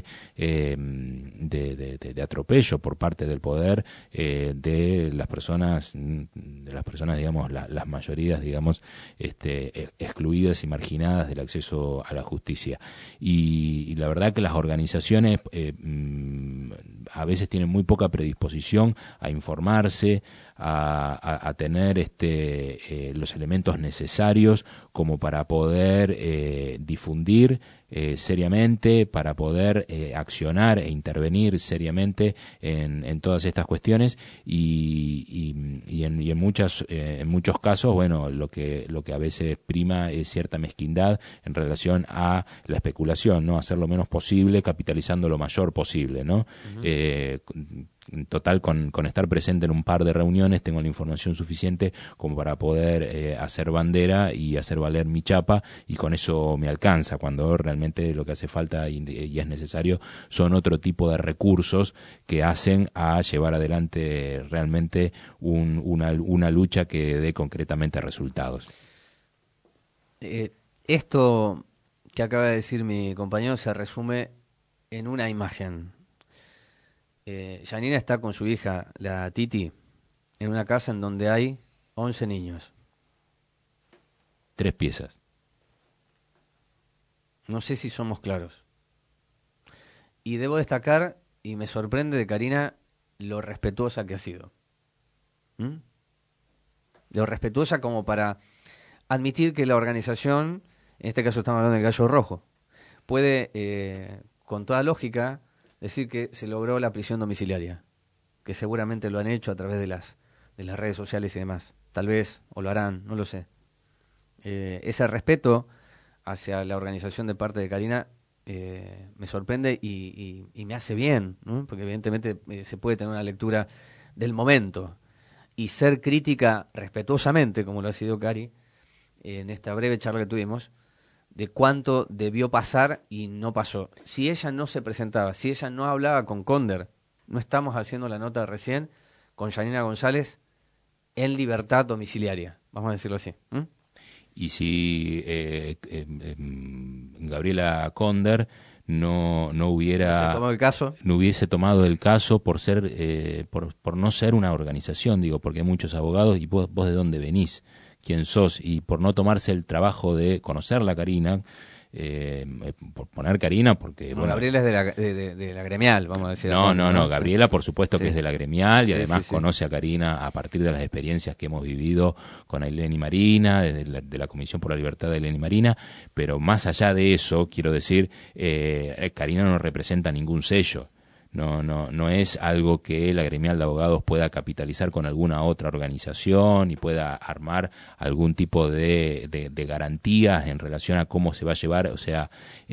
atropello por parte del poder de las personas digamos las mayorías, digamos, excluidas y marginadas del acceso a la justicia. Y la verdad que las organizaciones a veces tienen muy poca predisposición a informarse, a tener los elementos necesarios como para poder difundir seriamente, para poder accionar e intervenir seriamente en todas estas cuestiones y en muchos casos, bueno, lo que a veces prima es cierta mezquindad en relación a la especulación, ¿no? Hacer lo menos posible, capitalizando lo mayor posible, ¿no? En total, con estar presente en un par de reuniones tengo la información suficiente como para poder hacer bandera y hacer valer mi chapa, y con eso me alcanza, cuando realmente lo que hace falta y es necesario son otro tipo de recursos que hacen a llevar adelante realmente una lucha que dé concretamente resultados. Esto que acaba de decir mi compañero se resume en una imagen. Janina está con su hija, la Titi, en una casa en donde hay 11 niños. 3 piezas. No sé si somos claros. Y debo destacar, y me sorprende de Karina, lo respetuosa que ha sido. Lo respetuosa como para admitir que la organización, en este caso estamos hablando del Gallo Rojo, puede, con toda lógica, decir que se logró la prisión domiciliaria, que seguramente lo han hecho a través de las redes sociales y demás. Tal vez, o lo harán, no lo sé. Ese respeto hacia la organización de parte de Karina me sorprende y me hace bien, ¿no? Porque evidentemente se puede tener una lectura del momento y ser crítica respetuosamente, como lo ha sido Cari, en esta breve charla que tuvimos, de cuánto debió pasar y no pasó. Si ella no se presentaba, si ella no hablaba con Conder, no estamos haciendo la nota recién con Janina González en libertad domiciliaria, vamos a decirlo así. Y si Gabriela Conder no hubiese tomado el caso por ser por no ser una organización, digo, porque hay muchos abogados, y vos de dónde venís, quién sos, y por no tomarse el trabajo de conocerla, Karina, por poner Karina, porque... No, bueno, Gabriela es de la gremial, vamos a decir. No, Gabriela por supuesto sí, que es de la gremial, y sí, además sí. conoce a Karina a partir de las experiencias que hemos vivido con Ailén y Marina, de la Comisión por la Libertad de Ailén y Marina, pero más allá de eso, quiero decir, Karina no representa ningún sello. No es algo que la gremial de abogados pueda capitalizar con alguna otra organización y pueda armar algún tipo de garantías en relación a cómo se va a llevar. O sea,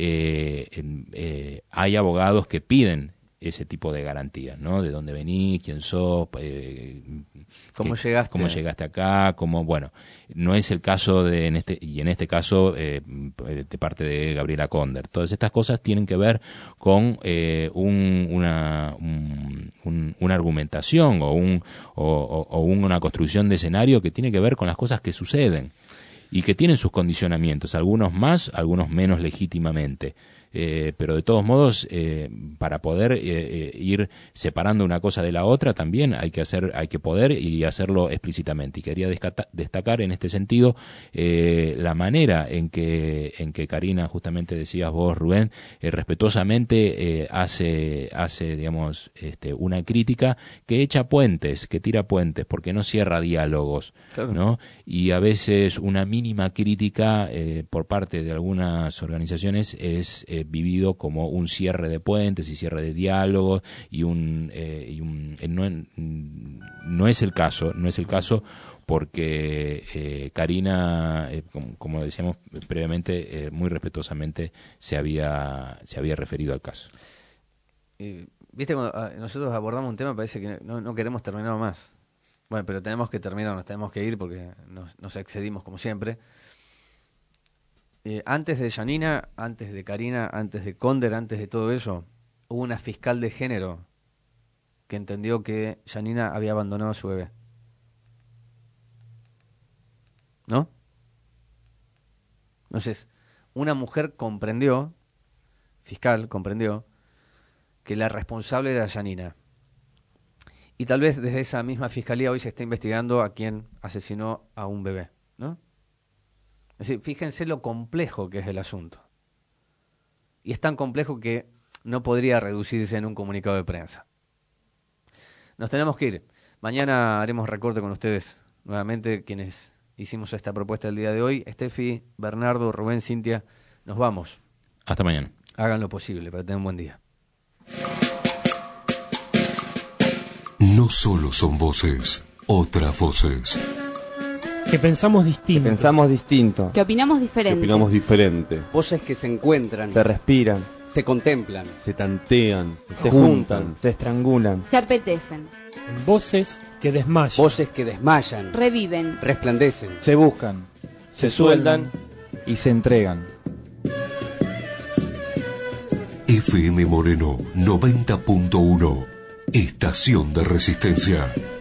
hay abogados que piden ese tipo de garantías, ¿no? De dónde venís, quién sos, cómo llegaste acá, bueno, no es el caso en este caso de parte de Gabriela Conder. Todas estas cosas tienen que ver con una argumentación o una construcción de escenario que tiene que ver con las cosas que suceden y que tienen sus condicionamientos, algunos más, algunos menos legítimamente. Pero de todos modos, para poder ir separando una cosa de la otra, también hay que poder y hacerlo explícitamente. Y quería destacar en este sentido la manera en que Karina, justamente decías vos, Rubén, respetuosamente hace digamos, una crítica que echa puentes, que tira puentes, porque no cierra diálogos, claro, ¿no? Y a veces una mínima crítica por parte de algunas organizaciones es vivido como un cierre de puentes y cierre de diálogos no es el caso porque Karina, como decíamos previamente, muy respetuosamente se había referido al caso. Viste, cuando nosotros abordamos un tema parece que no queremos terminar más. Bueno, pero tenemos que terminar, nos tenemos que ir porque nos excedimos como siempre. Antes de Janina, antes de Karina, antes de Conder, antes de todo eso, hubo una fiscal de género que entendió que Janina había abandonado a su bebé. ¿No? Entonces, una mujer fiscal comprendió, que la responsable era Janina. Y tal vez desde esa misma fiscalía hoy se está investigando a quien asesinó a un bebé, ¿no? Es decir, fíjense lo complejo que es el asunto. Y es tan complejo que no podría reducirse en un comunicado de prensa. Nos tenemos que ir. Mañana haremos recorte con ustedes nuevamente, quienes hicimos esta propuesta el día de hoy. Estefi, Bernardo, Rubén, Cintia, nos vamos. Hasta mañana. Hagan lo posible para tener un buen día. No solo son voces, otras voces. Que pensamos distinto. Que opinamos diferente. Voces que se encuentran. Se respiran. Se contemplan. Se tantean. Se juntan. Se estrangulan. Se apetecen. Voces que desmayan. Voces que desmayan. Reviven. Resplandecen. Se buscan. Se sueldan. Y se entregan. FM Moreno 90.1. Estación de Resistencia.